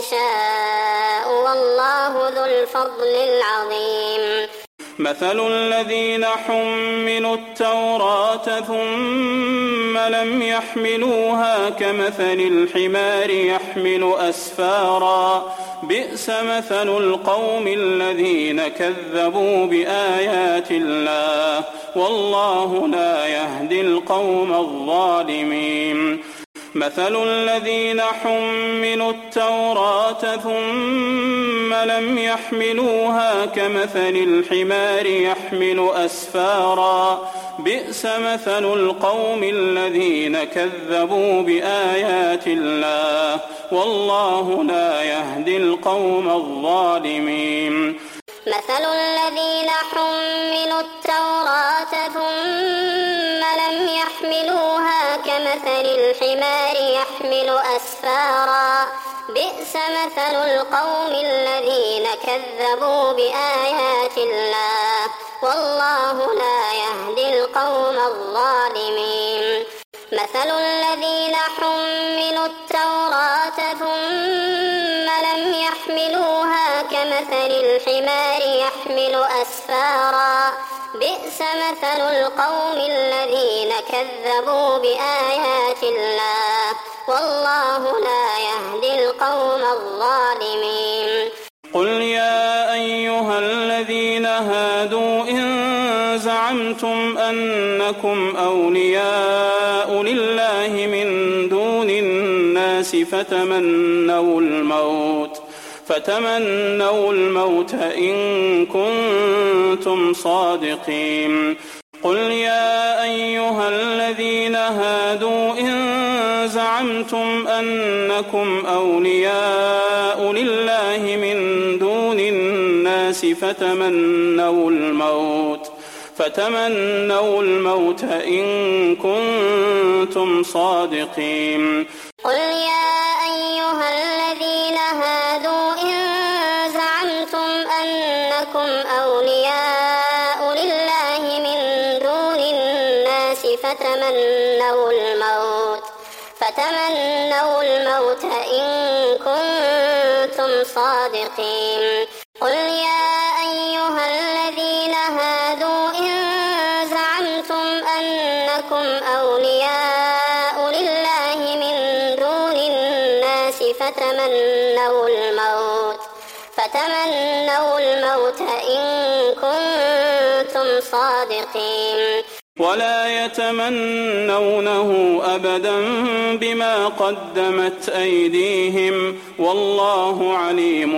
يشاء والله ذو الفضل العظيم. مثل الذين حملوا التوراة ثم لم يحملوها كمثل الحمار يحمل أسفارا بئس مثل القوم الذين كذبوا بآيات الله والله لا يهدي القوم الظالمين. مثل الذين حملوا التوراة ثم لم يحملوها كمثل الحمار يحمل أسفارا بئس مثل القوم الذين كذبوا بآيات الله والله لا يهدي القوم الظالمين. مثل الذين حملوا التوراة ثم لم يحملوها كمثل الحمار يحمل أسفارا بئس مثل القوم الذين كذبوا بآيات الله والله لا يهدي القوم الظالمين. مثل الذين حملوا التوراة ثم لم يحملوها كمثل الحمار يحمل أسفارا بئس مثل القوم الذين كذبوا بآيات الله والله لا يهدي القوم الظالمين. قل يا أيها الذين هادوا إن زعمتم أنكم أولياء لله من دون الناس فتمنوا الموت فتمنوا الموت إن كنتم صادقين. قل يا أيها الذين هادوا إن زعمتم أنكم أولياء لله من دون الناس فتمنوا الموت فتمنوا الموت إن كنتم صادقين. قل يا أيها الذين هادوا إن زعمتم أنكم أولياء لله من دون الناس فتمنوا الموت فتمنوا الموت إن كنتم صادقين. قل يا أيها الذين هادوا إن زعمتم أنكم أولياء لله من دون الناس فتمنوا الموت فتمنوا الموت إن كنتم صادقين. ولا يتمنونه أبدا بما قدمت أيديهم والله عليم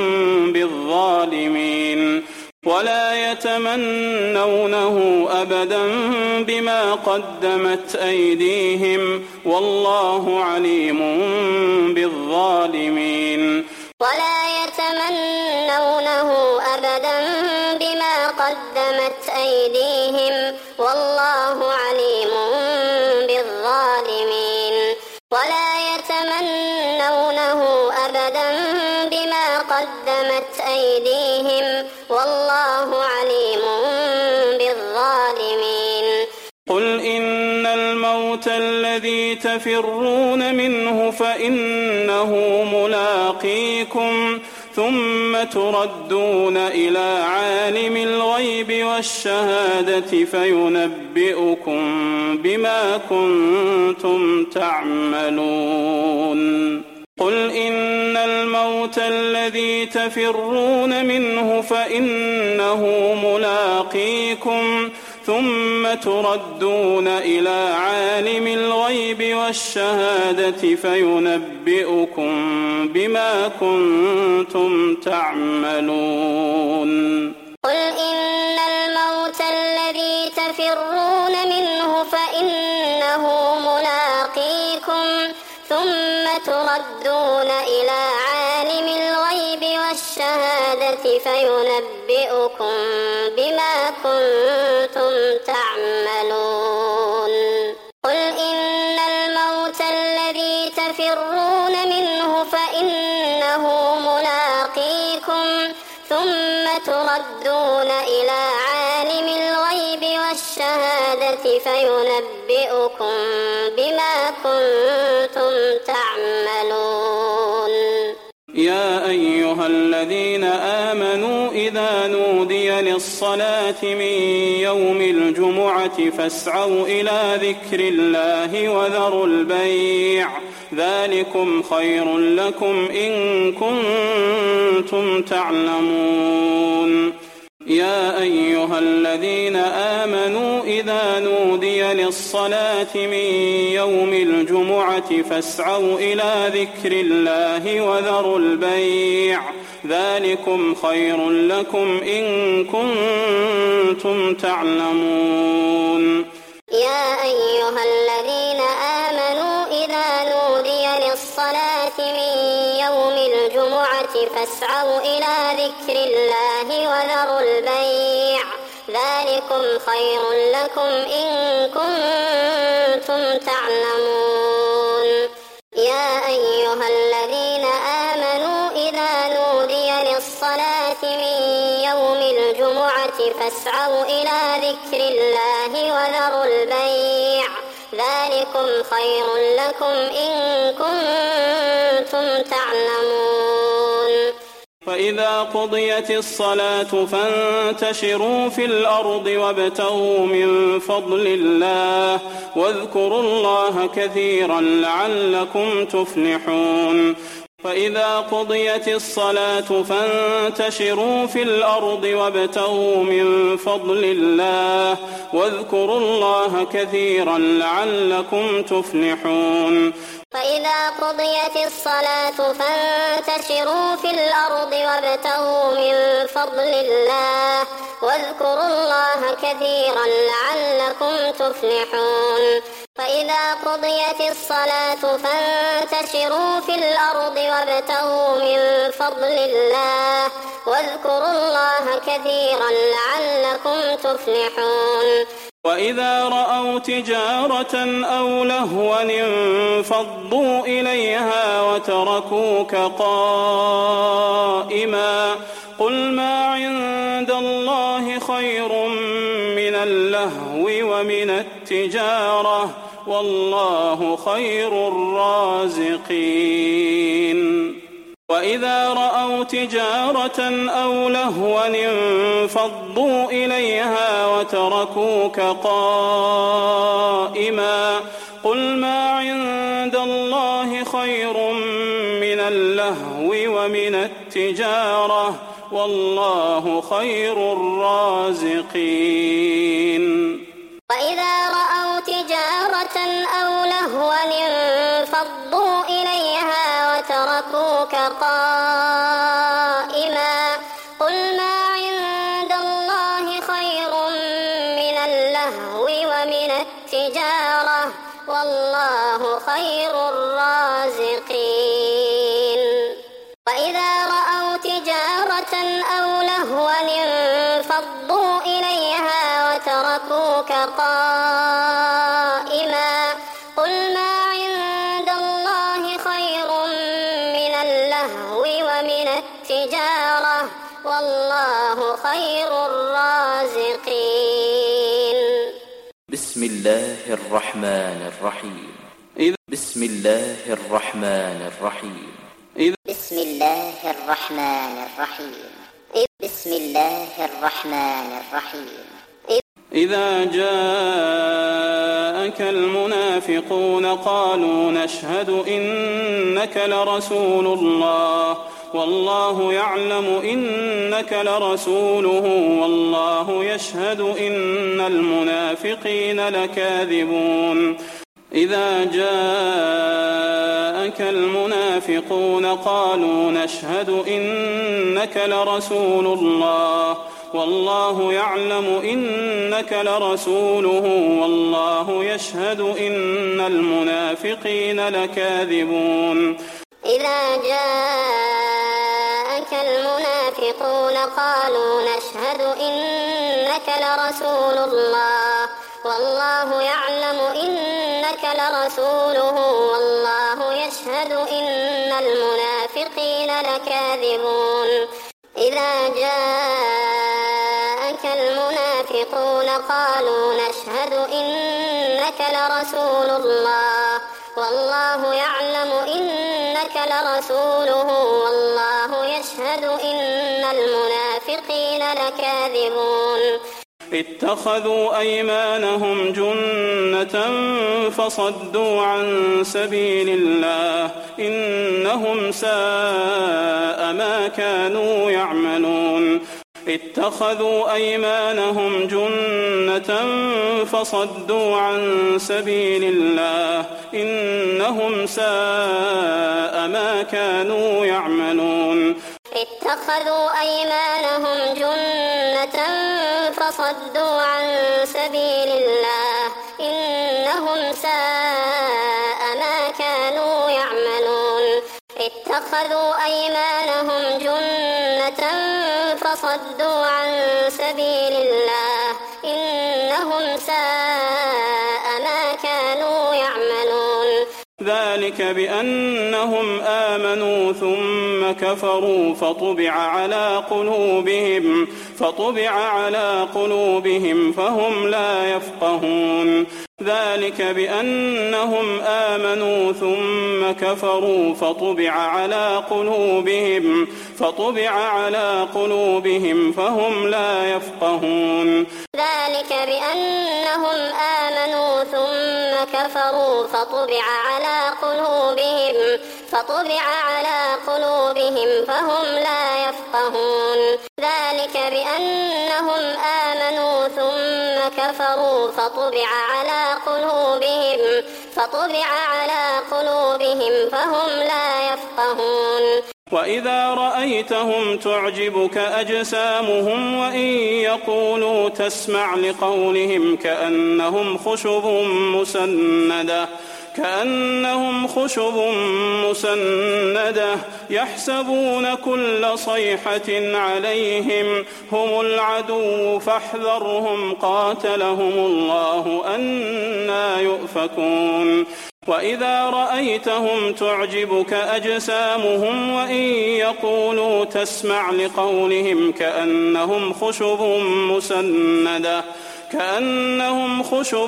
بالظالمين. ولا يتمنونه أبدا بما قدمت أيديهم والله عليم بالظالمين. ولا يتمنونه أبدا بما قدمت أيديهم والله عليم بالظالمين. يتمنونه أبدا بما قدمت أيديهم والله عليم بالظالمين. قل إن الموت الذي تفرون منه فإنه ملاقيكم ثم تردون إلى عالم الغيب والشهادة فينبئكم بما كنتم تعملون. قل إن الموت الذي تفرون منه فإنه ملاقيكم ثم تردون إلى عالم الغيب والشهادة فينبئكم بما كنتم تعملون. قل إن الموت الذي تفرون منه فإنه ملاقيكم ثم تردون إلى عالم الغيب والشهادة فينبئكم بما كنتم تعملون. قل إن الموت الذي تفرون منه فإنه ملاقيكم ثم تردون إلى عالم الغيب والشهادة فينبئكم بما كنتم تعملون. يا أيها الذين آمنوا إذا نودي للصلاة من يوم الجمعة فاسعوا إلى ذكر الله وذروا البيع ذلكم خير لكم إن كنتم تعلمون. يا أيها الذين آمنوا إذا نودي للصلاة من يوم الجمعة فاسعوا إلى ذكر الله وذروا البيع ذلكم خير لكم إن كنتم تعلمون. يا أيها الذين آمنوا إذا نودي للصلاة من يوم الجمعة فاسعوا إلى ذكر الله وذروا البيع ذلكم خير لكم إن كنتم تعلمون. يا أيها الذين آمنوا إذا نودي للصلاة من يوم الجمعة فاسعوا إلى ذكر الله وذروا البيع ذلكم خير لكم إن كنتم تعلمون. فإذا قضيت الصلاة فانتشروا في الأرض وابتغوا من فضل الله واذكروا الله كثيرا لعلكم تفلحون. فإذا قضيت الصلاة فانتشروا في الأرض وابتغوا من فضل الله واذكروا الله كثيرا لعلكم تفلحون. فإذا قضيت الصلاة فانتشروا في الأرض وابتغوا من فضل الله واذكروا الله كثيرا لعلكم تفلحون. فإذا قضيت الصلاة فانتشروا في الأرض وابتغوا من فضل الله واذكروا الله كثيرا لعلكم تفلحون. وإذا رأوا تجارة أو لهوا انفضوا إليها وتركوك قائما قل ما عند الله خير من اللهو ومن التجارة والله خير الرازقين. وإذا رأوا تجارة أو لهوا انفضوا إليها وتركوك قائما قل ما عند الله خير من اللهو ومن التجارة والله خير الرازقين. وإذا رأوا تجارة أو لهوا انفضوا إليها وتركوك قائما قل ما عند الله خير من اللهو ومن التجارة والله خير الرازقين. وإذا رأوا تجارة أو لهوا انفضوا إليها وتركوك قائما قل ما عند الله خير التجارة والله خير الرازقين. بسم الله الرحمن الرحيم. بسم الله الرحمن الرحيم. بسم الله الرحمن الرحيم. بسم الله الرحمن الرحيم. إذا جاءك المنافقون قالوا نشهد إنك لرسول الله والله يعلم إنك لرسوله والله يشهد إن المنافقين لكاذبون. إذا جاءك المنافقون قالوا نشهد إنك لرسول الله والله يعلم إنك لرسوله والله يشهد إن المنافقين لكاذبون. إذا جاءك المنافقون قالوا نشهد إنك لرسول الله والله يعلم إنك لرسوله والله يشهد إن المنافقين لكاذبون. إذا جاءك المنافقون قالوا نشهد إنك لرسول الله والله يعلم إنك لرسوله والله يشهد إن المنافقين لكاذبون. اتخذوا أيمانهم جنة فصدوا عن سبيل الله إنهم ساء ما كانوا يعملون. اتخذوا أيمانهم جنة فصدوا عن سبيل الله إنهم ساء ما كانوا يعملون. اتخذوا أيمانهم جنة فصدوا عن سبيل الله إنهم ساء ما كانوا يعملون. اتخذوا أيمانهم جنة فصدوا عن سبيل الله إنهم ساء ما كانوا يعملون. ذلك بأنهم آمنوا ثم كفروا فطبع على قلوبهم فطبع على قلوبهم فهم لا يفقهون. ذلك بأنهم آمنوا ثم كفروا فطبع على قلوبهم فطبع على قلوبهم فهم لا يفقهون. ذلك بأنهم آمنوا ثم كفروا فطبع على قلوبهم فطبع على قلوبهم فهم لا يفقهون. ذلك بأنهم آمنوا ثم كفروا فطبع على قلوبهم فطبع على قلوبهم فهم لا يفقهون. وإذا رأيتهم تعجبك أجسامهم وإن يقولوا تسمع لقولهم كأنهم خشب مسندة كأنهم خشب مسندة يحسبون كل صيحة عليهم هم العدو فاحذرهم قاتلهم الله أنى يؤفكون. وإذا رأيتهم تعجبك أجسامهم وإن يقولوا تسمع لقولهم كأنهم خشب مسندة كأنهم خشب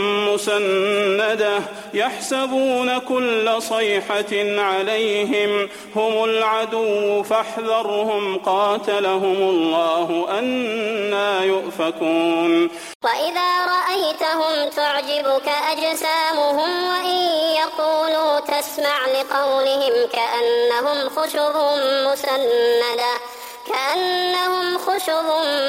مسندة يحسبون كل صيحة عليهم هم العدو فاحذرهم قاتلهم الله أنى يؤفكون. وإذا رأيتهم تعجبك أجسامهم وإن يقولوا تسمع لقولهم كأنهم خشب مسندة كأنهم خشب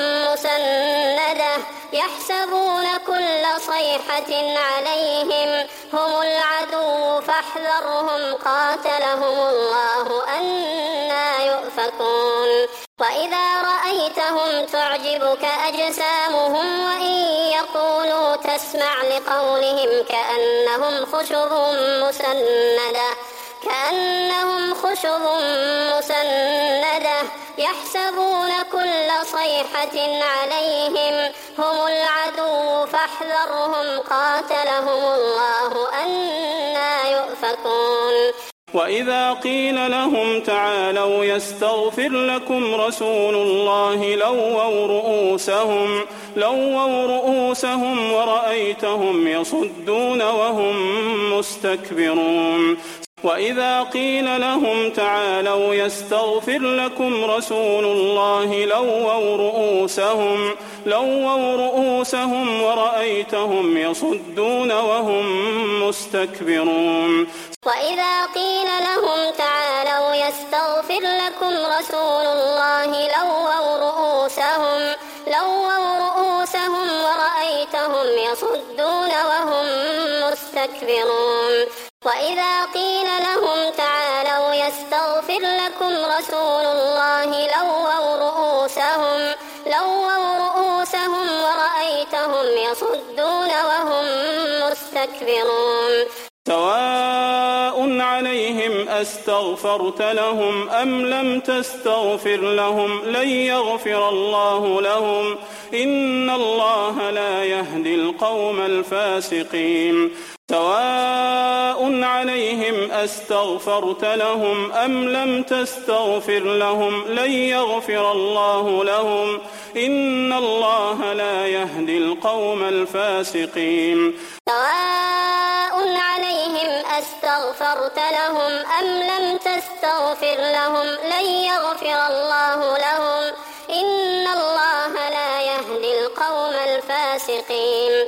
مسندة يحسبون كل صيحة عليهم هم العدو فاحذرهم قاتلهم الله أنى يؤفكون. وإذا رأيتهم تعجبك أجسامهم وإن يقولوا تسمع لقولهم كأنهم خشب مسندة كأنهم خشب مسندة يحسبون كل صيحة عليهم هم العدو فاحذرهم قاتلهم الله أنى يؤفكون. وإذا قيل لهم تعالوا يستغفر لكم رسول الله لووا رؤوسهم لووا رؤوسهم ورأيتهم يصدون وهم مستكبرون وإذا قيل لهم تعالوا يستغفر لكم رسول الله لووا رؤوسهم لووا رؤوسهم ورأيتهم يصدون وهم مستكبرون وإذا قيل لهم تعالوا يستغفر لكم رسول الله لووا رؤوسهم لووا رؤوسهم ورأيتهم يصدون وهم مستكبرون وإذا قيل لهم تعالوا يستغفر لكم رسول الله لووا رؤوسهم لووا رؤوسهم ورأيتهم يصدون وهم مستكبرون سواء عليهم أستغفرت لهم أم لم تستغفر لهم لن يغفر الله لهم إن الله لا يهدي القوم الفاسقين سواء عليهم أستغفرت لهم أم لم تستغفر لهم لن يغفر الله لهم إن الله لا يهدي القوم الفاسقين سواء عليهم أستغفرت لهم أم لم تستغفر لهم لن يغفر الله لهم إن الله لا يهدي القوم الفاسقين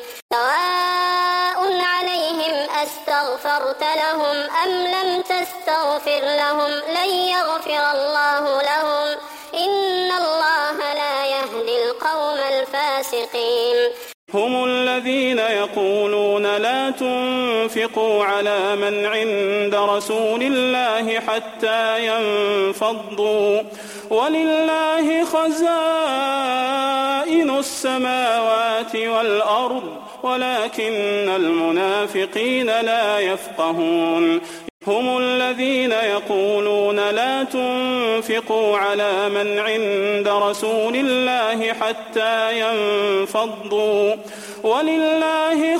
سواء عليهم أستغفرت لهم أم لم تستغفر لهم لن يغفر الله لهم إن الله لا يهدي القوم الفاسقين هم الذين يقولون لا تنفقوا على من عند رسول الله حتى ينفضوا ولله خزائن السماوات والأرض ولكن المنافقين لا يفقهون هم الذين يقولون لا تنفقوا على من عند رسول الله حتى ينفضوا ولله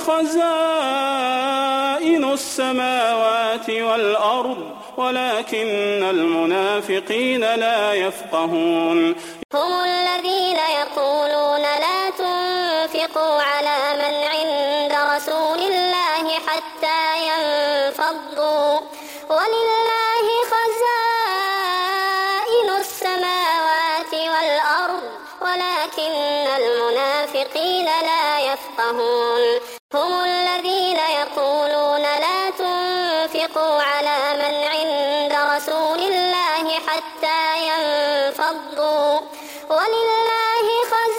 خزائن السماوات والأرض ولكن المنافقين لا يفقهون هم الذين يقولون لا تنفقوا على من عند رسول الله حتى ينفضوا ولله خزائن السماوات والأرض ولكن المنافقين لا يفقهون هم الذين يقولون لا تنفقوا على من عند رسول الله حتى ينفضوا ولله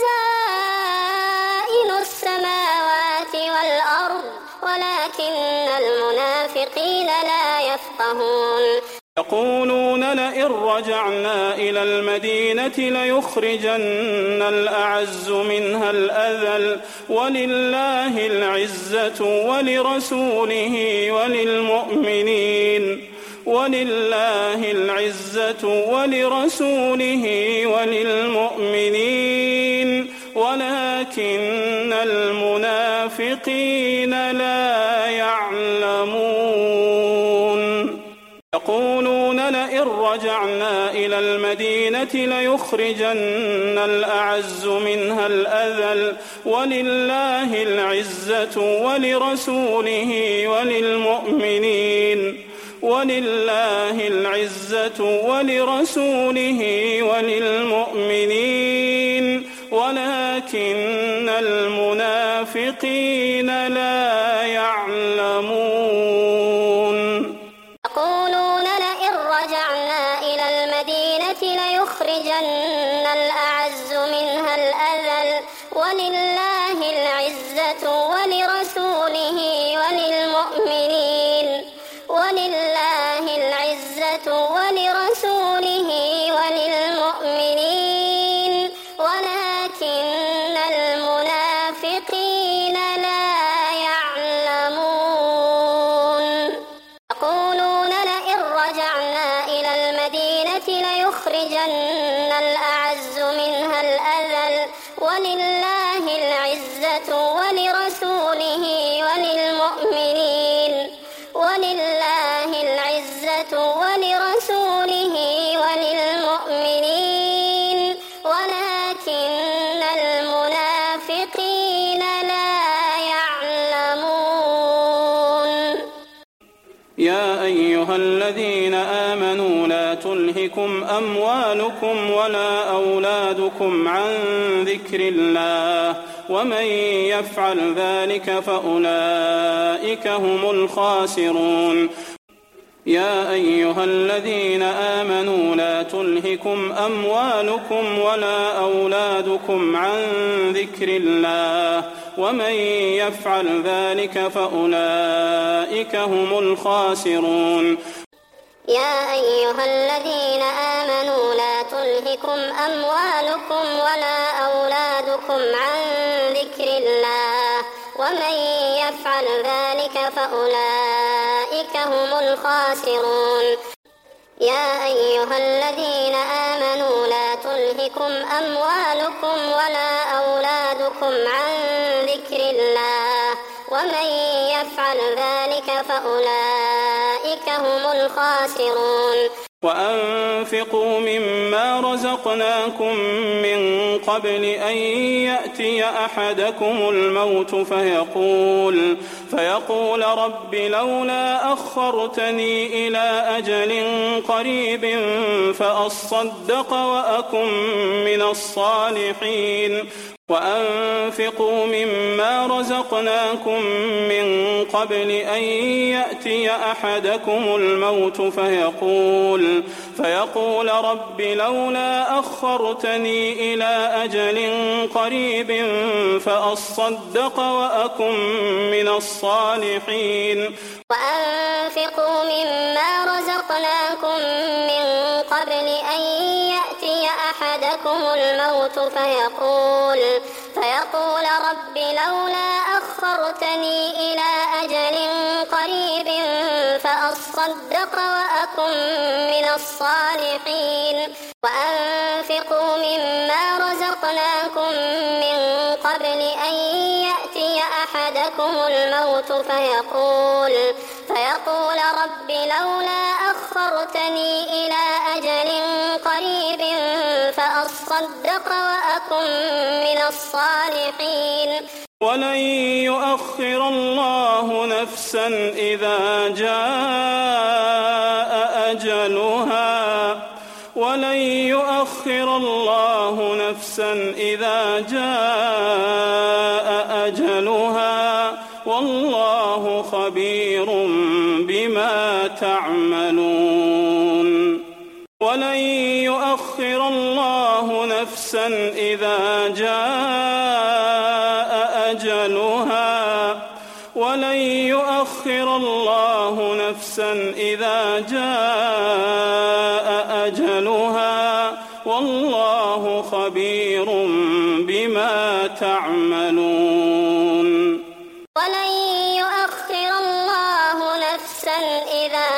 خزائن السماوات والأرض ولكن المنافقين لا يفقهون يقولون لئن رجعنا إلى المدينة ليخرجن الأعز منها الأذل ولله العزة ولرسوله وللمؤمنين ولله العزة ولرسوله وللمؤمنين ولكن المنافقين لا يعلمون يقولون لئن رجعنا إلى المدينة ليخرجن الأعز منها الأذل ولله العزة ولرسوله وللمؤمنين ولله العزة ولرسوله وللمؤمنين ولكن المنافقين لا يعلمون يقولون لئن رجعنا إلى المدينة ليخرجن الأعز منها الأذل ولله العزة ولرسوله وللمؤمنين ولله العزة ولرسوله وللمؤمنين ولكن المنافقين لا يعلمون يقولون لئن رجعنا إلى المدينة ليخرجن الأعز منها الأذل ولله العزة ولرسوله وللمؤمنين ولله العزة ولرسوله وللمؤمنين ولكن المنافقين لا يعلمون. يا أيها الذين آمنوا لا تلهكم أموالكم ولا أولادكم عن ذكر الله ومن يفعل ذلك فأولئك هم الخاسرون. يا أيها الذين آمنوا لا تلهكم أموالكم ولا أولادكم عن ذكر الله ومن يفعل ذلك فأولئك هم الخاسرون. يا أيها الذين آمنوا لا تلهكم أموالكم ولا أولادكم عن ذكر الله ومن يفعل ذلك فأولئك هم الخاسرون. يا أيها الذين آمنوا لا تلهكم أموالكم ولا أولادكم عن ذكر الله ومن يفعل ذلك فأولئك هم الخاسرون. وأنفقوا مما رزقناكم من قبل أن يأتي أحدكم الموت فيقول فيقول رب لولا أخرتني إلى أجل قريب فأصدق وأكن من الصالحين. وأنفقوا مما رزقناكم من قبل أن يأتي أحدكم الموت فيقول فيقول رب لولا أخرتني إلى أجل قريب فأصدق وأكن من الصالحين. وأنفقوا مما رزقناكم من قبل أن يأتي أحدكم الموت فيقول فيقول رب لولا أخرتني إلى أجل قريب فأصدق وأكن من الصالحين. وأنفقوا مما رزقناكم من قبل أن يأتي أحدكم الموت فيقول فيقول رب لولا أخرتني إلى أجل قريب فأصدق وأكن من الصالحين. ولن يؤخر الله نفسا إذا جاء أجلها ولن يؤخر الله نفسا إذا جاء أجلها والله خبير بما تعملون. ولن يؤخر الله نفسا إذا جاء أجلها ولن يؤخر الله نفسا إذا جاء أجلها والله خبير بما تعملون. ولن يؤخر الله نفسا إذا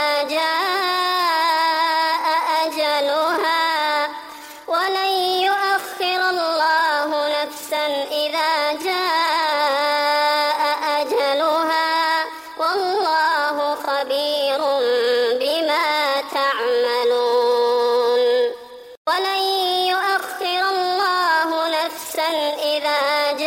جاء أجلها ولن يؤخر الله نفسا إذا جاء أجلها والله خبير بما تعملون. ولن يؤخر الله نفسا إذا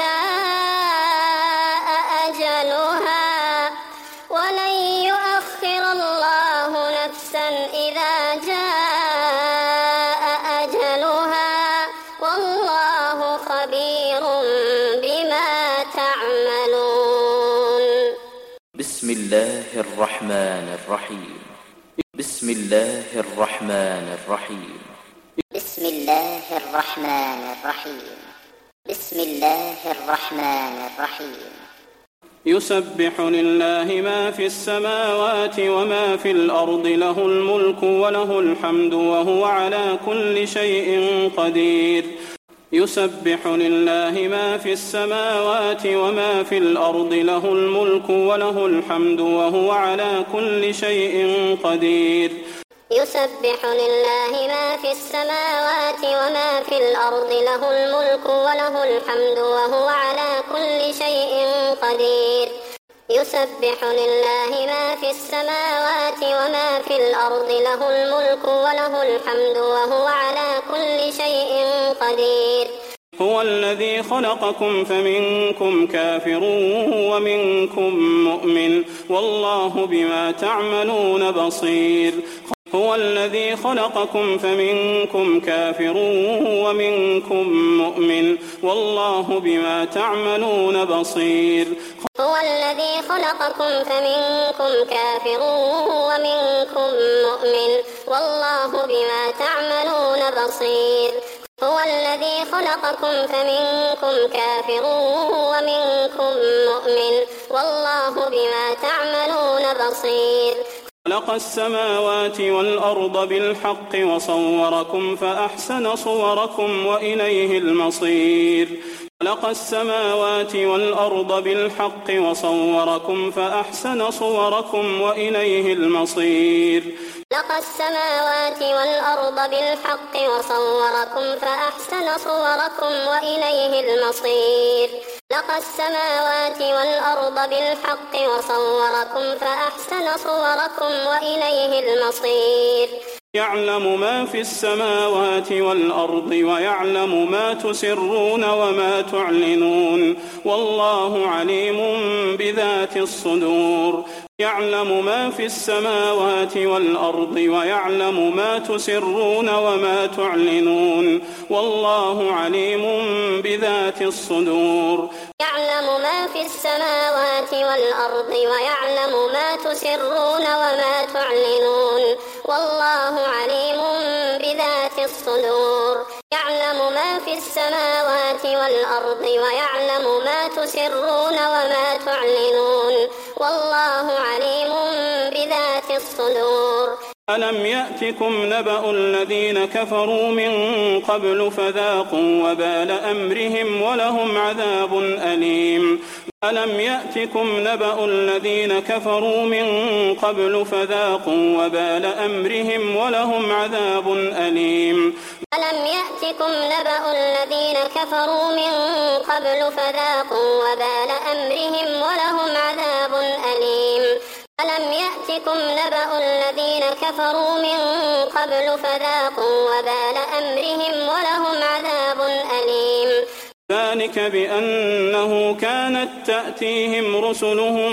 جاء أجلها ولن يؤخر الله نفسا إذا جاء أجلها والله خبير بما تعملون. بسم الله الرحمن الرحيم. بسم الله الرحمن الرحيم. بسم الله الرحمن الرحيم. بسم الله الرحمن الرحيم. يسبح لله ما في السماوات وما في الأرض له الملك وله الحمد وهو على كل شيء قدير. يسبح لله ما في السماوات وما في الأرض له الملك وله الحمد وهو على كل شيء قدير. يسبح لله ما في السماوات وما في الأرض له الملك وله الحمد وهو على كل شيء قدير. يسبح لله ما في السماوات وما في الأرض له الملك وله الحمد وهو على كل شيء قدير هو الذي خلقكم فمنكم كافر ومنكم مؤمن والله بما تعملون بصير هو الذي خلقكم فمنكم كافر ومنكم مؤمن والله بما تعملون بصير هو الذي خلقكم فمنكم كافر ومنكم مؤمن والله بما تعملون بصير هو الذي خلقكم فمنكم كافر ومنكم مؤمن والله بما تعملون بصير خلق السماوات والأرض بالحق وصوركم فأحسن صوركم وإليه المصير خلق السماوات والأرض بالحق وصوركم فأحسن صوركم وإليه المصير خلق السماوات والأرض بالحق وصوركم فأحسن صوركم وإليه المصير خلق السماوات والأرض بالحق وصوركم فأحسن صوركم وإليه المصير يعلم ما في السماوات والأرض ويعلم ما تسرون وما تعلنون والله عليم بذات الصدور يعلم ما في السماوات والأرض ويعلم ما تسرون وما تعلنون والله عليم بذات الصدور يعلم ما في السماوات والأرض ويعلم ما تسرون وما تعلنون والله عليم بذات الصدور يعلم ما في السماوات والأرض ويعلم ما تسرون وما تعلنون والله عليم بذات الصدور ألم يأتكم نبأ الذين كفروا من قبل فذاقوا وبال أمرهم ولهم عذاب أليم ألم يأتكم نبأ الذين كفروا من قبل فذاقوا وبال أمرهم ولهم عذاب أليم ألم يأتكم نبأ الذين كفروا من قبل فذاقوا وبال أمرهم ولهم عذاب أليم ألم يأتكم نبأ الذين كفروا من قبل فذاقوا وبال أمرهم ولهم عذاب أليم ذلك بأنه كانت تأتيهم رسلهم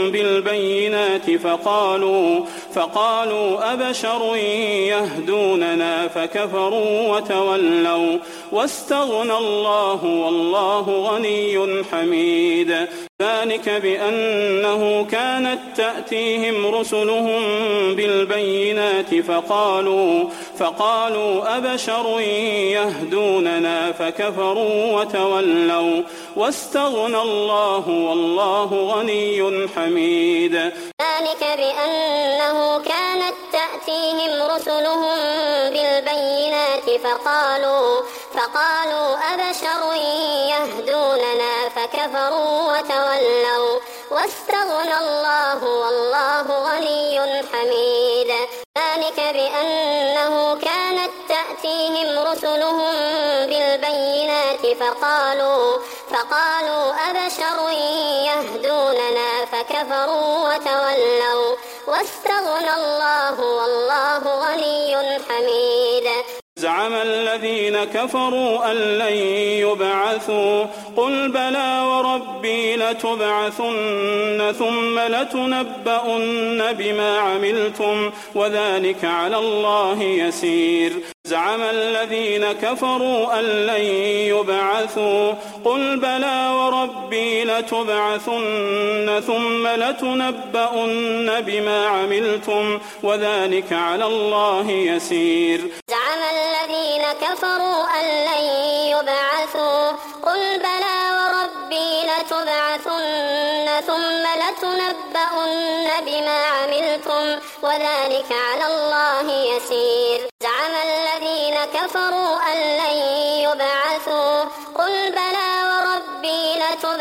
بالبينات فقالوا فقالوا أبشر يهدوننا فكفروا وتولوا واستغنى الله والله غني حميد ذلك بأنه كانت تأتيهم رسلهم بالبينات فقالوا فقالوا أبشر يهدوننا فكفروا وتولوا واستغنى الله والله غني حميد ذلك بأنه كانت تأتيهم رسلهم بالبينات فقالوا فقالوا أبشر يهدوننا فكفروا وتولوا واستغنى الله والله غني حميد ذلك بأنه كانت تأتيهم رسلهم بالبينات فقالوا فقالوا أبشر يهدوننا فكفروا وتولوا واستغنى الله والله غني حميد زعم الذين كفروا أن لن يبعثوا قل بلى وربي لتبعثن ثم لتنبؤن بما عملتم وذلك على الله يسير زعم الذين كفروا أن لن يبعثوا قل بلى وربي لتبعثن ثم لتنبؤن بما عملتم وذلك على الله يسير زعم الذين كفروا أن لن يبعثوا قل بلى وربي لتبعثن ثم لتنبؤن بما عملتم وذلك على الله يسير زعم الذين كفروا أن لن يبعثوا قل بلى وربي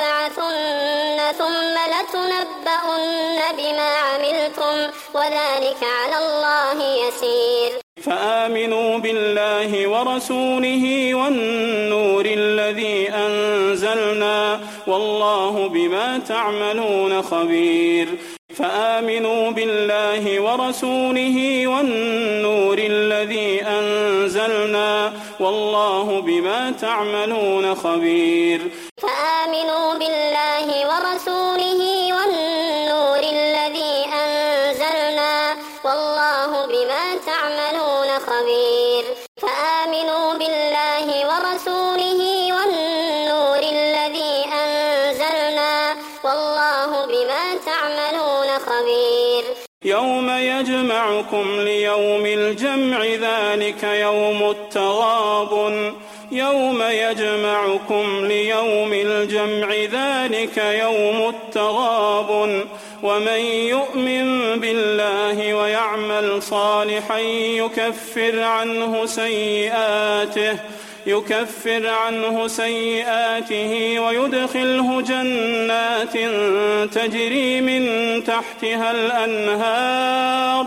لتبعثن ثم لتنبؤن بما عملتم وذلك على الله يسير فآمنوا بالله ورسوله والنور الذي أنزلنا والله بما تعملون خبير فآمنوا بالله ورسوله والنور الذي أنزلنا والله بما تعملون خبير فآمنوا بالله ورسوله والنور الذي أنزلنا والله بما تعملون خبير فآمنوا بالله ورسوله والنور الذي أنزلنا والله بما تعملون خبير يوم يجمعكم ليوم الجمع ذلك يوم التغابن يوم يجمعكم ليوم الجمع ذلك يوم التغابن ومن يؤمن بالله ويعمل صالحا يكفر عنه سيئاته يكفر عنه سيئاته ويدخله جنات تجري من تحتها الأنهار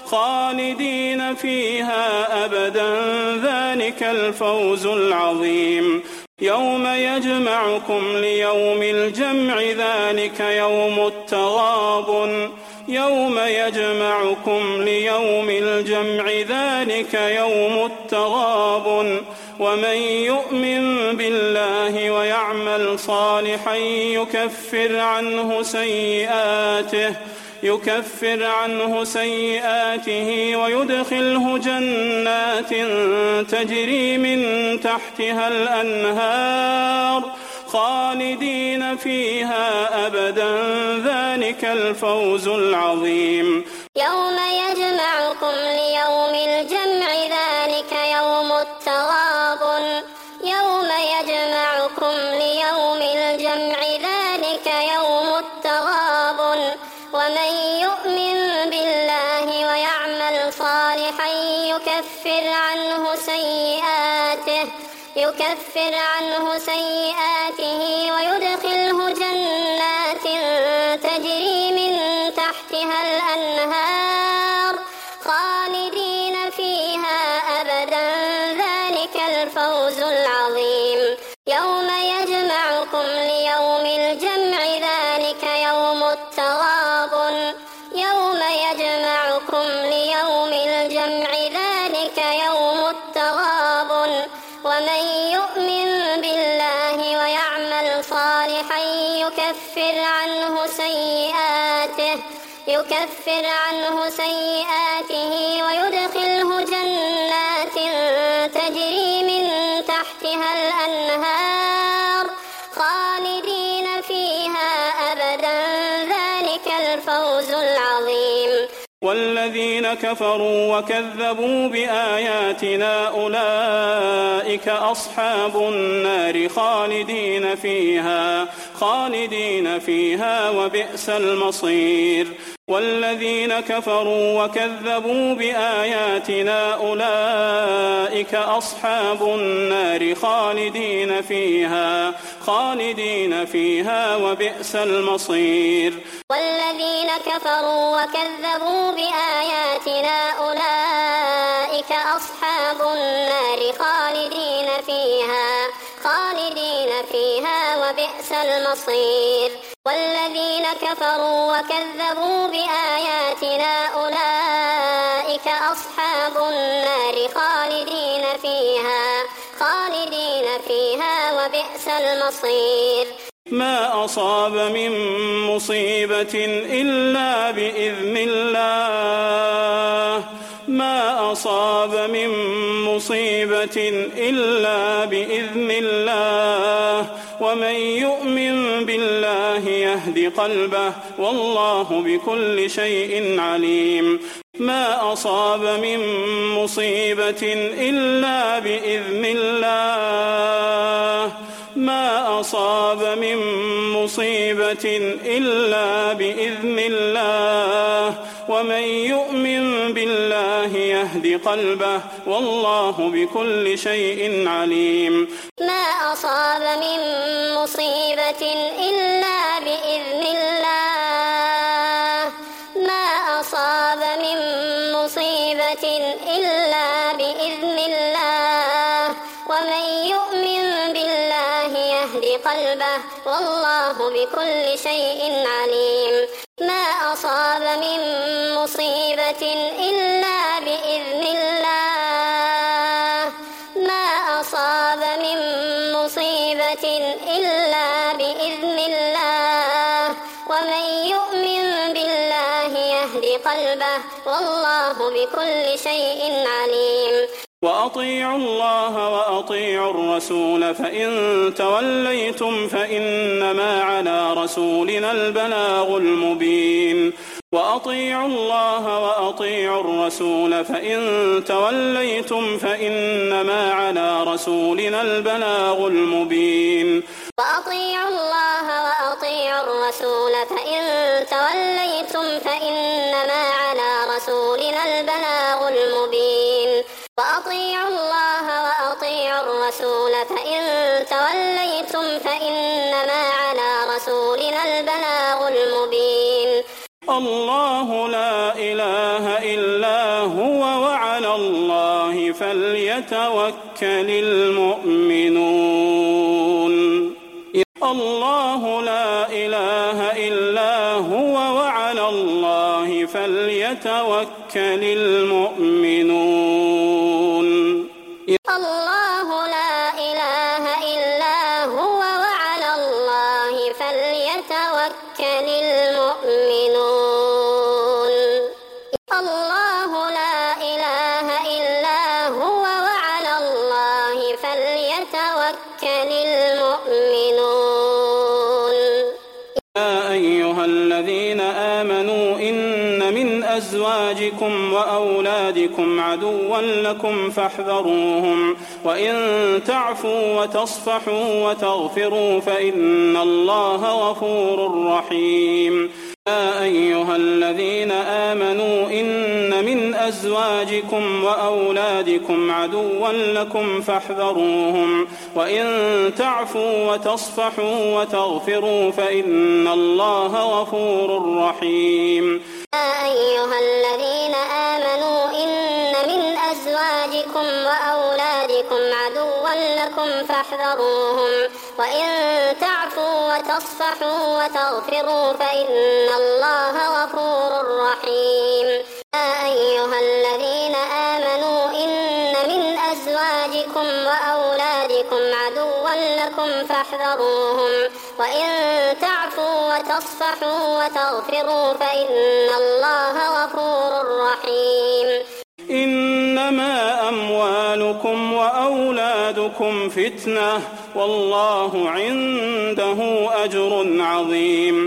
خالدين فيها أبدا ذلك الفوز العظيم يوم يجمعكم ليوم الجمع ذلك يوم التغابن يوم يجمعكم ليوم الجمع ذلك يوم التغابن ومن يؤمن بالله ويعمل صالحا يكفر عنه سيئاته يكفر عنه سيئاته ويدخله جنات تجري من تحتها الأنهار خالدين فيها أبدا ذلك الفوز العظيم يوم يجمعكم ليوم الجمع ذلك يوم التغابن يوم يجمعكم ليوم الجمع ذلك يوم التغابن ومن يؤمن بالله ويعمل صالحا يكفر عنه سيئاته يكفر عنه سيئاته ويدخله جنات تجري من تحتها الأنهار خالدين فيها أبدا ذلك الفوز العظيم يوم يجمعكم ليوم الجمع ذلك يوم التغابن يوم يجمعكم ليوم الجمع ذلك يوم التغابن ومن يؤمن بالله ويعمل صالحا يكفر عنه سيئاته يكفر عنه سيئاته ويدخله جنات تجري من تحتها الأنهار خالدين فيها أبدا ذلك الفوز العظيم والذين كفروا وكذبوا بآياتنا أولئك أصحاب النار خالدين فيها خالدين فيها وبئس المصير والذين كفروا وكذبوا بآياتنا أولئك أصحاب النار خالدين فيها خالدين فيها وبئس المصير والذين كفروا وكذبوا بآياتنا أولئك أصحاب النار خالدين فيها خالدين فيها وبئس المصير والذين كفروا وكذبوا بآياتنا أولئك أصحاب النار خالدين فيها خالدين فيها وبئس المصير ما أصاب من مصيبة إلا بإذن الله ما أصاب من مصيبة إلا بإذن الله ومن يؤمن بالله يهد قلبه والله بكل شيء عليم ما أصاب من مصيبة إلا بإذن الله ما أصاب من مصيبة إلا بإذن الله ومن يؤمن بالله يهد قلبه والله بكل شيء عليم ما أصاب من مصيبة إلا بإذن الله ما أصاب من مصيبة إلا بإذن الله ومن يؤمن بالله يهد قلبه والله بكل شيء عليم. ما أصاب من مصيبة إلا بإذن الله ما أصاب من مصيبة إلا بإذن الله ومن يؤمن بالله يهد قلبه والله بكل شيء عليم. وأطيعوا الله وأطيعوا الرسول فإن توليتم فإنما على رسولنا البلاغ المبين. وأطيعوا الله وأطيعوا الرسول فإن توليتم فإنما على رسولنا البلاغ المبين. وأطيعوا الله وأطيعوا الرسول فإن توليتم فإنما على رسولنا البلاغ المبين. وأطيعوا الله وأطيعوا الرسول فإن توليتم فإنما على رسولنا البلاغ المبين. الله لا إله إلا هو وعلى الله فليتوكل المؤمنون. الله لا إله إلا هو وعلى الله فليتوكل المؤمنون. الله لا إله إلا هو وعلى الله فليتوكل المؤمنون. الله لا إله إلا هو وعلى الله فليتوكل المؤمنون. يا أيها الذين آمنوا إن من أزواجكم وأولادكم عدوا لكم فاحذروهم وإن تعفوا وتصفحوا وتغفروا فإن الله غفور رحيم. يا أيها الذين آمنوا إن من أزواجكم وأولادكم عدوا لكم فاحذروهم وإن تعفوا وتصفحوا وتغفروا فإن الله غفور رحيم. يا أيها الذين آمنوا إن من أزواجكم وأولادكم عدوا لكم فاحذروهم وإن تعفوا وتصفحوا وتغفروا فإن الله غفور رحيم. يا أيها الذين آمنوا إن من أزواجكم وأولادكم عدوا لكم فاحذروهم وإن تعفوا وتصفحوا وتغفروا فإن الله غفور رحيم. إنما أموالكم وأولادكم فتنة والله عنده أجر عظيم.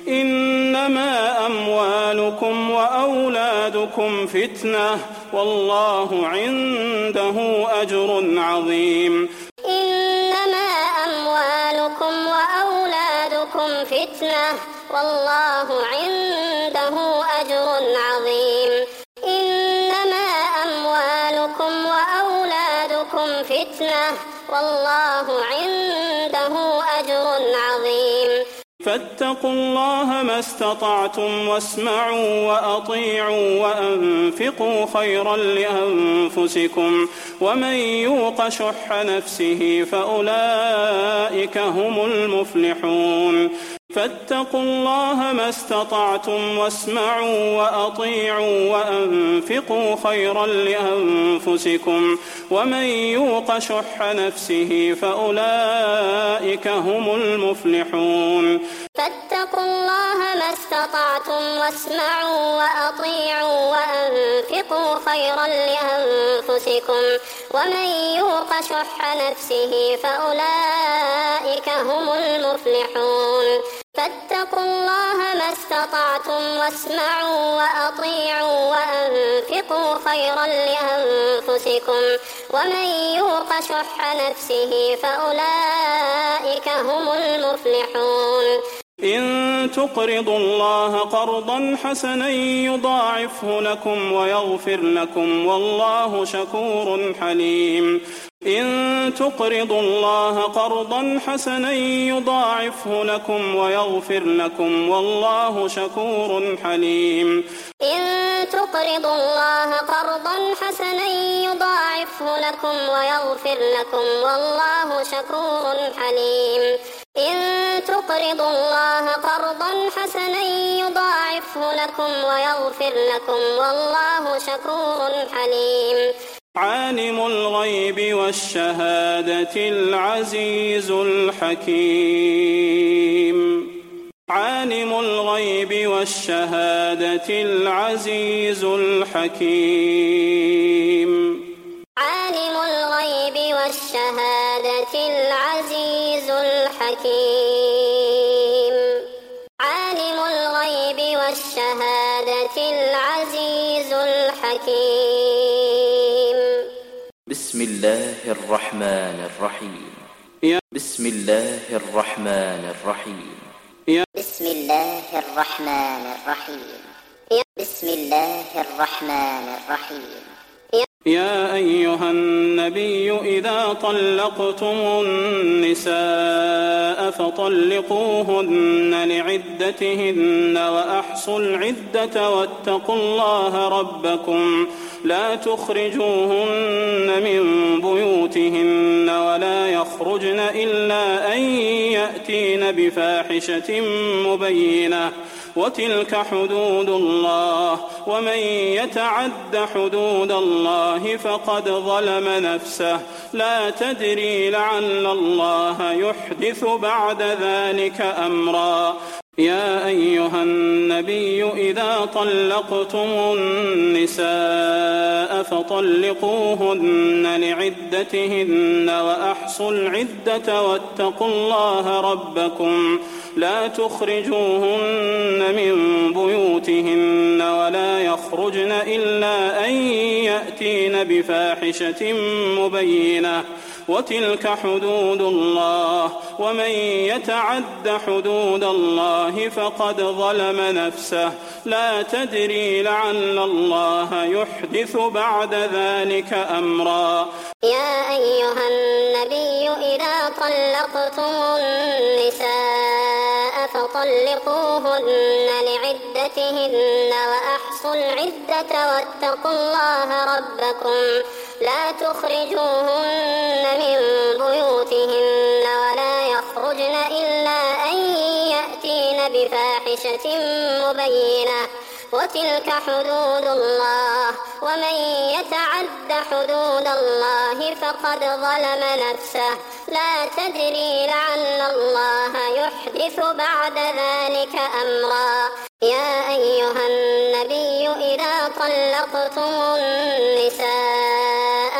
إنما أموالكم وأولادكم فتنة والله عنده أجر عظيم. إنما أموالكم وأولادكم فتنة والله عنده أجر عظيم. إنما أموالكم وأولادكم فتنة والله عنده أجر عظيم. فاتقوا الله ما استطعتم واسمعوا وأطيعوا وأنفقوا خيرا لأنفسكم ومن يوق شح نفسه فأولئك هم المفلحون. فاتقوا الله ما استطعتم واسمعوا وأطيعوا وأنفقوا خيرا لأنفسكم ومن يوق شح نفسه فأولئك هم المفلحون. فاتقوا الله ما استطعتم واسمعوا وأطيعوا وأنفقوا خيرا لأنفسكم ومن يوق شح نفسه فأولئك هم المفلحون. فاتقوا الله ما استطعتم واسمعوا وأطيعوا وأنفقوا خيرا لأنفسكم ومن يوق شح نفسه فأولئك هم المفلحون. إن تقرضوا الله قرضا حسنا يضاعفه لكم ويغفر لكم والله شكور حليم. إن تقرضوا الله قرضا حسنا يضاعفه لكم ويغفر لكم والله شكور حليم. إن تقرضوا الله قرضا حسنا يضاعفه لكم ويغفر لكم والله شكور حليم. إن تقرضوا الله قرضا حسنا يضاعفه لكم ويغفر لكم والله شكور حليم. عالم الغيب والشهادة العزيز الحكيم. عالم الغيب والشهادة العزيز الحكيم. عالم الغيب والشهادة العزيز الحكيم. عالم الغيب والشهادة العزيز الحكيم. بسم الله الرحمن الرحيم. بسم الله الرحمن الرحيم. بسم الله الرحمن الرحيم. بسم الله الرحمن الرحيم. يا أيها النبي إذا طلقتم النساء فطلقوهن لعدتهن وأحصوا العدة واتقوا الله ربكم لا تخرجوهن من بيوتهن ولا يخرجن إلا أن يأتين بفاحشة مبينة وتلك حدود الله ومن يتعد حدود الله فقد ظلم نفسه لا تدري لعل الله يحدث بعد ذلك أمرا. يا أيها النبي إذا طلقتم النساء فطلقوهن لعدتهن وأحصوا العدة واتقوا الله ربكم لا تخرجوهن من بيوتهن ولا يخرجن إلا أن يأتين بفاحشة مبينة وتلك حدود الله ومن يتعد حدود الله فقد ظلم نفسه لا تدري لعل الله يحدث بعد ذلك أمرا. يا أيها النبي إذا طلقتم النساء فطلقوهن لعدتهن وأحصوا العدة واتقوا الله ربكم لا تخرجوهن من بيوتهن ولا يخرجن إلا أن يأتين بفاحشة مبينة وتلك حدود الله ومن يتعد حدود الله فقد ظلم نفسه لا تدري لعل الله يحدث بعد ذلك أمرا. يا أيها النبي إذا طلقتم النساء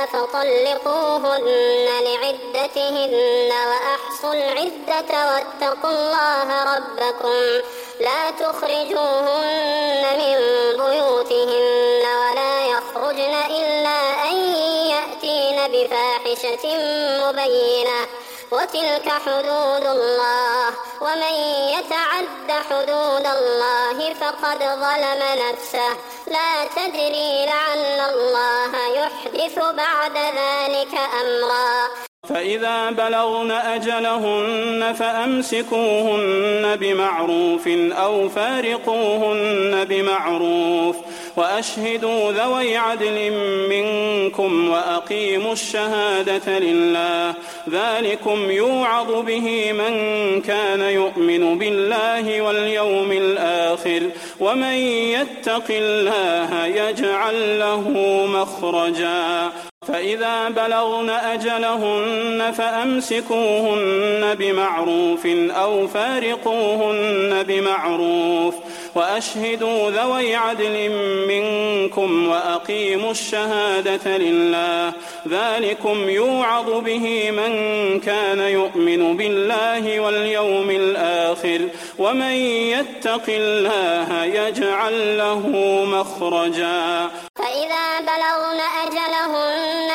فطلقوهن لعدتهن وأحصوا العدة واتقوا الله ربكم لا تخرجوهن من بيوتهن ولا يخرجن إلا أن يأتين بفاحشة مبينة وتلك حدود الله ومن يتعد حدود الله فقد ظلم نفسه لا تدري لعل الله يحدث بعد ذلك أمرا. فإذا بلغن أجلهن فأمسكوهن بمعروف أو فارقوهن بمعروف وأشهدوا ذوي عدل منكم وأقيموا الشهادة لله ذلكم يوعظ به من كان يؤمن بالله واليوم الآخر ومن يتق الله يجعل له مخرجا. فإذا بلغن أجلهن فأمسكوهن بمعروف أو فارقوهن بمعروف وأشهدوا ذوي عدل منكم وأقيموا الشهادة لله ذلكم يوعظ به من كان يؤمن بالله واليوم الآخر ومن يتق الله يجعل له مخرجا. فإذا بلغن أجلهن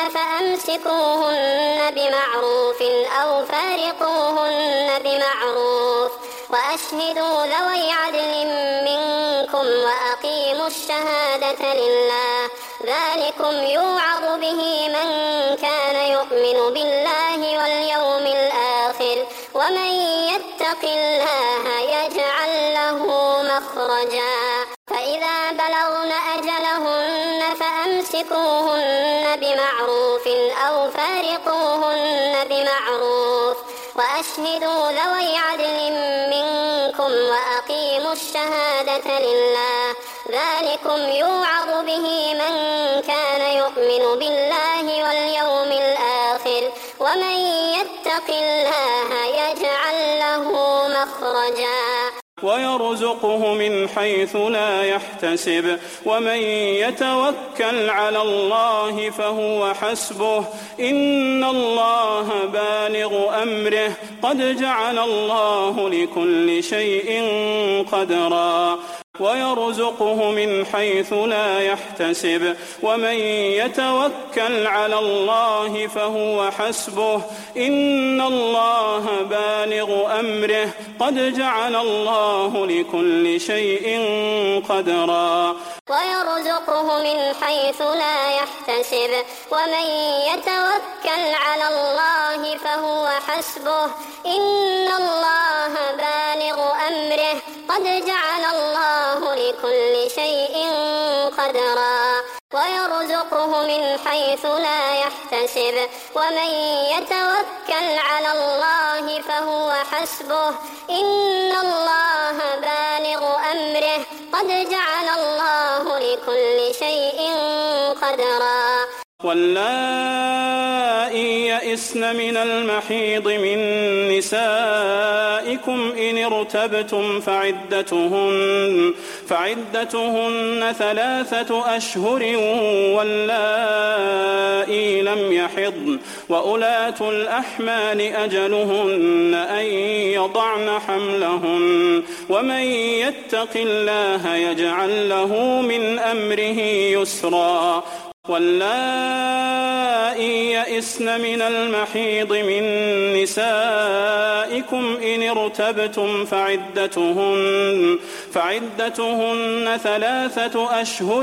فأمسكوهن بمعروف أو فارقوهن بمعروف وأشهدوا ذوي عدل منكم وأقيموا الشهادة لله ذلكم يوعظ به من كان يؤمن بالله واليوم الآخر ومن يتق الله يجعل له مخرجا. فإذا بلغن أجلهن فأمسكوهن بمعروف أو فارقوهن بمعروف وأشهدوا ذوي عدل منكم وأقيموا الشهادة لله ذلكم يوعظ به من كان يؤمن بالله واليوم الآخر ومن يتق الله يجعل له مخرجا ويرزقه من حيث لا يحتسب ومن يتوكل على الله فهو حسبه إن الله بالغ أمره قد جعل الله لكل شيء قدرا ويرزقه من حيث لا يحتسب ومن يتوكل على الله فهو حسبه إن الله بالغ أمره قد جعل الله لكل شيء قدرا ويرزقه من حيث لا يحتسب ومن يتوكل على الله فهو حسبه إن الله بالغ أمره قد جعل الله لكل شيء قدرا ويرزقه من حيث لا يحتسب ومن يتوكل على الله فهو حسبه إن الله بالغ أمره قد جعل الله لكل شيء قدرا واللائي يئسن من المحيض من نسائكم إن ارتبتم فعدتهن, فعدتهن ثلاثة أشهر واللائي لم يحضن وأولاة الأحمال أجلهن أن يضعن حملهن ومن يتق الله يجعل له من أمره يسرا واللائي يئسن من المحيض من نسائكم إن ارتبتم فعدتهن, فعدتهن ثلاثة أشهر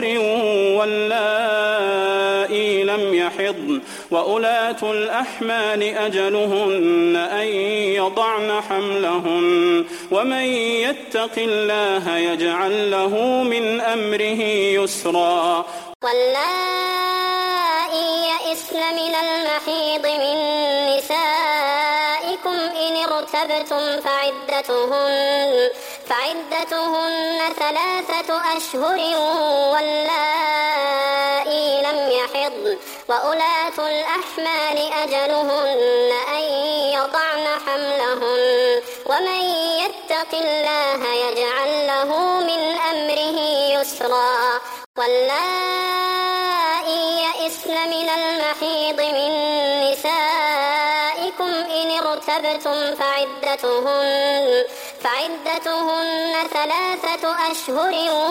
واللائي لم يحضن وأولاة الأحمال أجلهن أن يضعن حملهن ومن يتق الله يجعل له من أمره يسرا واللائي يئسن من المحيض من نسائكم إن ارتبتم فعدتهن, فعدتهن ثلاثة أشهر واللائي لم يحضن وأولاة الأحمال أجلهن أن يضعن حملهن ومن يتق الله يجعل له من أمره يسرا واللائي يئسن من المحيض من نسائكم إن ارتبتم فعدتهن, فعدتهن ثلاثة أشهر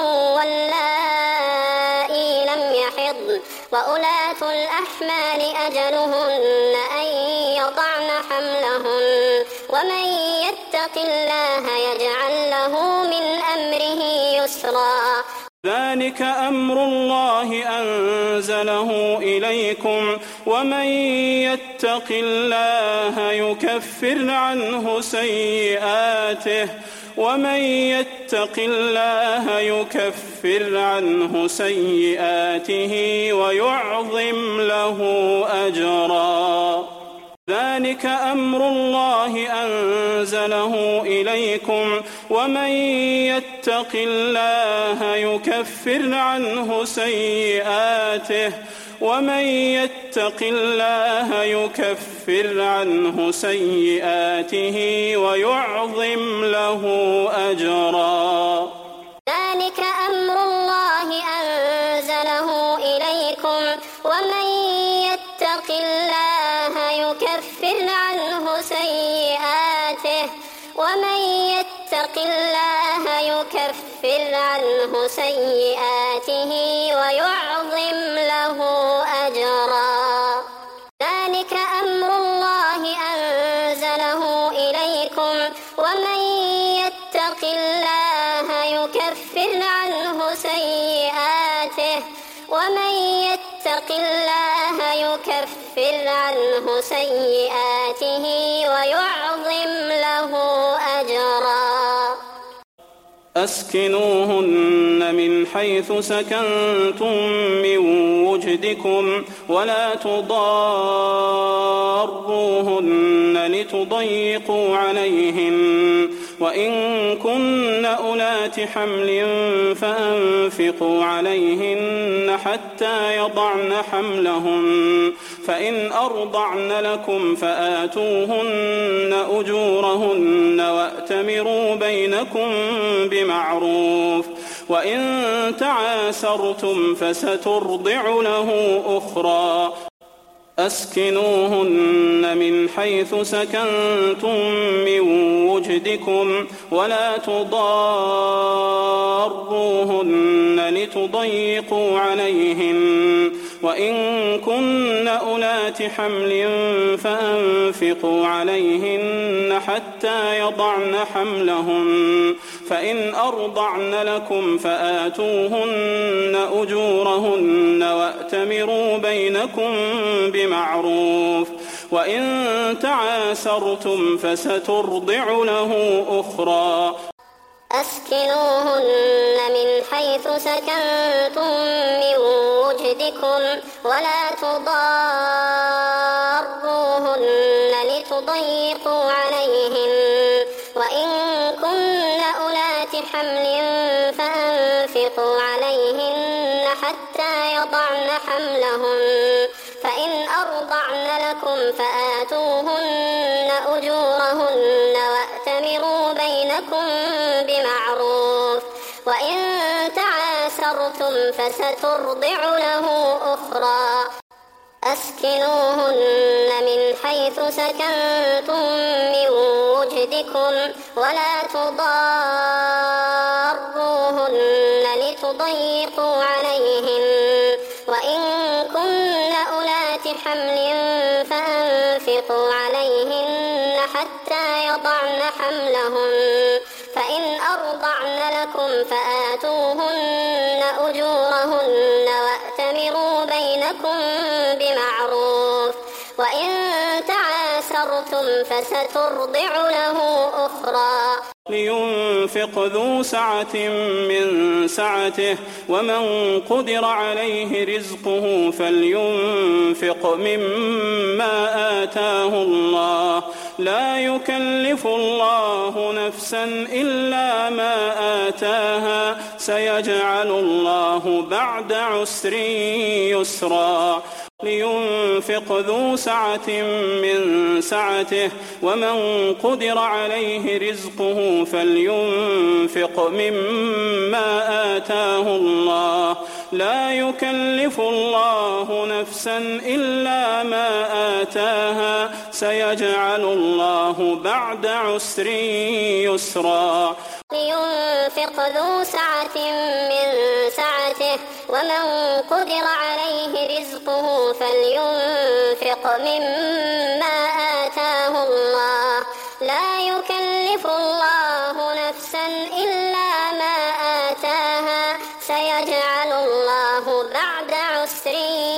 واللائي لم يحضن وأولاة الأحمال أجلهن أن يضعن حملهن ومن يتق الله يجعل له من أمره يسرا ذلك أمر الله أنزله إليكم ومن يتق الله يكفر عنه سيئاته ومن يتق الله يكفر عنه سيئاته ويعظم له أجرا ذلك أمر الله أنزله إليكم ومن يتق الله يكفر عنه سيئاته ومن يتق الله يكفر عنه سيئاته ويعظم له أجرا ذلك أمر الله أنزله إليكم ومن يتق الله يكفر عنه سيئاته ومن يتق الله يكفر عنه سيئاته ويعظم له أجرا ذلك أمر الله أنزله إليكم ومن يتق الله يكفر عنه سيئاته ومن يتق الله يكفر عنه سيئاته ويعظم له أجرا أسكنوهن من حيث سكنتم من وجدكم ولا تضاروهن لتضيقوا عليهن وإن كن أولات حمل فأنفقوا عليهن حتى يضعن حملهن فإن أرضعن لكم فآتوهن أجورهن وأتمروا بينكم بمعروف وإن تعاسرتم فسترضع له أخرى أسكنوهن من حيث سكنتم من وجدكم ولا تضاروهن لتضيقوا عليهن وإن كن أولات حمل فأنفقوا عليهن حتى يضعن حملهن فإن أرضعن لكم فآتوهن أجورهن وأتمروا بينكم بمعروف وإن تعاسرتم فسترضع له أخرى أسكنوهن من حيث سكنتم من وجدكم ولا تضاروهن لتضيقوا عليهن وإن كن أولات حمل فأنفقوا عليهن حتى يضعن حملهن فإن أرضعن لكم فآتوهن أجورهن وأتمروا بينكم بمعروف وإن تعاسرتم فسترضع له أخرى أسكنوهن من حيث سكنتم من وجدكم ولا تضاروهن لتضيقوا عليهن وإن كن أولات حمل فأنفقوا عليهن حتى يضعن حملهن فإن أرضعن لكم فآتوهن أجورهن وأتمروا بينكم بمعروف وإن تعاسرتم فسترضع له أخرى لينفق ذو سعة من سعته ومن قدر عليه رزقه فلينفق مما آتاه الله لا يكلف الله نفسا إلا ما آتاها سيجعل الله بعد عسر يسرا لينفق ذو سعة من سعته ومن قدر عليه رزقه فلينفق مما آتاه الله لا يكلف الله نفسا إلا ما آتاها سيجعل الله بعد عسر يسرا لينفق ذو سعة من سعته ومن قدر عليه رزقه فلينفق مما آتاه الله لا يكلف الله نفسا إلا ما آتاها سيجعل الله بعد عسر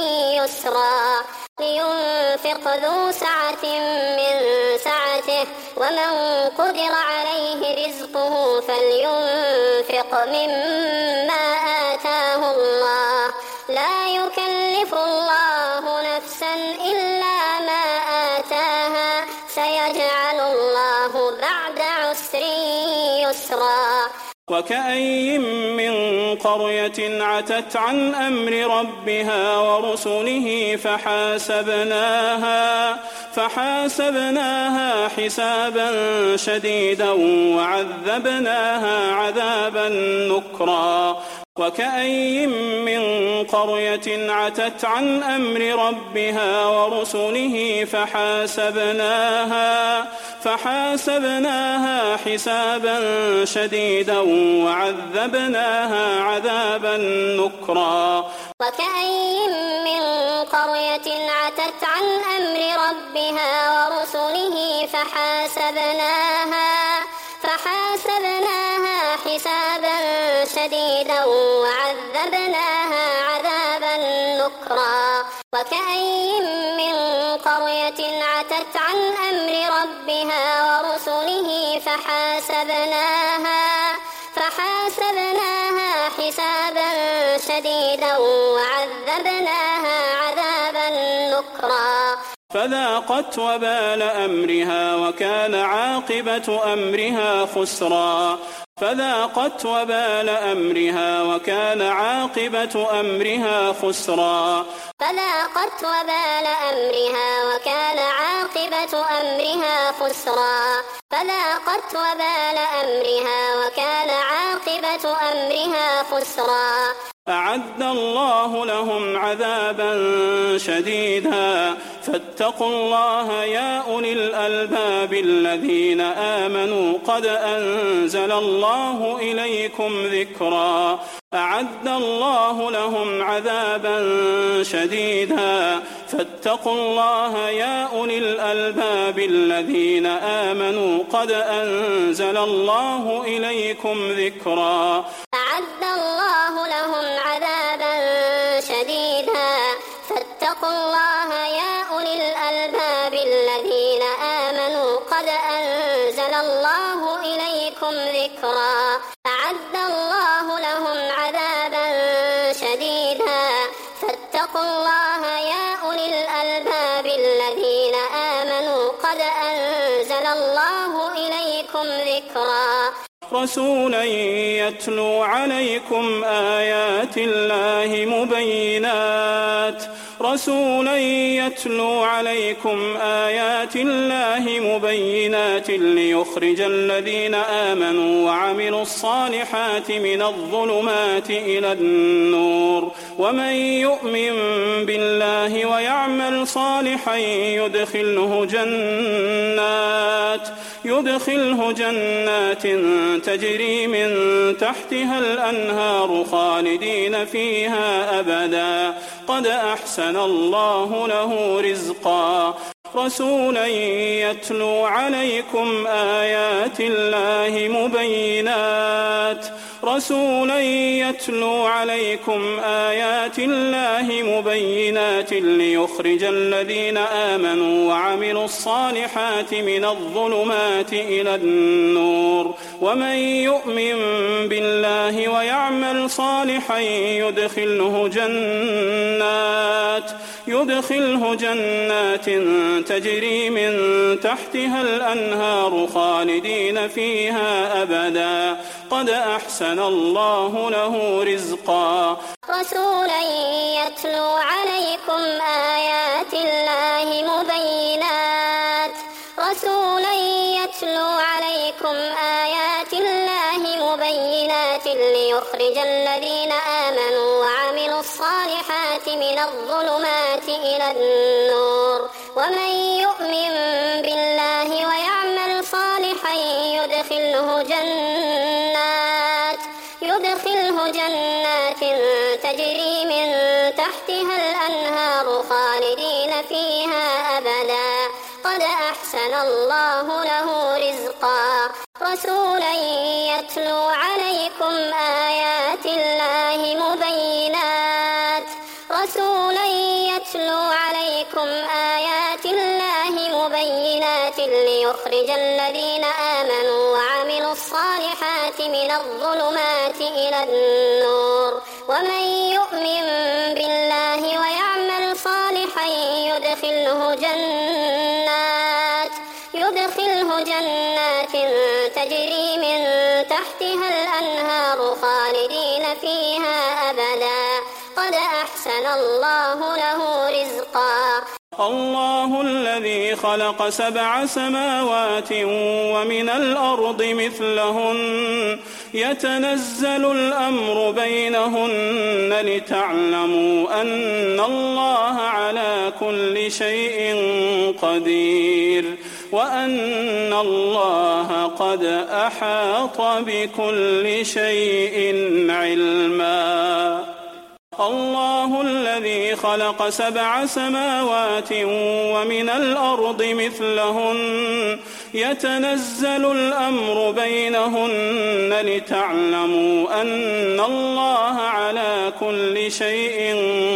يسرا لينفق ذو سعة من سعته ومن قدر عليه رزقه فلينفق مما آتاه الله لا يكلف الله نفسا إلا ما آتاها سيجعل الله بعد عسر يسرا وكأين من قرية عتت عن أمر ربها ورسله فحاسبناها فحاسبناها حسابا شديدا وعذبناها عذابا نكرا وكأين من قرية عتت عن أمر ربها ورسله فحاسبناها فحاسبناها حسابا شديدا وعذبناها عذابا نكرا وكأين من قرية عتت عن أمر ربها ورسله فحاسبناها فحاسبناها حسابا شديدا وعذبناها عذابا نكرا وكأين من قرية عتت عن أمر ربها ورسله فحاسبناها فحاسبناها حسابا شديدا وعذبناها عذابا نكرا فذاقت وبال أمرها وكان عاقبة أمرها خسرا فذاقت وبال أمرها وكان عاقبة أمرها خسرا فذاقت وبال أمرها وكان عاقبة أمرها خسرا فذاقت وبال أمرها وكان عاقبة أمرها خسرا أعد الله لهم عذابا شديدا فاتقوا الله يا أولي الألباب الذين آمنوا قد أنزل الله إليكم ذكرا أعد الله لهم عذابا شديدا فاتقوا الله يا أولي الألباب الذين آمنوا قد أنزل الله إليكم ذكرا أعد الله لهم عذابا شديدا فاتقوا الله يا أولي الألباب الذين آمنوا قد أنزل الله إليكم ذكرا أعد الله لهم عذابا شديدا فاتقوا الله يا أولي الألباب الذين آمنوا قد أنزل الله إليكم ذكرا رسولا يتلو عليكم آيات الله مبينات رسولا يتلو عليكم آيات الله مبينات ليخرج الذين آمنوا وعملوا الصالحات من الظلمات إلى النور ومن يؤمن بالله ويعمل صالحا يدخله جنات يدخله جنات تجري من تحتها الأنهار خالدين فيها أبدا قد أحسن الله له رزقا رسولا يتلو عليكم آيات الله مبينات رسولا يتلو عليكم آيات الله مبينات ليخرج الذين آمنوا وعملوا الصالحات من الظلمات إلى النور ومن يؤمن بالله ويعمل صالحا يدخله جنات يدخله جنات تجري من تحتها الأنهار خالدين فيها أبدا قد أحسن الله له رزقا رسولا يتلو عليكم آيات الله مبينات رسولا يتلو عليكم آيات الله مبينات ليخرج الذين آمنوا وعملوا الصالحات من الظلمات إلى النور ومن يؤمن بالله ويعمل صالحا يدخله جنات يدخله جنات تجري من تحتها الأنهار خالدين فيها أبدا قد أحسن الله له رزقا رسولا يتلو عليكم آيات الله مبينات رسولا يتلو عليكم آيات الله مبينات ليخرج الذين آمنوا وعملوا الصالحات من الظلمات إلى النور ومن يؤمن بالله ويعمل صالحا يدخله جنات يدخله جنات تجري من تحتها الأنهار خالدين فيها أبدا قد أحسن الله له رزقا الله الذي خلق سبع سماوات ومن الأرض مثلهن يتنزل الأمر بينهن لتعلموا أن الله على كل شيء قدير وأن الله قد أحاط بكل شيء علما الله الذي خلق سبع سماوات ومن الأرض مثلهن يتنزل الأمر بينهن لتعلموا أن الله على كل شيء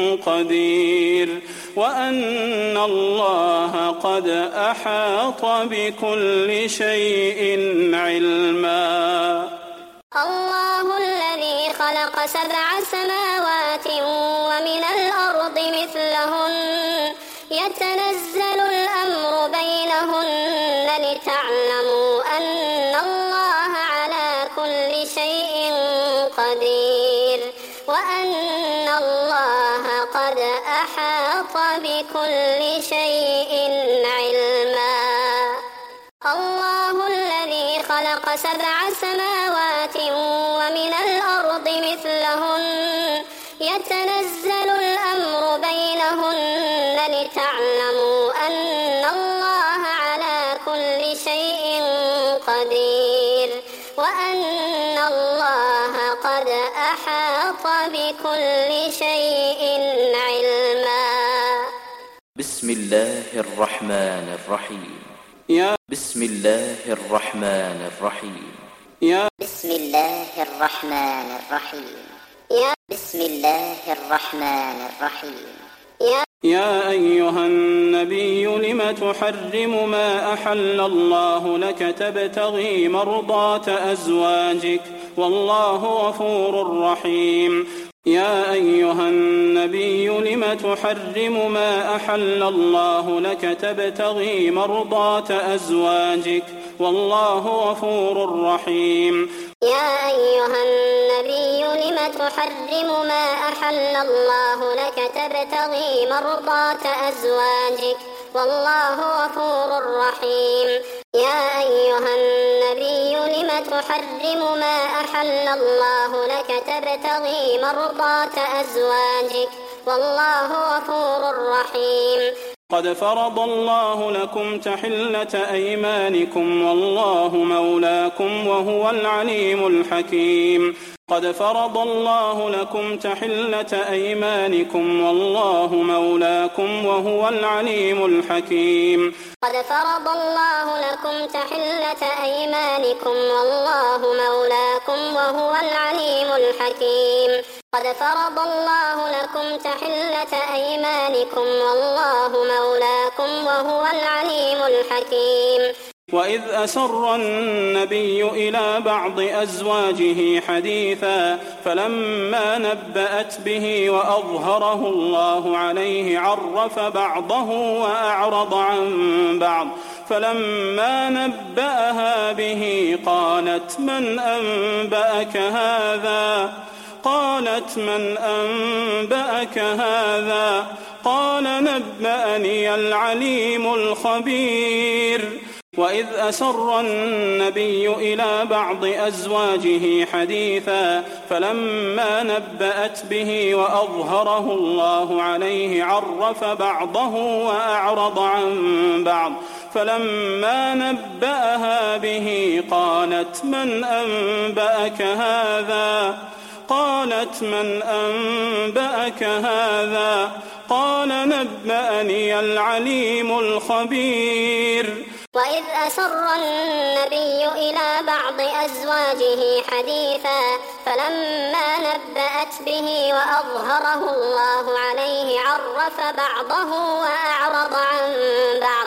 قدير وأن الله قد أحاط بكل شيء علما الله الذي خلق سبع سماوات ومن الأرض مثلهن يتنزل الأمر بينهن لتعلموا أن الله على كل شيء قدير وأن الله قد أحاط بكل شيء علما. الله الذي خلق سبع سماوات ومن الأرض مثلهن يتنزل الأمر بينهن لتعلموا أن الله على كل شيء قدير وأن الله قد أحاط بكل شيء علما. بسم الله الرحمن الرحيم. يا بسم الله الرحمن الرحيم. يا بسم الله الرحمن الرحيم. يا بسم الله الرحمن الرحيم. يا يا أيها النبي لم تحرم ما أحل الله لك تبتغي مرضات أزواجك والله غفور رحيم. يا أيها النبي لم تحرم ما أحل الله لك تبتغي مرضات أزواجك والله غفور رحيم. يا أيها النبي لم تحرم ما أحل الله لك تبتغي مرضات أزواجك والله غفور رحيم. يا أيها النبي لم تحرم ما أحل الله لك تبتغي مرضات أزواجك والله غفور رحيم. قد فرض الله لكم تحلة أيمانكم والله مولاكم وهو العليم الحكيم. قد فرض الله لكم تحلة أيمانكم والله مولاكم وهو العليم الحكيم. قد فرض الله لكم تحلة أيمانكم والله مولاكم وهو العليم الحكيم. قد فرض الله لكم تحلة أيمانكم والله مولاكم وهو العليم الحكيم. وإذ أسر النبي إلى بعض أزواجه حديثا فلما نبأت به وأظهره الله عليه عرف بعضه وأعرض عن بعض فلما نبأها به قالت من أنبأك هذا قالت من أنبأك هذا قال نبأني العليم الخبير. وإذ أسر النبي إلى بعض أزواجه حديثا فلما نبأت به وأظهره الله عليه عرف بعضه وأعرض عن بعض فلما نبأها به قالت من أنبأك هذا قالت من أنبأك هذا قال نبأني العليم الخبير. وإذ أسر النبي إلى بعض أزواجه حديثا فلما نبأت به وأظهره الله عليه عرف بعضه وأعرض عن بعض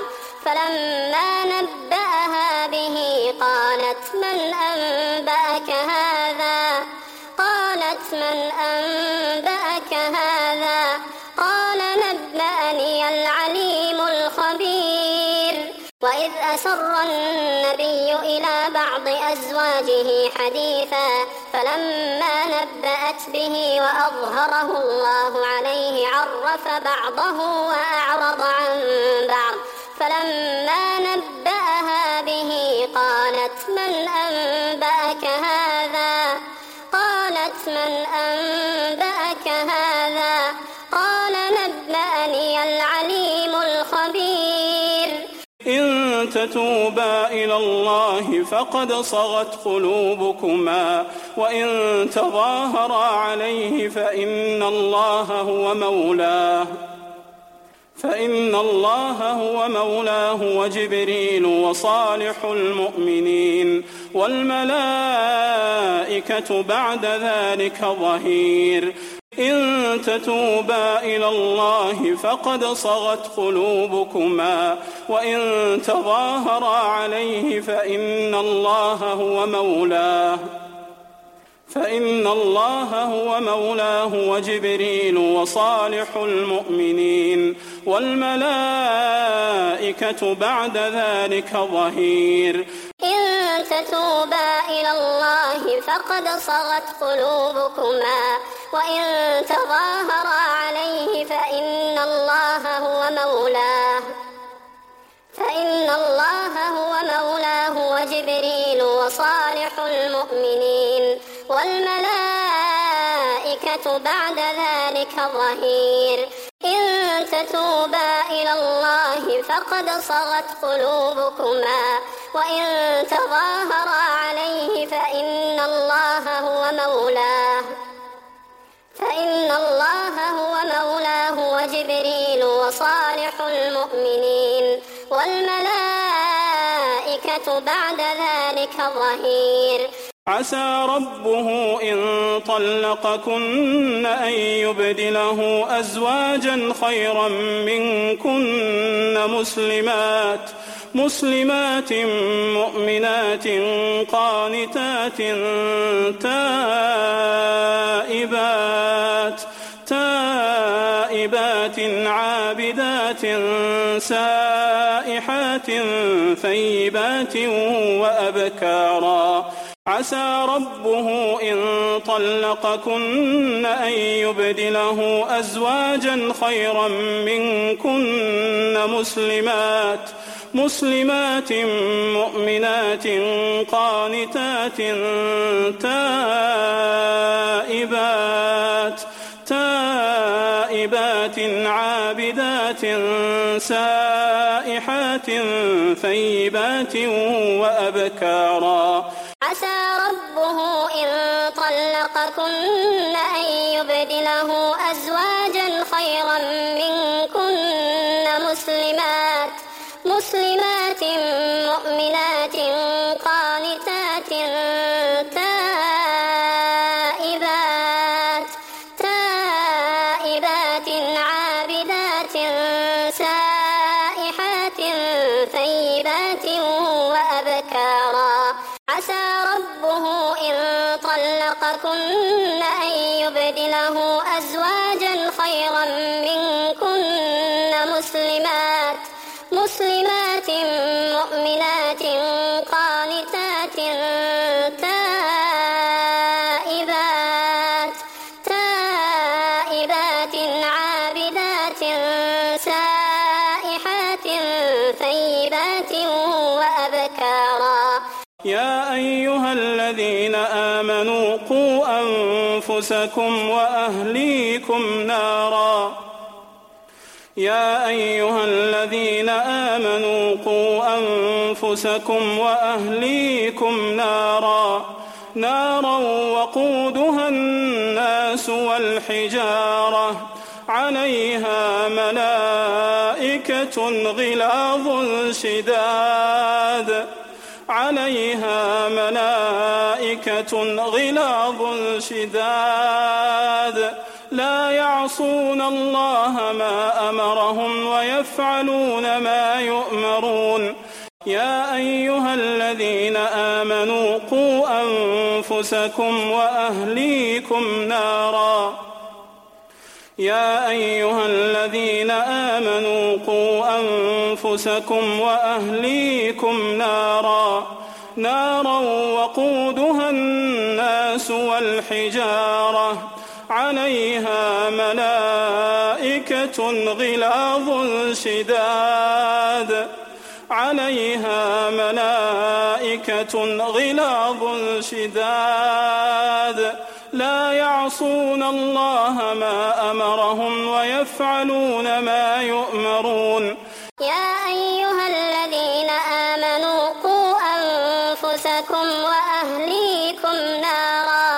فلما نبأها به قالت من أنبأك هذا قالت من أنبأك هذا قال نبأني العليم الخبير. وإذ أسر النبي إلى بعض أزواجه حديثا فلما نبأت به وأظهره الله عليه عرف بعضه وأعرض عن بعض فلما نبأها به قالت من أنبأك هذا قالت من أنبأك هذا قال نبأني العليم الخبير. إن تتوبا إلى الله فقد صغت قلوبكما وإن تظاهرا عليه فإن الله هو مولاه فإن الله هو مولاه وجبريل وصالح المؤمنين والملائكة بعد ذلك ظهير. إن تتوبا إلى الله فقد صغت قلوبكما وإن تظاهرا عليه فإن الله هو مولاه فإن الله هو مولاه وجبريل وصالح المؤمنين والملائكة بعد ذلك ظهير. إن تتوبا إلى الله فقد صغت قلوبكما وإن تظاهرا عليه فإن الله هو مولاه فإن الله هو مولاه وجبريل وصالح المؤمنين والملائكة بعد ذلك ظهير. إن تتوبا إلى الله فقد صغت قلوبكما وإن تظاهرا عليه فإن الله هو مولاه فإن الله هو مولاه وجبريل وصالح المؤمنين والملائكة بعد ذلك ظهير. عسى ربه إن طلقكن أن يبدله أزواجا خيرا منكن مسلمات مسلمات مؤمنات قانتات تائبات تائبات عابدات سائحات ثيبات وأبكارا. عسى ربه إن طلقكن أن يبدله أزواجا خيرا منكن مسلمات مسلمات مؤمنات قانتات تائبات تائبات عابدات سائحات ثيبات وأبكارا. عسى ربه إن طلقكن أن يبدله أزواجا خيرا منكن مسلمات مسلمات مؤمنات قانتات تائبات تائبات عابدات سائحات ثيبات وأبكارا. عسى ربه إن طلقكن أن يبدله أزواجا خيرا منكن مسلمات مسلمات مؤمنات قانتات تائبات تائبات عابدات سائحات ثيبات وأبكارا. يا أيها الذين آمنوا قوا أنفسكم وأهليكم نارا يا أيها الذين آمنوا قوا أنفسكم وأهليكم نارا نارا وقودها الناس والحجارة عليها ملائكة غلاظ شداد عليها ملائكة غلاظ شداد لا يعصون الله ما أمرهم ويفعلون ما يؤمرون. يا أيها الذين آمنوا قوا أنفسكم وأهليكم نارا يا أيها الذين آمنوا قوا أنفسكم وأهليكم نارا نارا وقودها الناس والحجارة عليها ملائكة غلاظ شداد عليها ملائكة غلاظ شداد لا يعصون الله ما أمرهم ويفعلون ما يؤمرون. يا أيها الذين آمنوا قوا أنفسكم وأهليكم نارا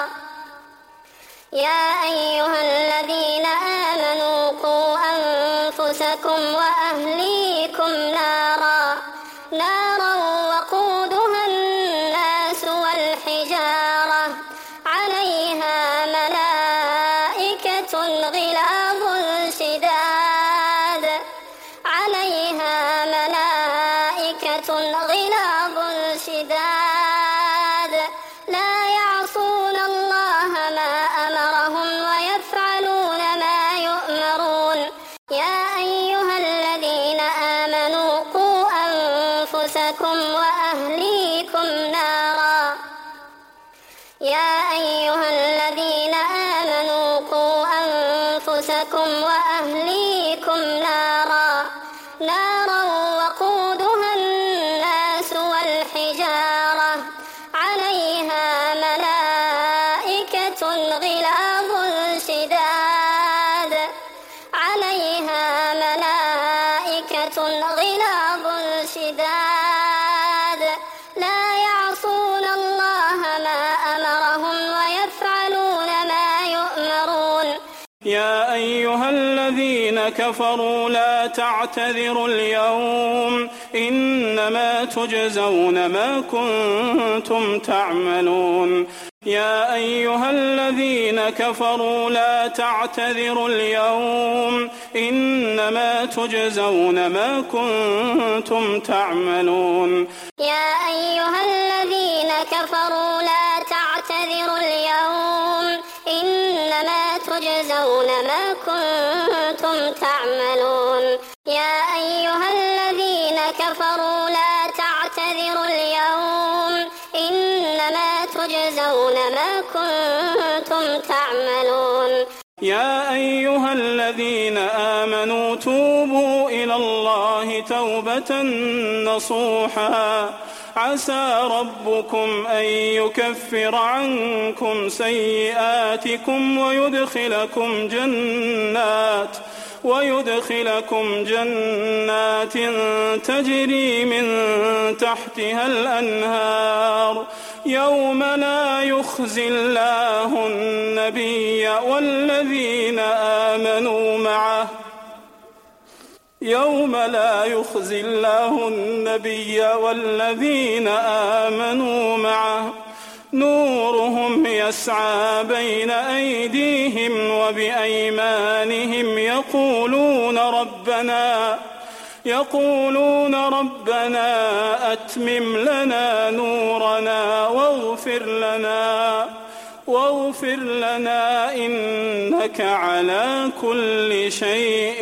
يا أيها الذين آمنوا قوا أنفسكم وأهليكم نارا نارا وقودها الناس والحجارة عليها ملائكة غلاظ شداد عليها ملائكة يا أيها الذين آمنوا قوا أنفسكم وأهليكم نارا نارا وقودها الناس والحجارة عليها ملائكة غلاظ شداد عليها ملائكة غلاظ شداد لا يعصون الله ما أمرهم ويفعلون ما يؤمرون. يا أيها الذين كفروا لا تعتذروا اليوم إنما تجزون ما كنتم تعملون. يا أيها الذين كفروا لا تعتذروا اليوم إنما تجزون ما كنتم تعملون. يا أيها الذين كفروا لا تعتذروا اليوم إنما تجزون ما كنتم تعملون. يا أيها الذين كفروا لا تعتذروا اليوم إنما تجزون ما كنتم تعملون. يا أيها الذين آمنوا توبوا إلى الله توبة نصوحا عسى ربكم أن يكفر عنكم سيئاتكم ويدخلكم جنات ويدخلكم جنات تجري من تحتها الأنهار يوم لا يخزي الله النبي والذين آمنوا معه يوم لا يخزي الله النبي والذين آمنوا معه نورهم يسعى بين أيديهم وبأيمانهم يقولون ربنا يقولون ربنا أتمم لنا نورنا واغفر لنا واغفر لنا إنك على كل شيء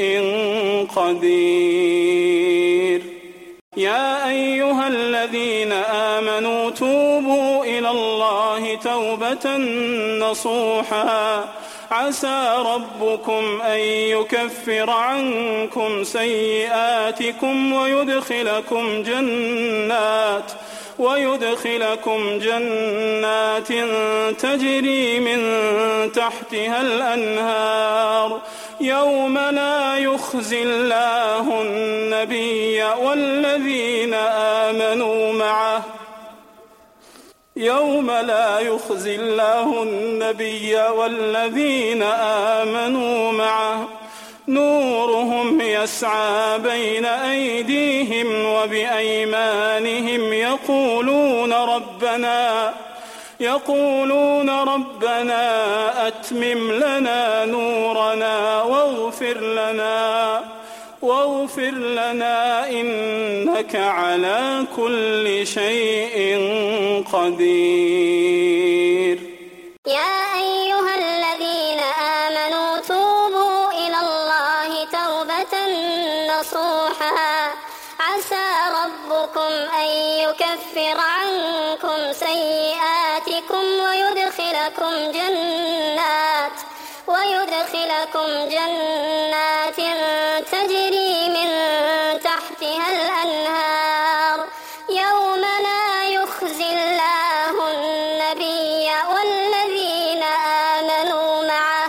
قدير. يا أيها الذين آمنوا توبوا إلى الله توبة نصوحا عسى ربكم أن يكفر عنكم سيئاتكم ويدخلكم جنات ويدخلكم جنات تجري من تحتها الأنهار يوم لا يخزي الله النبي والذين آمنوا معه يوم لا يخزي الله النبي والذين آمنوا معه نورهم يسعى بين أيديهم وبأيمانهم يقولون ربنا يقولون ربنا أتمم لنا نورنا واغفر لنا واغفر لنا إنك على كل شيء قدير. يا أيها الذين آمنوا توبوا إلى الله توبة نصوحا عسى ربكم أن يكفر عنكم سيئاتكم ويدخلكم جنات ويدخلكم جنات تجري من تحتها الأنهار يوم لا يخزي الله النبي والذين آمنوا معه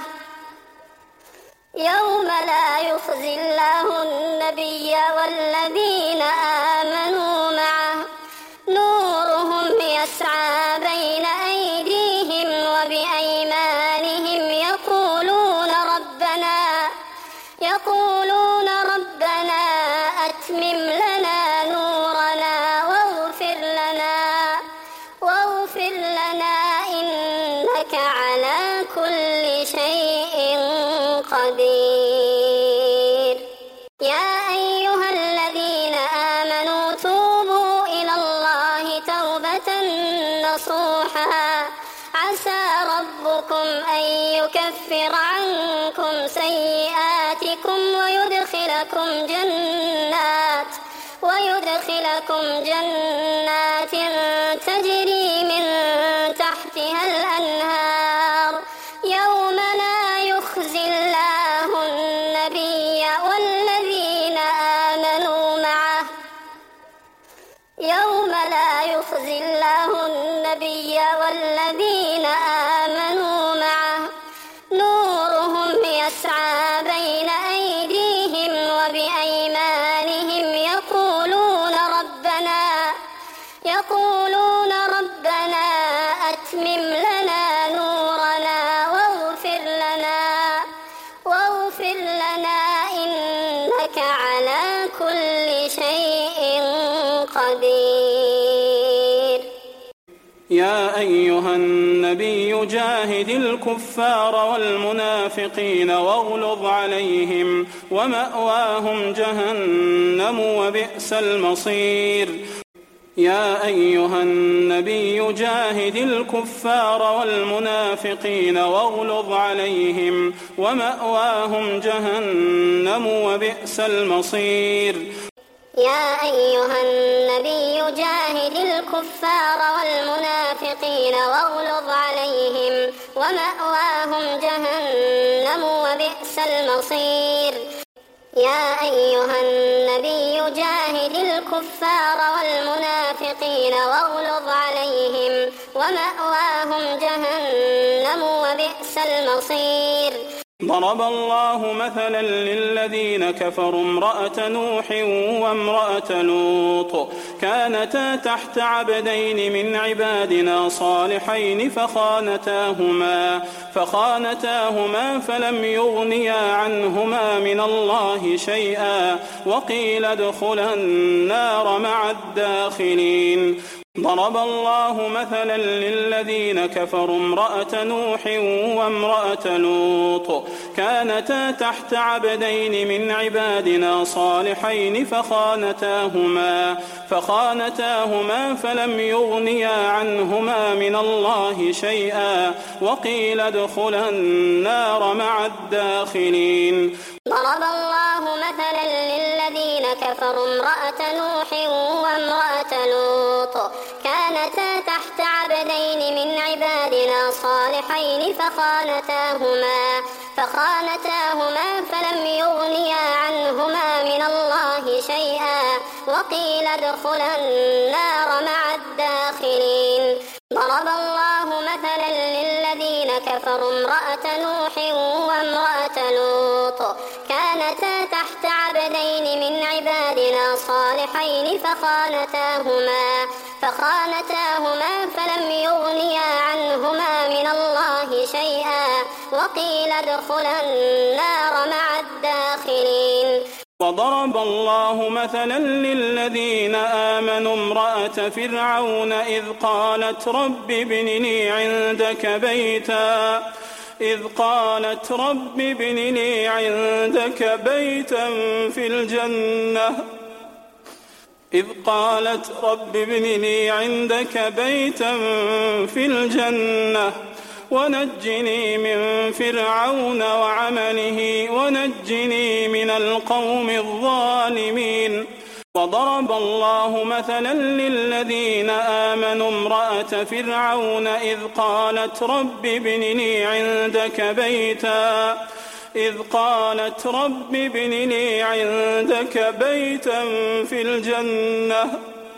يوم لا يخزي الله النبي والذين آمنوا معه نورهم يسعى بين أيديهم وبأيمانهم يقولون ربنا يقولون ربنا أتمم لنا نورنا واغفر لنا واغفر لنا إنك على كل شيء قدير. يا أيها الذين آمنوا توبوا إلى الله توبة نصوحا عسى ربكم أن يكفر عنكم سيئاتكم ويدخلكم جنات ويدخلكم جنات تجري من تحتها يخزي الله النبي والذين آمنوا معه نورهم يسعى بين أيديهم وبأيمانهم يقولون ربنا يقولون ربنا أتمم لنا نورنا واغفر لنا واغفر لنا إنك على كل شيء قدير. يا أيها النبي جاهد الكفار والمنافقين واغلظ عليهم ومأواهم جهنم وبئس المصير. يا أيها النبي جاهد الكفار والمنافقين واغلظ عليهم ومأواهم جهنم وبئس المصير. يا أيها النبي جاهد الكفار والمنافقين واغلظ عليهم ومأواهم جهنم وبئس المصير. يا أيها النبي جاهد الكفار والمنافقين واغلظ عليهم ومأواهم جهنم وبئس المصير. ضرب الله مثلا للذين كفروا امرأة نوح وامرأة لوط كانتا تحت عبدين من عبادنا صالحين فخانتاهما فخانتاهما فلم يغنيا عنهما من الله شيئا وقيل ادخلا النار مع الداخلين. ضرب الله مثلا للذين كفروا امرأة نوح وامرأة لوط كانتا تحت عبدين من عبادنا صالحين فخانتاهما فخانتاهما فلم يغنيا عنهما من الله شيئا وقيل ادخلا النار مع الداخلين. ضرب الله مثلا للذين كفروا امرأة نوح وامرأة لوط كانتا تحت عبدين من عبادنا صالحين فخانتاهما فخانتاهما فلم يغنيا عنهما من الله شيئا وقيل ادخلا النار مع الداخلين. ضرب الله مثلا للذين كفروا امرأة نوح وامرأة لوط كانتا تحت عبدين من عبادنا صالحين فخانتاهما فخانتاهما فلم يغنيا عنهما من الله شيئا وقيل ادخلا النار مع الداخلين. وضرب الله مثلا للذين آمنوا امرأة فرعون إذ قالت رب ابن لي عندك بيتا إذ قالت رب ابن لي عندك بيتا في الجنة إذ قالت رب ابن لي عندك بيتا في الجنة ونجني من فرعون وعمله ونجني من القوم الظالمين. وضرب الله مثلا للذين آمنوا امرأة فرعون إذ قالت رب ابن لي عندك بيتا إذ قالت رب ابن لي عندك بيتا في الجنة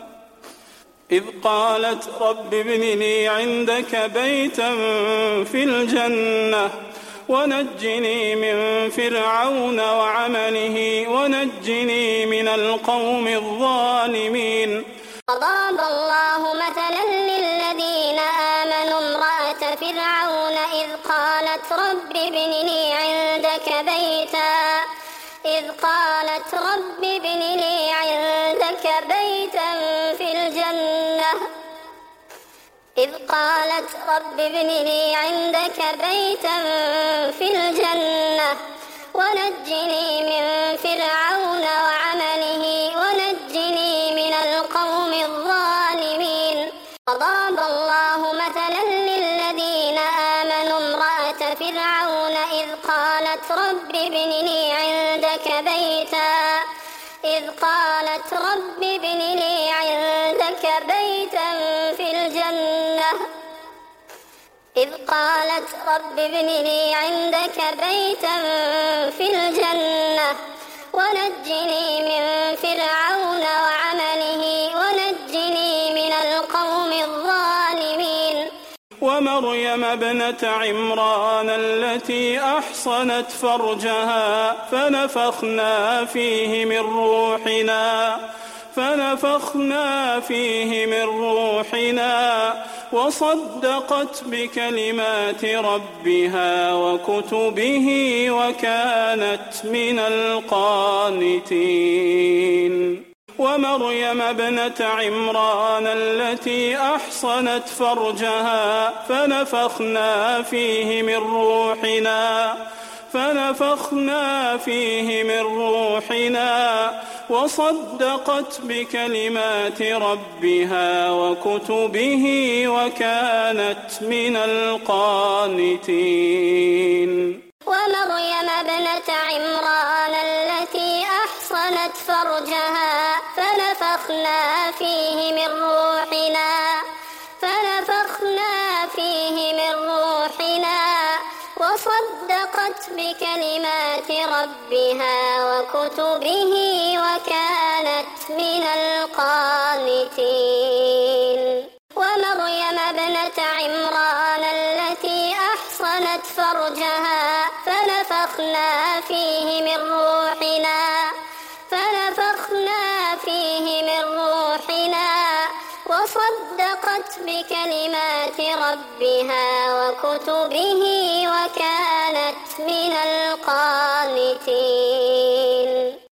إذ قالت رب ابن لي عندك بيتا في الجنة ونجني من فرعون وعمله ونجني من القوم الظالمين. وضرب الله مثلا للذين آمنوا امرأة فرعون إذ قالت رب ابن لي عندك بيتا إذ قالت رب ابن لي عندك بيتا في الجنة إذ قالت رب ابن لي عندك بيتا في الجنة ونجني من فرعون وعمله ونجني من القوم الظالمين. وضرب الله مثلا للذين آمنوا امرأة فرعون إذ قالت رب ابن لي عندك بيتا إذ قالت رب ابن لي عندك بيتا في الجنة إذ قالت رب ابن لي عندك بيتا في الجنة ونجني من فرعون وعمله ونجني من القوم ومريم ابنة عمران التي أحصنت فرجها فنفخنا فيه من روحنا فنفخنا فيه من روحنا وصدقت بكلمات ربها وكتبه وكانت من القانتين ومريم ابنة عمران التي أحصنت فرجها فنفخنا فيه من روحنا فنفخنا فيه من روحنا وصدقت بكلمات ربها وكتبه وكانت من القانتين ومريم ابنة عمران التي أحصنت فرجها فنفخنا فيه من روحنا فنفخنا فيه من روحنا وصدقت بكلمات ربها وكتبه وكانت من القانتين ومريم ابنة عمران التي أحصنت فرجها فنفخنا فيه من روحنا فنفخنا فيه من روحنا وصدقت بكلمات ربها وكتبه وكانت من القانتين